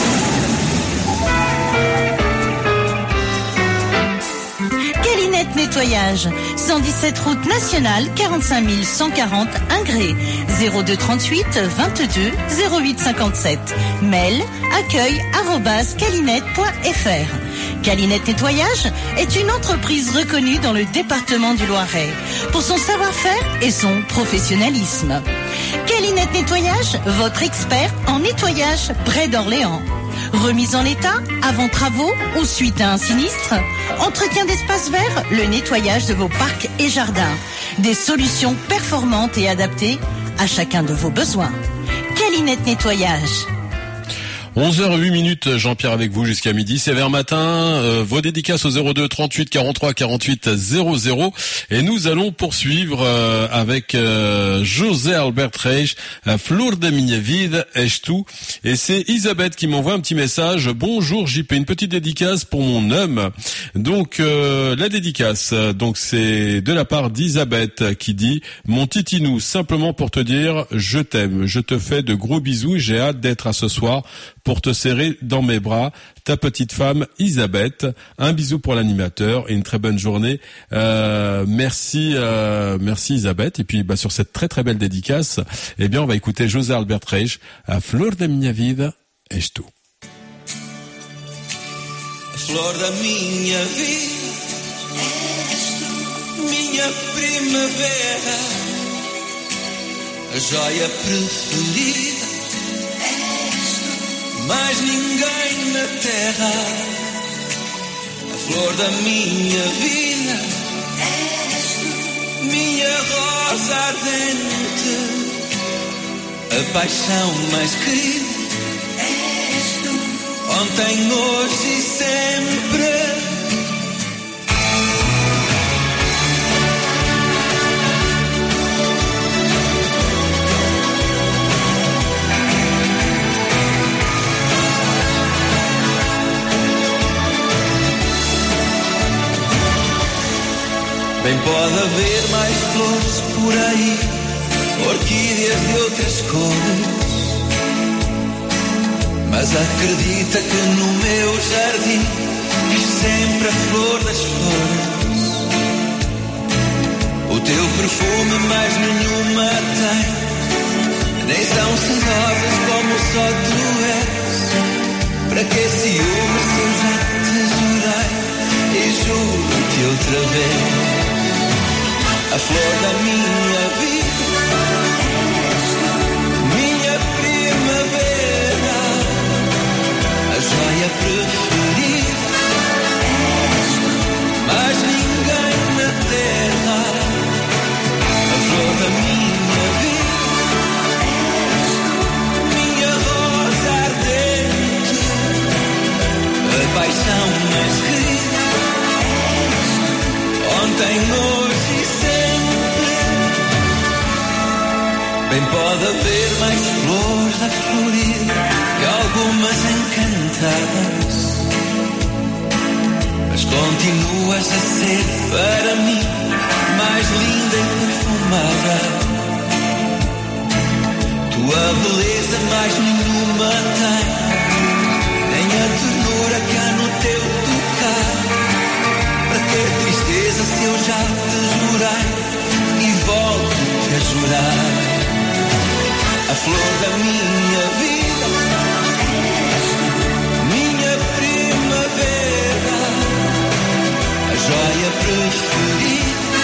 Nettoyage, 117 route nationale, 45 140 Ingré, 02 38 22 08 57. Mail accueil@calinette.fr. Calinette Nettoyage est une entreprise reconnue dans le département du Loiret pour son savoir-faire et son professionnalisme. Calinette Nettoyage, votre expert en nettoyage près d'Orléans. Remise en état, avant travaux ou suite à un sinistre. Entretien d'espaces verts, le nettoyage de vos parcs et jardins. Des solutions performantes et adaptées à chacun de vos besoins. Calinette Nettoyage. 11h08, Jean-Pierre avec vous jusqu'à midi. C'est vers matin. Vos dédicaces au 02 38 43 48 00. Et nous allons poursuivre avec José Albert Reis, Flor da minha vida és tu. Et c'est Isabelle qui m'envoie un petit message. Bonjour JP, une petite dédicace pour mon homme. Donc la dédicace, donc c'est de la part d'Isabelle qui dit: mon titinou, simplement pour te dire je t'aime, je te fais de gros bisous, j'ai hâte d'être à ce soir pour te serrer dans mes bras, ta petite femme Isabelle. Un bisou pour l'animateur et une très bonne journée. Merci Isabelle. Et puis sur cette très très belle dédicace, eh bien on va écouter José Albert Reis, A Flor da minha vida és tu. A flor da minha vida és tu, minha primavera, a joia preferida. Mais ninguém na terra, a flor da minha vida, minha rosa ardente, a paixão mais querida, ontem, hoje e sempre. Bem pode haver mais flores por aí, orquídeas de outras cores, mas acredita que no meu jardim és sempre a flor das flores. O teu perfume mais nenhuma tem, nem são sedosas como só tu és. Para que ciúme se eu já te jurei e juro-te outra vez? A flor da minha vida, minha primavera, a joia preferida, mais ninguém na terra. A flor da minha vida, minha rosa ardente, a paixão mais querida, ontem, hoje e sempre. Bem pode haver mais flores a florir e algumas encantadas, mas continuas a ser para mim mais linda e perfumada. Tua beleza mais nenhuma tem, nem a ternura que há no teu tocar. Para que tristeza se eu já te jurei e volto-te a jurar? A flor da minha vida, minha primavera, a joia preferida,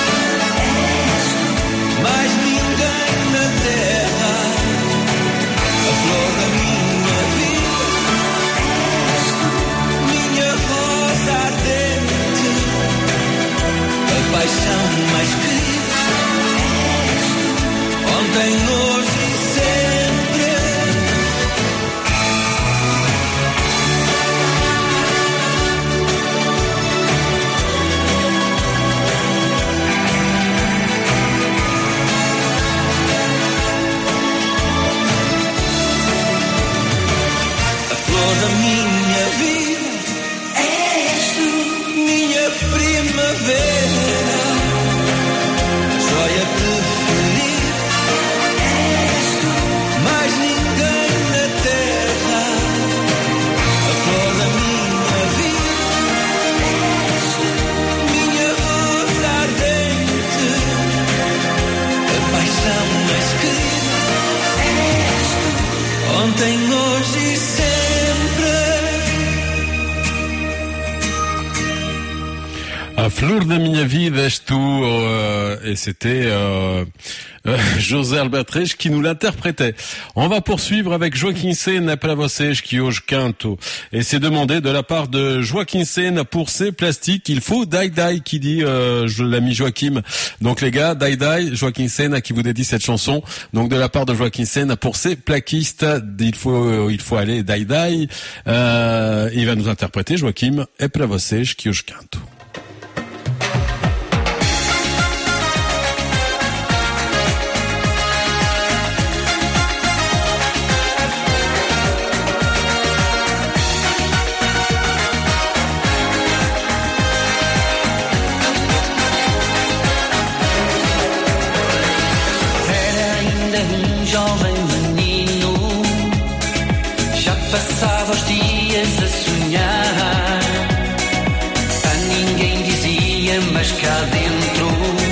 mais ninguém na terra. A flor da minha vida, minha rosa ardente, a paixão mais querida, ontem, hoje e sempre. A flor da minha vida és tu, minha primavera, joia preferida, Flor da minha vida és tu, et c'était José Albertrech qui nous l'interprétait. On va poursuivre avec Joaquim Sen para vocês que hoje canto. Et c'est demandé de la part de Joaquim Sen pour ses plastiques. Il faut Dai Dai qui dit l'ami Joachim. Donc les gars, Dai Dai, Joaquim Sen à qui vous dédie cette chanson. Donc de la part de Joaquim Sen pour ses plaquistes, il faut aller Dai Dai. Il va nous interpréter Joachim é para vocês que hoje canto. Jovem menino, já passava os dias a sonhar. A ninguém dizia, mas cá dentro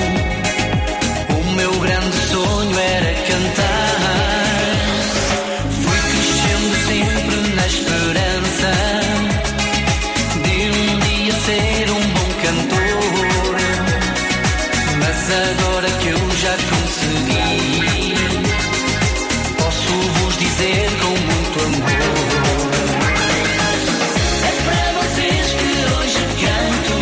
o meu grande sonho era cantar. Fui crescendo sempre na esperança de um dia ser um bom cantor. Mas agora que eu já consegui, posso-vos dizer com muito amor: é para vocês que hoje canto,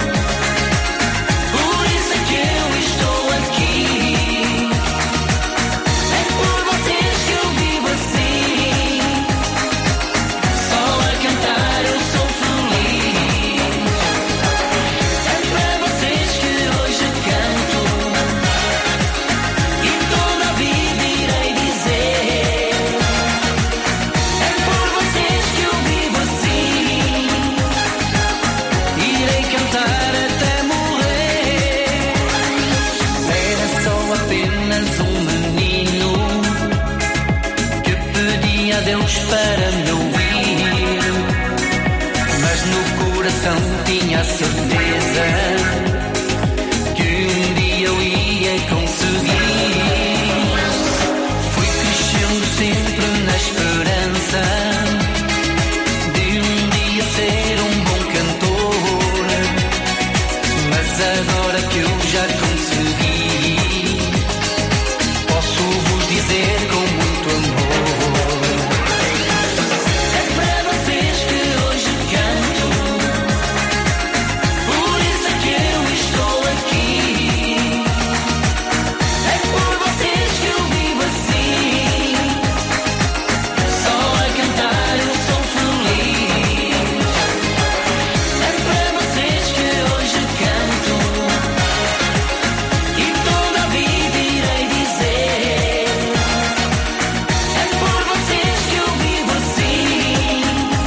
por isso é que eu estou aqui. É por vocês que eu vivo assim, só a cantar eu sou feliz. É para vocês que hoje canto, e toda a vida irei dizer: é por vocês que eu vivo assim, irei cantar até morrer. Era só apenas um menino que pedia a Deus para me ouvir, mas no coração tinha a certeza que um dia eu ia conseguir. Fui crescendo sempre na esperança de um dia ser um bom cantor. Mas agora que eu já consegui, posso-vos dizer com muito amor: é para vocês que hoje canto, por isso é que eu estou aqui. É por vocês que eu vivo assim, só a cantar eu sou feliz. É para vocês que hoje canto, e toda a vida irei dizer: é por vocês que eu vivo assim,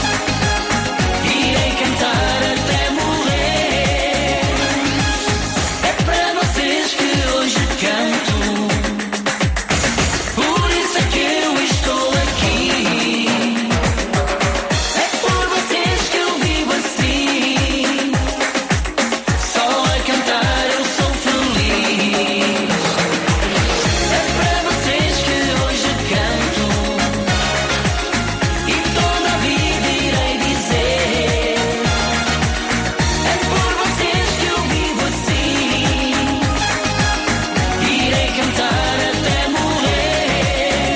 irei cantar até morrer. É para vocês que hoje canto, por isso é que eu estou aqui. É por vocês que eu vivo assim, só a cantar eu sou feliz. É para vocês que hoje canto, e toda a vida irei dizer: é por vocês que eu vivo assim, irei cantar até morrer.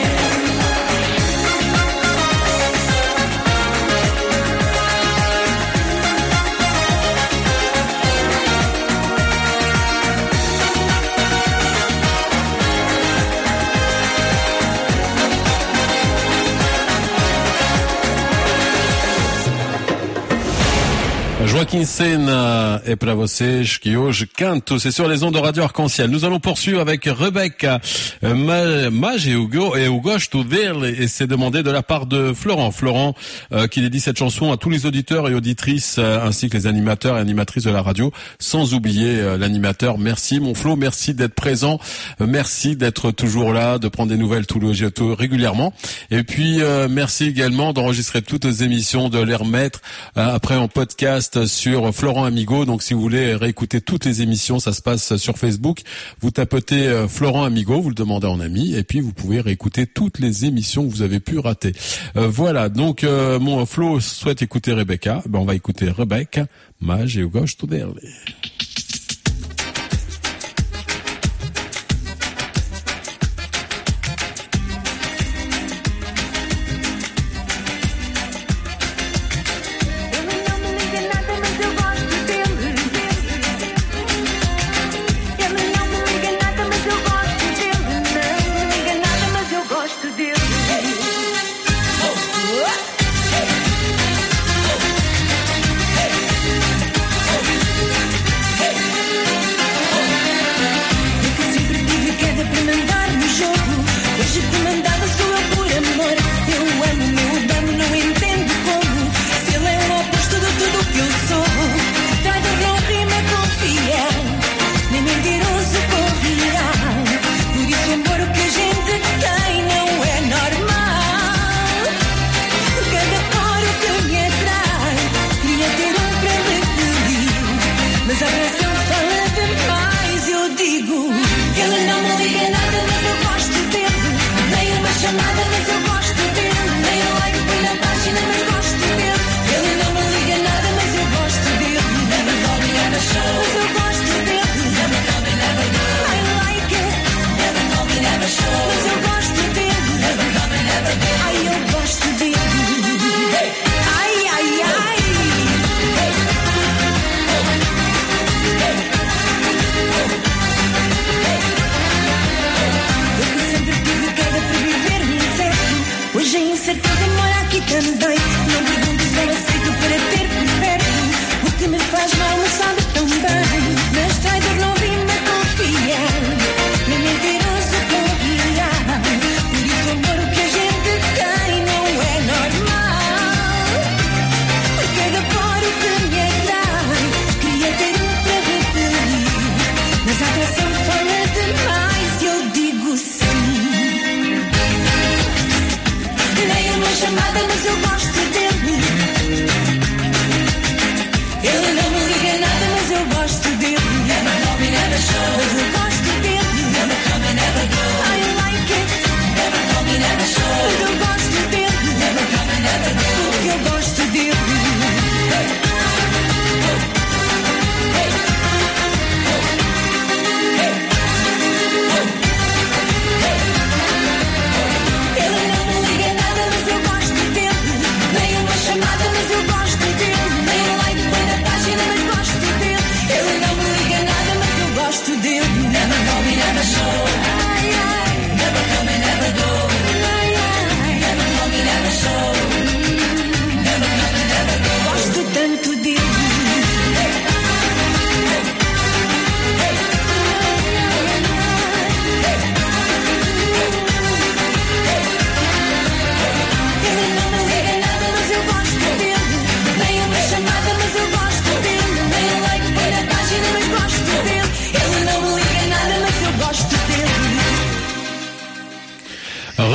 Joaquim Sen est para vocês que hoje canto. C'est sur les ondes de Radio Arc-en-Ciel. Nous allons poursuivre avec Rebecca. Mas eu gosto dele, et c'est demandé de la part de Florent. Florent qui dédie cette chanson à tous les auditeurs et auditrices ainsi que les animateurs et animatrices de la radio, sans oublier l'animateur. Merci mon Flo, merci d'être présent, merci d'être toujours là, de prendre des nouvelles régulièrement. Et puis merci également d'enregistrer toutes les émissions, de les remettre après en podcast sur Florent Amigo. Donc si vous voulez réécouter toutes les émissions, ça se passe sur Facebook. Vous tapotez Florent Amigo, vous le demandez en ami, et puis vous pouvez réécouter toutes les émissions que vous avez pu rater. Voilà, donc mon Flo souhaite écouter Rebecca. On va écouter Rebecca, mas eu gosto dele.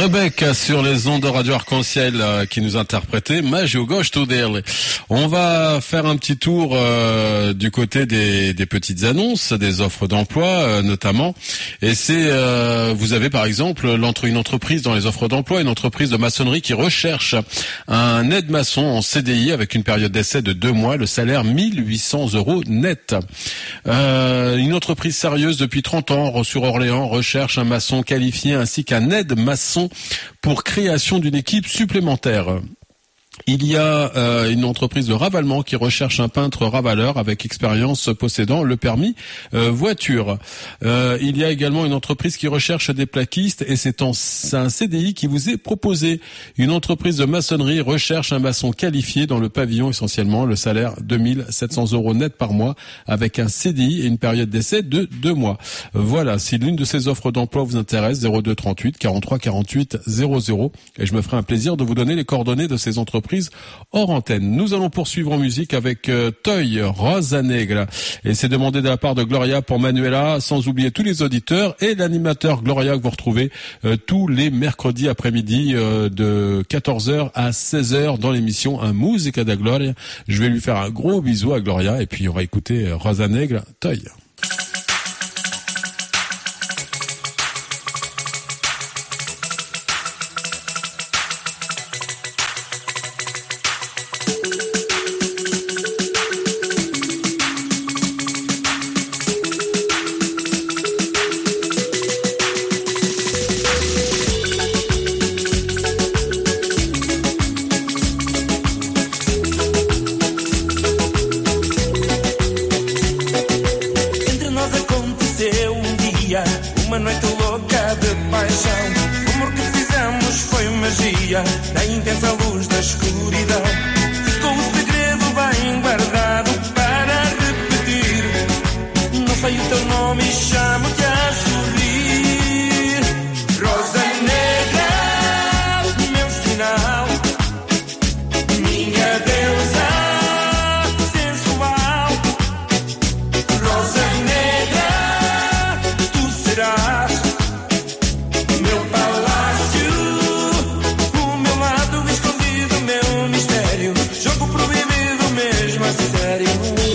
Rebec sur les ondes de Radio Arc-en-Ciel qui nous interprétait Maggio Gosto dele. On va faire un petit tour du côté des petites annonces, des offres d'emploi notamment. Et c'est vous avez par exemple une entreprise dans les offres d'emploi, une entreprise de maçonnerie qui recherche un aide-maçon en CDI avec une période d'essai de 2 mois, le salaire 1800 € net. Une entreprise sérieuse depuis 30 ans sur Orléans recherche un maçon qualifié ainsi qu'un aide-maçon pour création d'une équipe supplémentaire. Il y a une entreprise de ravalement qui recherche un peintre ravaleur avec expérience possédant le permis voiture. Il y a également une entreprise qui recherche des plaquistes et c'est un CDI qui vous est proposé. Une entreprise de maçonnerie recherche un maçon qualifié dans le pavillon essentiellement, le salaire 2700 € net par mois avec un CDI et une période d'essai de 2 mois. Voilà, si l'une de ces offres d'emploi vous intéresse, 02 38 43 48 00 et je me ferai un plaisir de vous donner les coordonnées de ces entreprises hors antenne. Nous allons poursuivre en musique avec Toy Rosa Negra et c'est demandé de la part de Gloria pour Manuela, sans oublier tous les auditeurs et l'animateur Gloria que vous retrouvez tous les mercredis après-midi de 14h à 16h dans l'émission Un Musica da Gloria. Je vais lui faire un gros bisou à Gloria et puis on va écouter Rosa Negra, Toy. Na intensa luz da escuridão ficou o segredo bem guardado para repetir. Não sei o teu nome e chamo-te a sorrir. Rosa negra, meu sinal, minha deusa sensual. Rosa negra, tu serás meu palácio, jogo proibido mesmo a sério.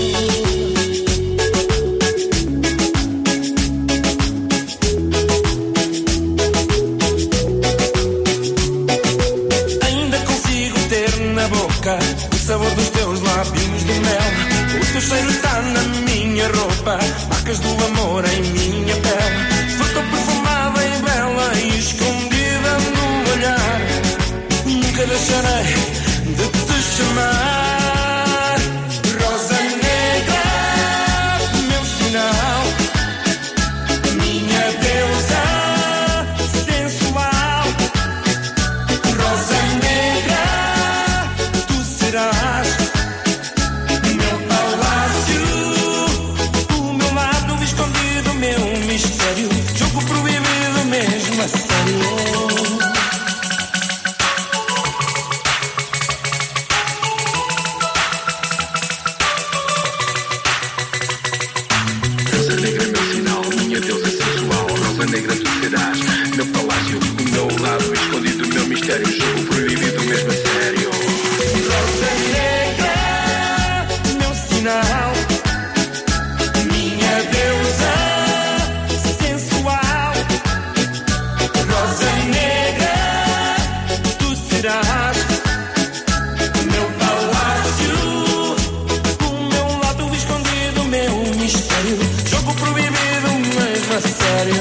Ainda consigo ter na boca o sabor dos teus lábios de mel. O teu cheiro está na minha roupa, marcas do amor em minha pele. Foi tão perfumada e bela e escondida no olhar. Nunca deixarei de te chamar. Rosa negra, meu sinal, minha deusa sensual. Rosa negra, tu serás meu palácio, o meu lado escondido, meu mistério, jogo proibido mesmo a sério. Jogo proibido mesmo a sério. Rosa negra, meu sinal, minha deusa sensual. Rosa negra, tu serás meu palácio, o meu lado escondido, meu mistério, jogo proibido mesmo a sério.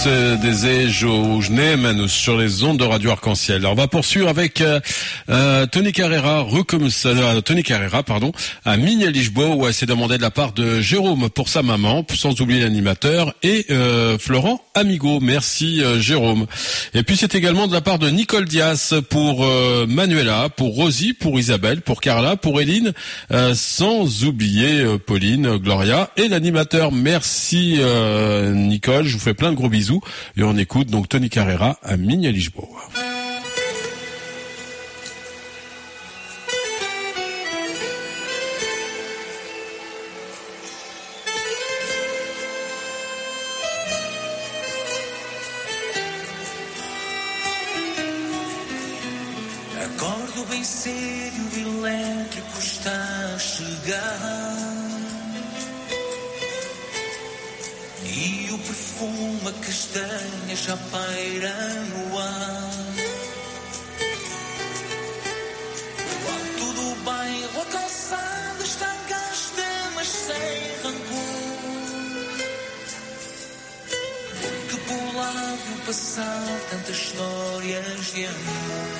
esse desejo Nemenos sur les ondes de Radio Arc-en-Ciel. Alors, on va poursuivre avec Tony Carreira, à Minha Lisboa, où elle s'est demandé de la part de Jérôme pour sa maman, sans oublier l'animateur, et Florent Amigo. Merci Jérôme. Et puis c'est également de la part de Nicole Dias pour Manuela, pour Rosie, pour Isabelle, pour Carla, pour Eline, sans oublier Pauline, Gloria et l'animateur. Merci Nicole, je vous fais plein de gros bisous et on écoute donc Tony Carreira à Minha Lisboa. Acordo bem cedo, o elétrico está a chegar e o perfume a castanha já paira no ar. O alto do bairro, a calçada está gasta, mas sem rancor. Que por lá viu passar tantas histórias de amor.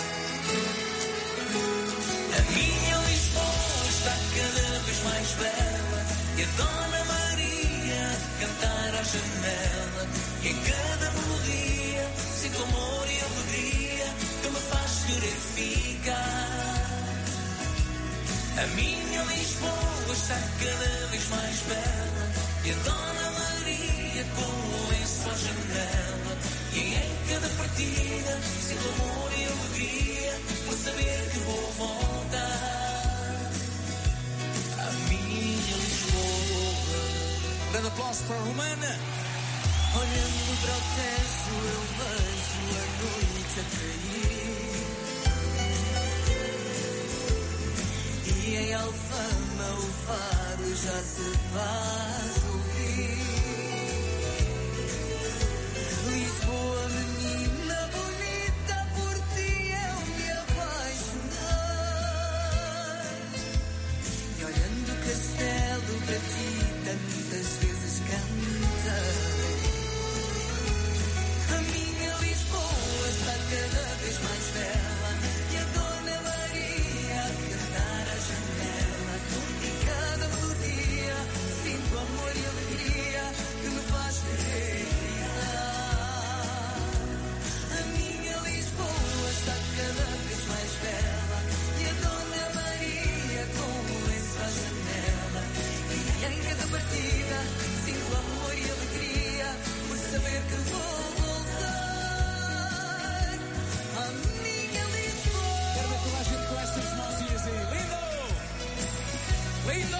A minha Lisboa está cada vez mais bela e a Dona Maria cantar à janela. E em cada melodia sinto amor e alegria que me faz querer ficar. A minha Lisboa está cada vez mais bela e a Dona Maria com o lenço à janela. E em cada partida sinto amor e alegria por saber que vou voltar à minha Lisboa. Grande aplauso para a Romana. Olhando para o teto eu vejo a noite a cair e em Alfama o faro já se faz ouvir. Lisboa, menina bonita, por ti eu me apaixonei. E olhando o castelo para ti tantas vezes cantei. A minha Lisboa está cada vez mais bela e a Dona Maria a cantar à janela. E cada melodia sinto amor e alegria que me faz querer gritar. A minha Lisboa está cada vez mais bela e a Dona Maria com o lenço à janela. E em cada partida sinto amor e alegria por saber que vou voltar à minha Lisboa. Quero ver toda a gente com estas mãozinhas aí. Lindo! Lindo!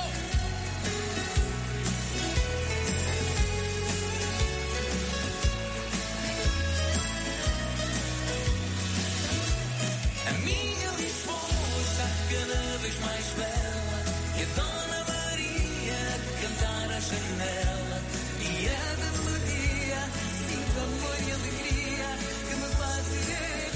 A minha Lisboa está cada vez mais bela e a Dona Maria a cantar à janela. E a da melodia sinto amor e alegria que me faz querer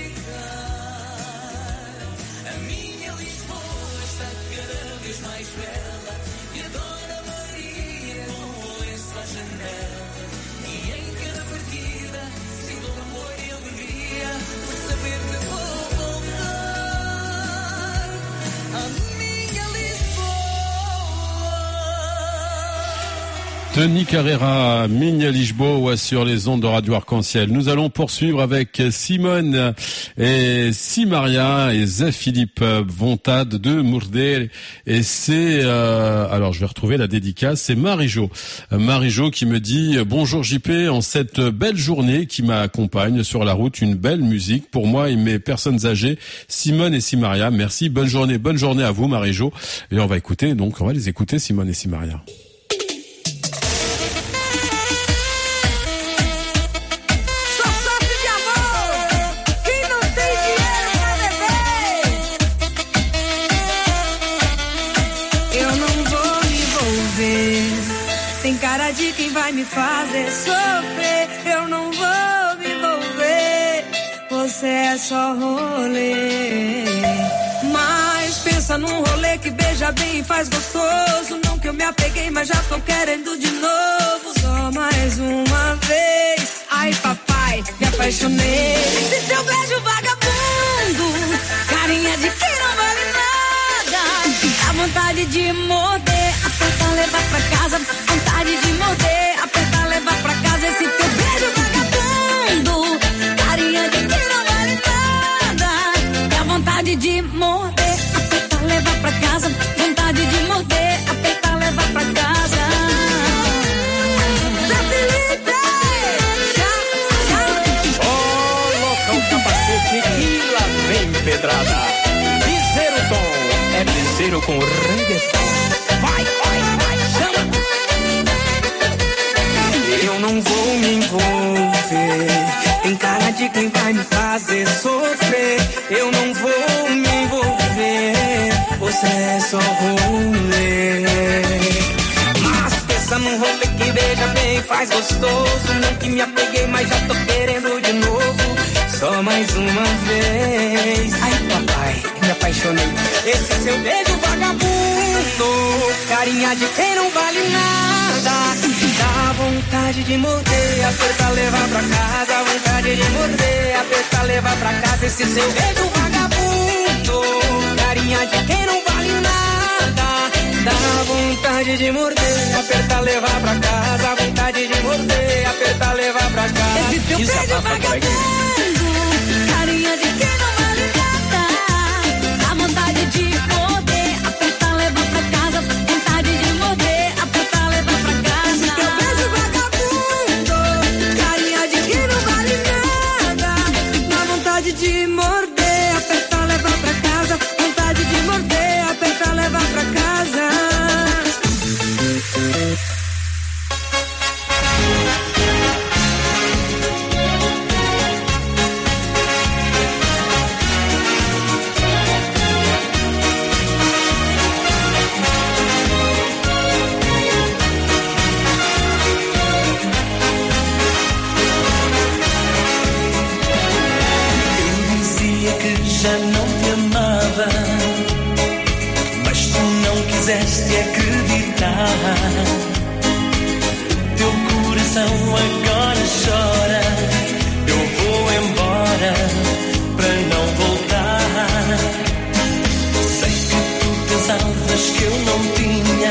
ficar. A minha Lisboa está cada vez mais bela e a Dona Maria com o lenço à janela. E em cada partida sinto amor e alegria por saber que vou voltar à minha Lisboa. Tony Carreira, Minha Lisboa sur les ondes de Radio Arc-en-Ciel. Nous allons poursuivre avec Simone et Simaria et Zé Philippe Vontade de Mourder. Et c'est, alors je vais retrouver la dédicace, c'est Marie-Jo. Marie-Jo qui me dit bonjour JP, en cette belle journée qui m'accompagne sur la route, une belle musique pour moi et mes personnes âgées, Simone et Simaria. Merci, bonne journée à vous Marie-Jo. Et on va les écouter Simone et Simaria. Tem cara de quem vai me fazer sofrer. Eu não vou me envolver. Você é só rolê. Mas pensa num rolê que beija bem e faz gostoso. Não que eu me apeguei, mas já tô querendo de novo. Só mais uma vez. Ai, apaixonei. Esse teu beijo vagabundo, carinha de quem não vale nada. Dá vontade de morder, apertar, levar pra casa. Vontade de morder, apertar, levar pra casa. Esse teu beijo vagabundo, carinha de quem não vale nada. Dá vontade de morder, apertar, levar pra casa. Vontade de morder, apertar, levar pra casa. Zé Felipe! Coloca o capacete que lá vem pedrada. Piseiro tom, é piseiro com reggaeton. Vai, vai, vai, chama! Eu não vou me envolver, tem cara de quem vai me fazer sofrer. Eu não vou me envolver, você é só rolê. Mas pensa num rolê que beija bem, faz gostoso. Não que me apeguei, mas já tô querendo de novo. Só mais uma vez. Ai papai, me apaixonei. Esse seu beijo vagabundo, carinha de quem não vale nada. Dá vontade de morder, apertar, levar pra casa. Vontade de morder, apertar, levar pra casa. Esse seu beijo vagabundo, carinha de quem não vale nada. Dá vontade de morder, apertar, levar pra casa. Vontade de morder, apertar, levar pra casa. Esse teu beijo vagabundo, carinha de quem não vale nada. Dá vontade de morder, apertar, levar pra casa. Vontade de morder, apertar, levar pra casa. Esse teu beijo vagabundo, carinha de quem não vale nada. Dá vontade de morder, apertar, levar pra casa. Vontade de morder, apertar, levar pra casa. Já não te amava, mas tu não quiseste acreditar. Teu coração agora chora. Eu vou embora para não voltar. Sei que tu pensavas que eu não tinha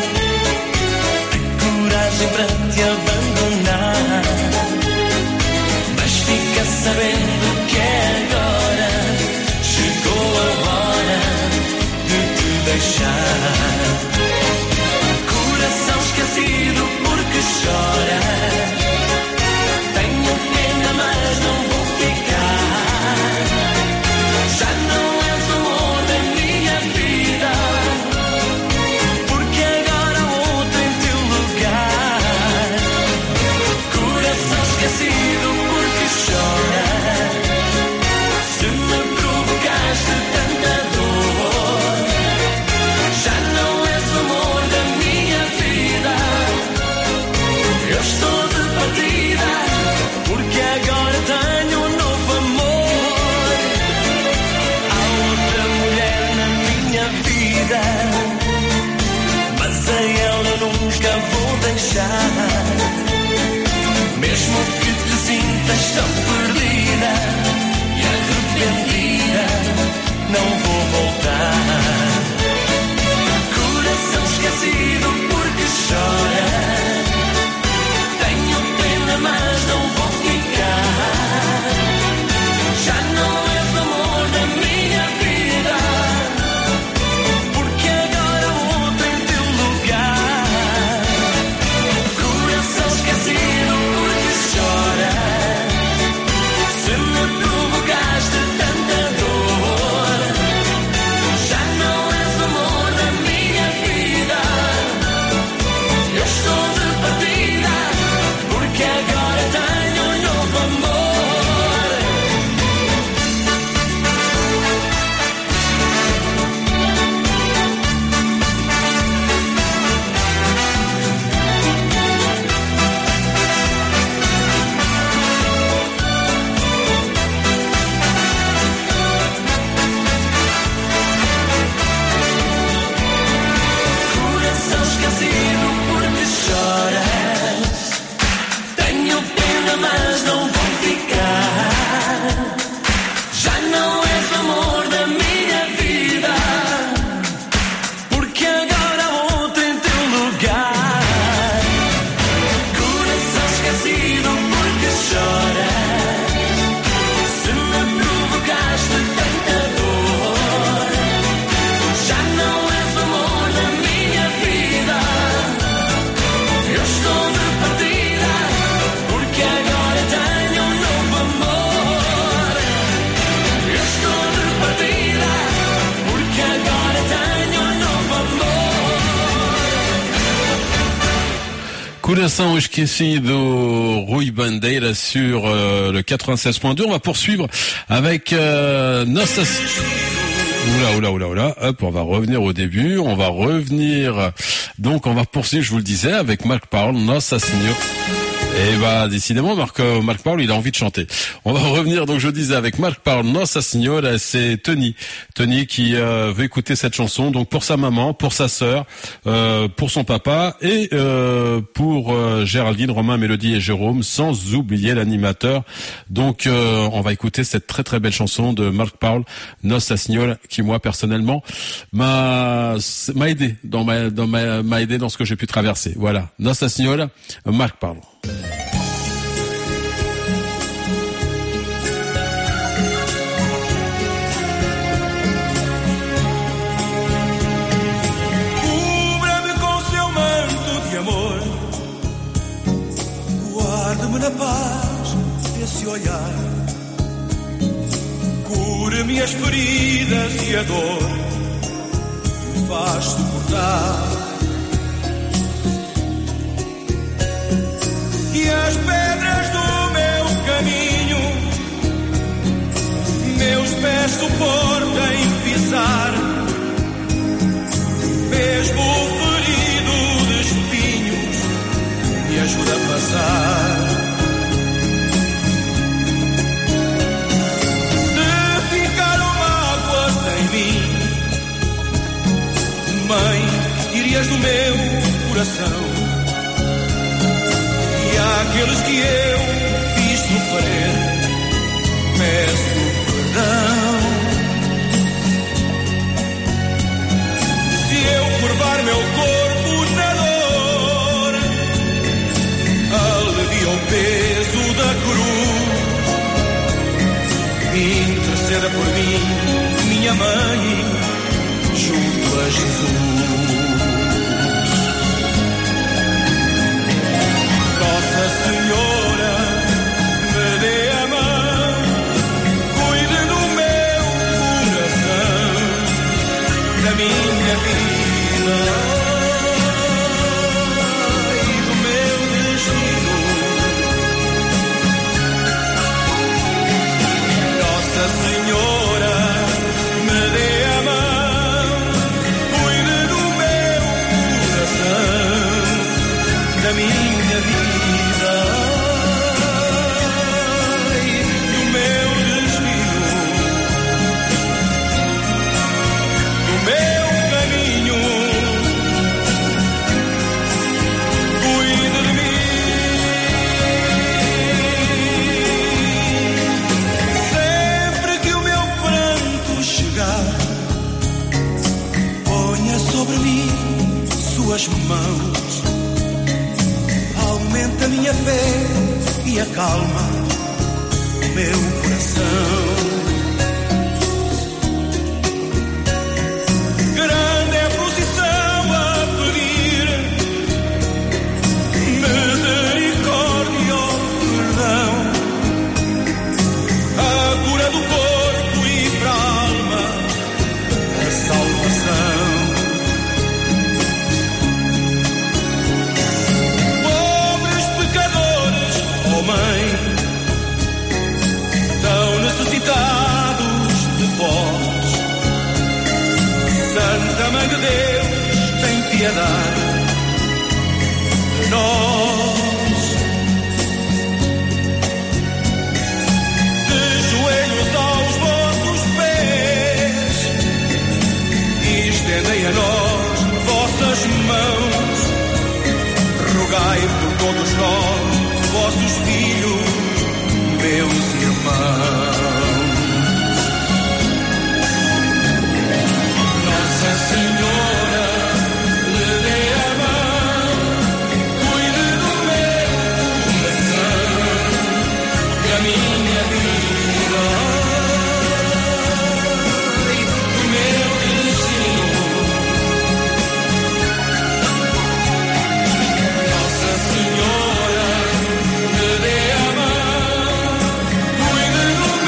a coragem para te abandonar, mas fica sabendo que é agora. Chegou a hora de te deixar. Coração esquecido porque chora. Tenho pena, mas não vou ficar. Já não és o amor da minha vida, porque agora há outro em teu lugar. Coração esquecido porque chora. Se me provocaste tanta dor, já não és o amor da minha vida. Eu estou de partida, porque agora tenho um novo amor. Há outra mulher na minha vida, mas a ela nunca vou deixar. Mesmo que te sintas tão perdida e arrependida, não vou voltar. Coração esquecido porque chora. Tenho pena, mas não vou ficar. Já não és o amor da minha vida, porque agora há outro em teu lugar. Coração esquecido porque chora. Se me provocaste tanta dor, Coração Esquecido, Rui Bandeira sur le 96.2. On va poursuivre avec Nossa... Oula. Hop, on va revenir au début. On va revenir... Donc, on va poursuivre, je vous le disais, avec Marc Paul, Nossa Senhora. Et bah, décidément, Marc Paul, il a envie de chanter. On va revenir, donc je disais, avec Marc Paul, Nossa Senhora, c'est Tony qui veut écouter cette chanson, donc pour sa maman, pour sa sœur, pour son papa et pour Géraldine, Romain, Mélodie et Jérôme, sans oublier l'animateur. Donc on va écouter cette très très belle chanson de Marc Paul, Nossa Senhora, qui moi personnellement m'a aidé m'a aidé dans ce que j'ai pu traverser. Voilà, Nossa Senhora, Marc Paul. Cubra-me com seu manto de amor, guarda-me na paz desse olhar, cura-me as feridas e a dor me faz suportar. E as pedras do meu caminho, meus pés suportem pisar, mesmo ferido de espinhos, me ajuda a passar. Se ficaram mágoas em mim, mãe, tire-as do meu coração. Aqueles que eu fiz sofrer, peço perdão. Se eu curvar meu corpo na dor, alivia o peso da cruz. Interceda por mim, minha mãe, junto a Jesus. Nossa Senhora, me dê a mão, cuide do meu coração, da minha vida e do meu destino. Nossa Senhora, me dê a mão, cuide do meu coração, da minha vida. Suas mãos, aumenta minha fé e acalma meu coração. Grande é a procissão a pedir misericórdia ou perdão, a cura do corpo e para a alma, a salvação. Mãe, tão necessitados de vós, Santa Mãe de Deus, tem piedade de nós. De joelhos aos vossos pés, estendei a nós vossas mãos, rogai por todos nós, vossos filhos, meus irmãos. Nossa Senhora, lhe dê a mão, cuide do meu coração, da minha vida e do meu destino. Nossa Senhora, me dê a mão, cuide do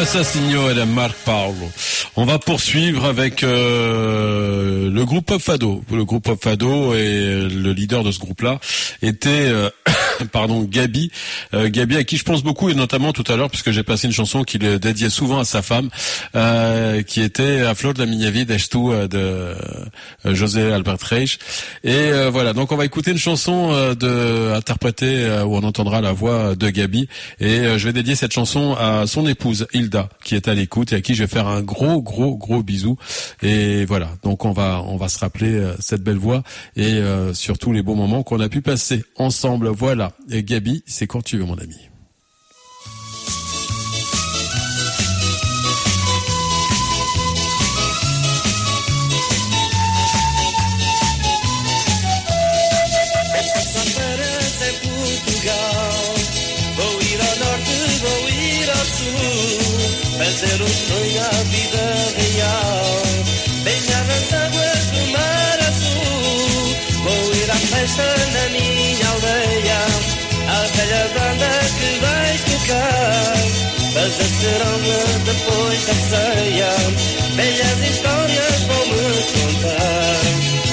Nossa Signora, Marc Paolo. On va poursuivre avec le groupe Pop Fado. Le groupe Pop Fado et le leader de ce groupe-là était Gabi. Gabi à qui je pense beaucoup, et notamment tout à l'heure, puisque j'ai passé une chanson qu'il dédiait souvent à sa femme, qui était A Flor de la Minha Vida És Tu de José Albert Reich. Et voilà, donc on va écouter une chanson interprétée où on entendra la voix de Gabi. Et je vais dédier cette chanson à son épouse Hilda, qui est à l'écoute et à qui je vais faire un gros bisou. Et voilà, donc on va se rappeler cette belle voix et surtout les beaux moments qu'on a pu passer ensemble. Voilà, et Gabi, c'est quand tu veux, mon ami. Fazer sonho a vida real, beijar nas águas do mar azul. Vou ir à festa na minha aldeia, a velha banda que vai tocar, fazer ceronha depois da ceia, velhas histórias vão me contar.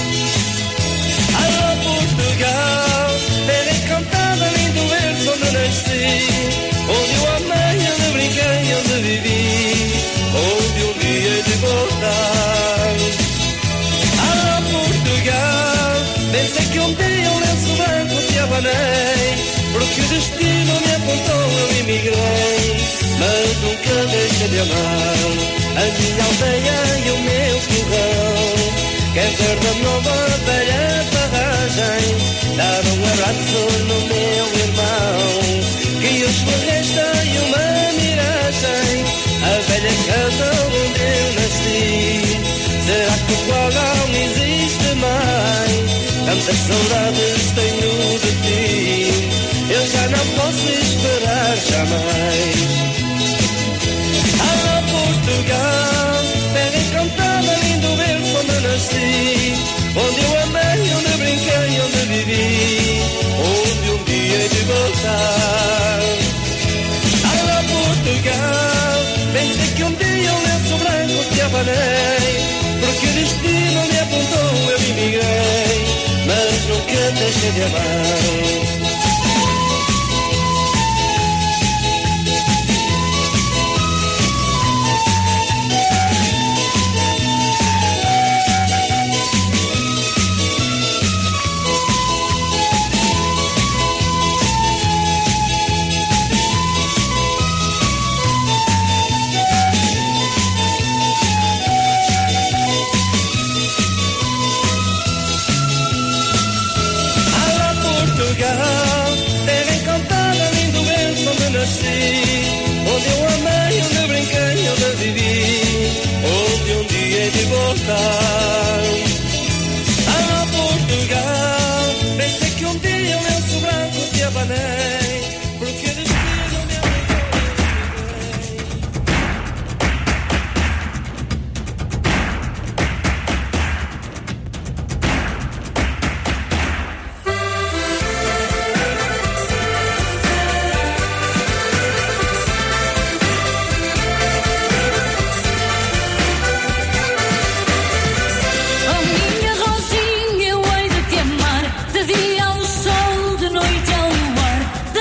Alô Portugal, terra encantada, lindo berço onde nasci, onde eu amei, onde brinquei, onde vivi, onde um dia hei de voltar. Alô Portugal, pensei que um dia um lenço branco te abanei, porque o destino me apontou, eu emigrei, mas nunca deixei de amar a minha aldeia e o meu fogão. Quer ver da nova velha barragem, dar um abraço no meu irmão, que hoje me resta e uma miragem, a velha casa onde eu nasci. Será que o qual não existe mais? Tantas saudades tenho de ti, eu já não posso esperar jamais. Alô Portugal, terra encantada, lindo berço onde nasci, onde eu amei, onde brinquei, onde vivi, onde um dia hei de voltar. Alô Portugal, pensei que um dia um lenço branco te abanei, porque o destino me apontou, eu emigrei, mas nunca deixei de amar. Terra encantada, lindo berço onde nasci, onde eu amei, onde brinquei, onde vivi, onde um dia hei de voltar. Alô Portugal, pensei que um dia um lenço branco te abanei, porque o destino me Rosinha, eu hei de te amar, de dia ao sol, de noite ao luar.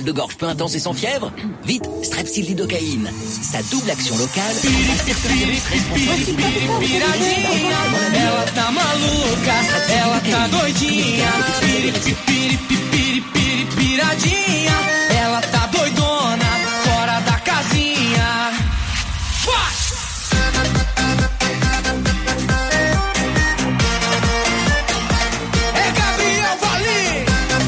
mal de gorge peu intense et sans fièvre? Vite, Strepsil lidocaïne. Sa double action locale. Piradinha, ela tá maluca, ela tá doidinha. Piradinha, ela tá doidona, fora da casinha. É Gabriel Valim.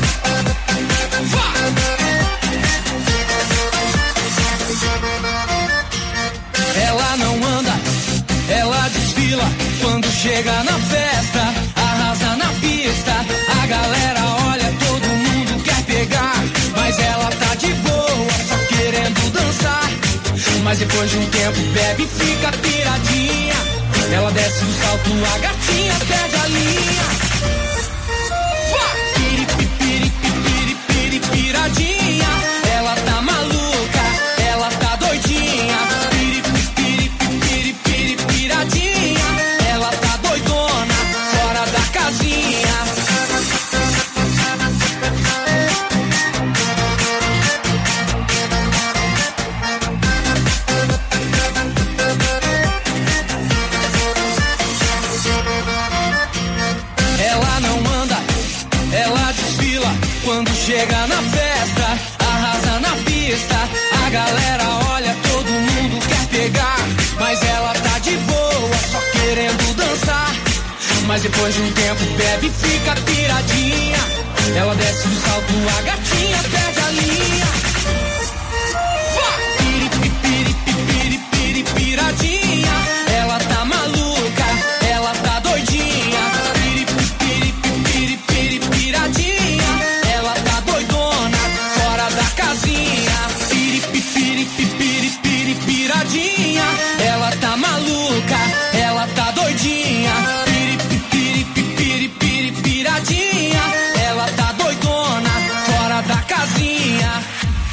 Ela não anda, ela desfila. Quando chega na festa, arrasa na pista. A galera olha, todo mundo quer pegar, mas ela tá de boa, só querendo dançar. Mas depois de um tempo bebe e fica piradinha. Ela desce no salto, a gatinha perde a linha. Piradinha, ela tá maluca, ela tá doidinha. Piradinha, ela tá doidona, fora da casinha. Ela não anda, ela desfila. Quando chega na festa, arrasa na pista. A galera olha, todo mundo quer pegar, mas ela tá de boa, só querendo dançar. Mas depois de um tempo bebe e fica piradinha. Ela desce no salto, a gatinha perde a linha. Piradinha, ela tá maluca, ela tá doidinha. Piradinha, ela tá doidona, fora da casinha. Piradinha, ela tá maluca, ela tá doidinha. Piradinha, ela tá doidona, fora da casinha.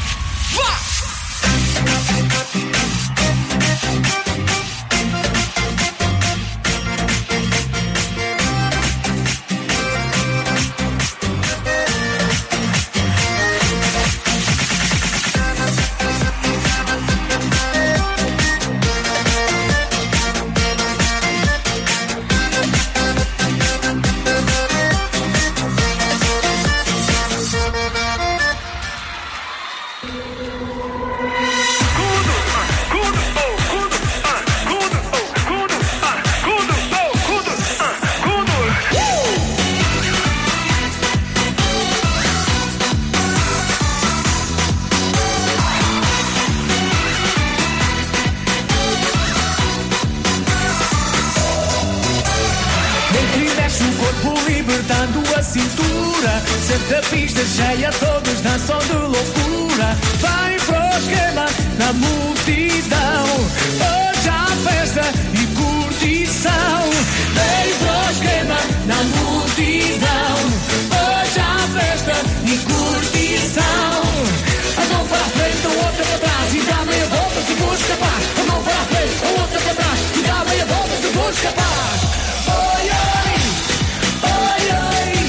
Senta a pista cheia, todos dançam de loucura. Vai pro esquema na multidão. Hoje há festa e curtição. Vem pro esquema na multidão. Hoje há festa e curtição. A mão para a frente, a outra para trás e dá meia volta se for capaz. A mão para a frente, a outra para trás e dá meia volta se for capaz. Oi, oi, oi, oi.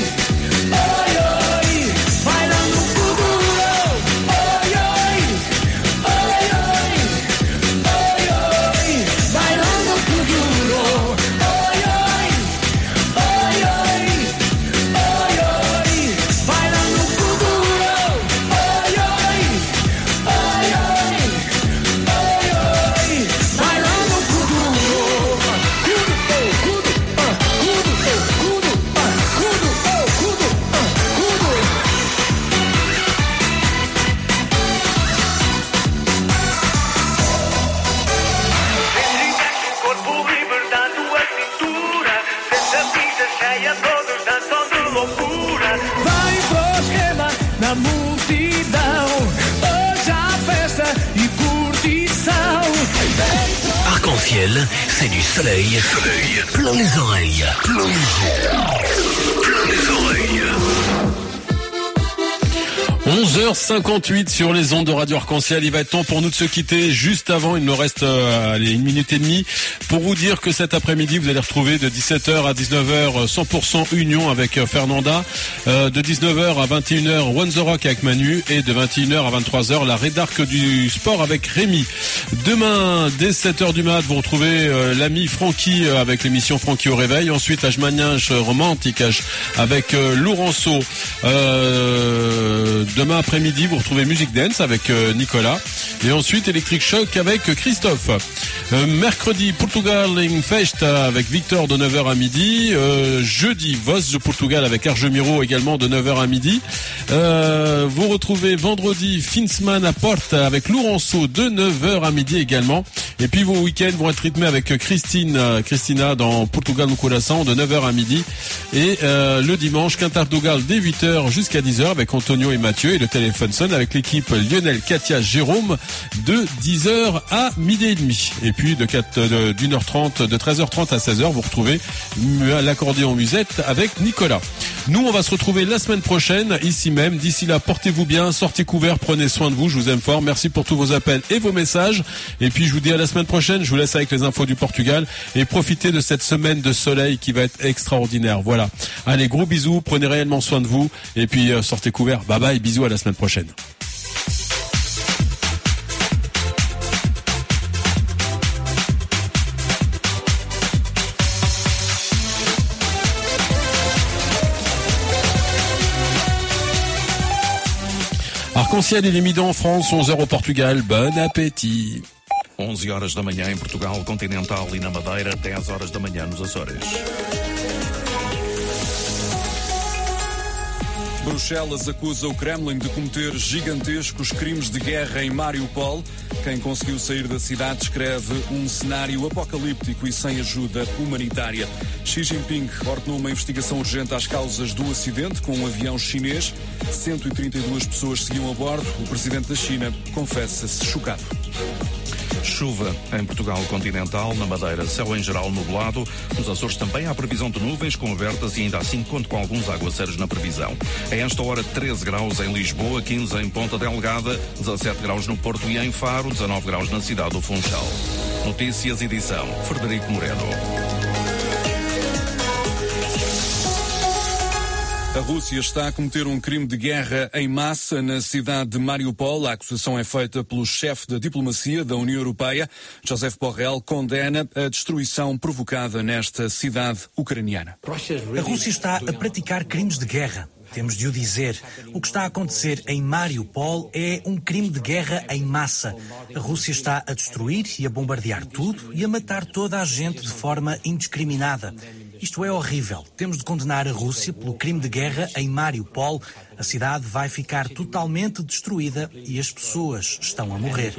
Arc-en-ciel, c'est du soleil, plein les oreilles, plein les oreilles. 11h58 sur les ondes de Radio Arc-en-Ciel. Il va être temps pour nous de se quitter. Juste avant, il nous reste 1 minute et demie pour vous dire que cet après-midi, vous allez retrouver de 17h à 19h 100% Union avec Fernanda, de 19h à 21h One The Rock avec Manu et de 21h à 23h la Rédarque du Sport avec Rémi. Demain, dès 7h du mat, vous retrouvez l'ami Francky avec l'émission Francky au réveil. Ensuite, Ajmaniage Romantique avec Laurenceau. Demain après-midi, vous retrouvez Music Dance avec Nicolas. Et ensuite, Electric Shock avec Christophe. Mercredi, Portugal in Fest avec Victor de 9h à midi. Jeudi, Voz de Portugal avec Argemiro également de 9h à midi. Vous retrouvez vendredi, Finsman à Porte avec Laurenceau de 9h à midi également. Et puis vos week-ends vont être rythmés avec Christina dans Portugal no Coração de 9h à midi. Et le dimanche, Quintardogal dès 8h jusqu'à 10h avec Antonio et Mathieu. Et le téléphone sonne avec l'équipe Lionel, Katia, Jérôme de 10h à midi et demi. Et puis de 13h30 à 16h, vous retrouvez l'accordéon musette avec Nicolas. Nous, on va se retrouver la semaine prochaine, ici même. D'ici là, portez-vous bien, sortez couverts, prenez soin de vous. Je vous aime fort. Merci pour tous vos appels et vos messages. Et puis, je vous dis à la semaine prochaine. Je vous laisse avec les infos du Portugal et profitez de cette semaine de soleil qui va être extraordinaire. Voilà. Allez, gros bisous. Prenez réellement soin de vous. Et puis, sortez couverts. Bye bye. Bisous à la semaine prochaine. Arc-en-Ciel et les midons en France, 11h au Portugal. Bon appétit. 11h da manhã em Portugal continental e na Madeira, 10h da manhã nos Açores. Bruxelas acusa o Kremlin de cometer gigantescos crimes de guerra em Mariupol. Quem conseguiu sair da cidade descreve um cenário apocalíptico e sem ajuda humanitária. Xi Jinping ordenou uma investigação urgente às causas do acidente com um avião chinês. 132 pessoas seguiam a bordo. O presidente da China confessa-se chocado. Chuva em Portugal continental, na Madeira céu em geral nublado, nos Açores também há previsão de nuvens com abertas e ainda assim conto com alguns aguaceiros na previsão. A esta hora 13 graus em Lisboa, 15 em Ponta Delgada, 17 graus no Porto e em Faro, 19 graus na cidade do Funchal. Notícias edição Frederico Moreno. A Rússia está a cometer um crime de guerra em massa na cidade de Mariupol. A acusação é feita pelo chefe da diplomacia da União Europeia. Josep Borrell condena a destruição provocada nesta cidade ucraniana. A Rússia está a praticar crimes de guerra. Temos de o dizer. O que está a acontecer em Mariupol é um crime de guerra em massa. A Rússia está a destruir e a bombardear tudo e a matar toda a gente de forma indiscriminada. Isto é horrível. Temos de condenar a Rússia pelo crime de guerra em Mariupol. A cidade vai ficar totalmente destruída e as pessoas estão a morrer.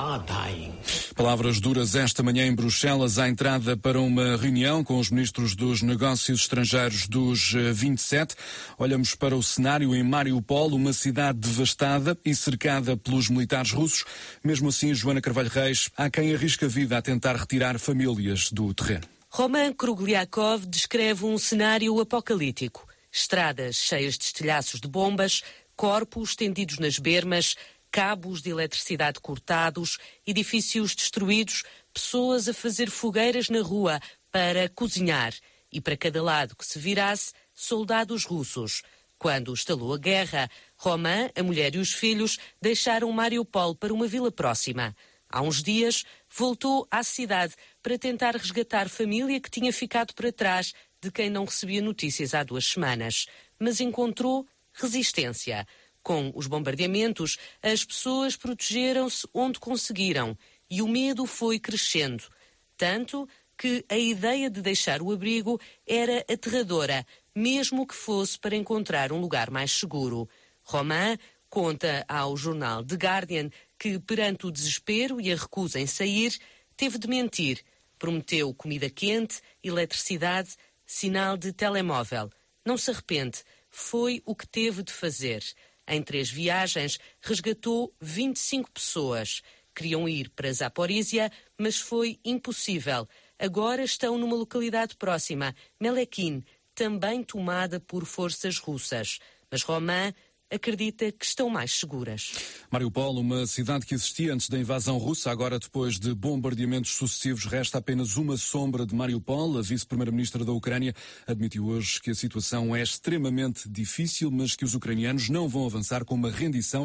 Palavras duras esta manhã em Bruxelas, à entrada para uma reunião com os ministros dos negócios estrangeiros dos 27. Olhamos para o cenário em Mariupol, uma cidade devastada e cercada pelos militares russos. Mesmo assim, Joana Carvalho Reis, há quem arrisca a vida a tentar retirar famílias do terreno. Roman Krugliakov descreve um cenário apocalíptico. Estradas cheias de estilhaços de bombas, corpos estendidos nas bermas, cabos de eletricidade cortados, edifícios destruídos, pessoas a fazer fogueiras na rua para cozinhar e, para cada lado que se virasse, soldados russos. Quando estalou a guerra, Roman, a mulher e os filhos deixaram Mariupol para uma vila próxima. Há uns dias, voltou à cidade para tentar resgatar família que tinha ficado para trás de quem não recebia notícias há 2 semanas. Mas encontrou resistência. Com os bombardeamentos, as pessoas protegeram-se onde conseguiram e o medo foi crescendo. Tanto que a ideia de deixar o abrigo era aterradora, mesmo que fosse para encontrar um lugar mais seguro. Roman conta ao jornal The Guardian que, perante o desespero e a recusa em sair, teve de mentir. Prometeu comida quente, eletricidade, sinal de telemóvel. Não se arrepende. Foi o que teve de fazer. Em 3 viagens, resgatou 25 pessoas. Queriam ir para Zaporizhia, mas foi impossível. Agora estão numa localidade próxima, Melekin, também tomada por forças russas. Mas Roman acredita que estão mais seguras. Mariupol, uma cidade que existia antes da invasão russa, agora depois de bombardeamentos sucessivos, resta apenas uma sombra de Mariupol. A vice-primeira-ministra da Ucrânia admitiu hoje que a situação é extremamente difícil, mas que os ucranianos não vão avançar com uma rendição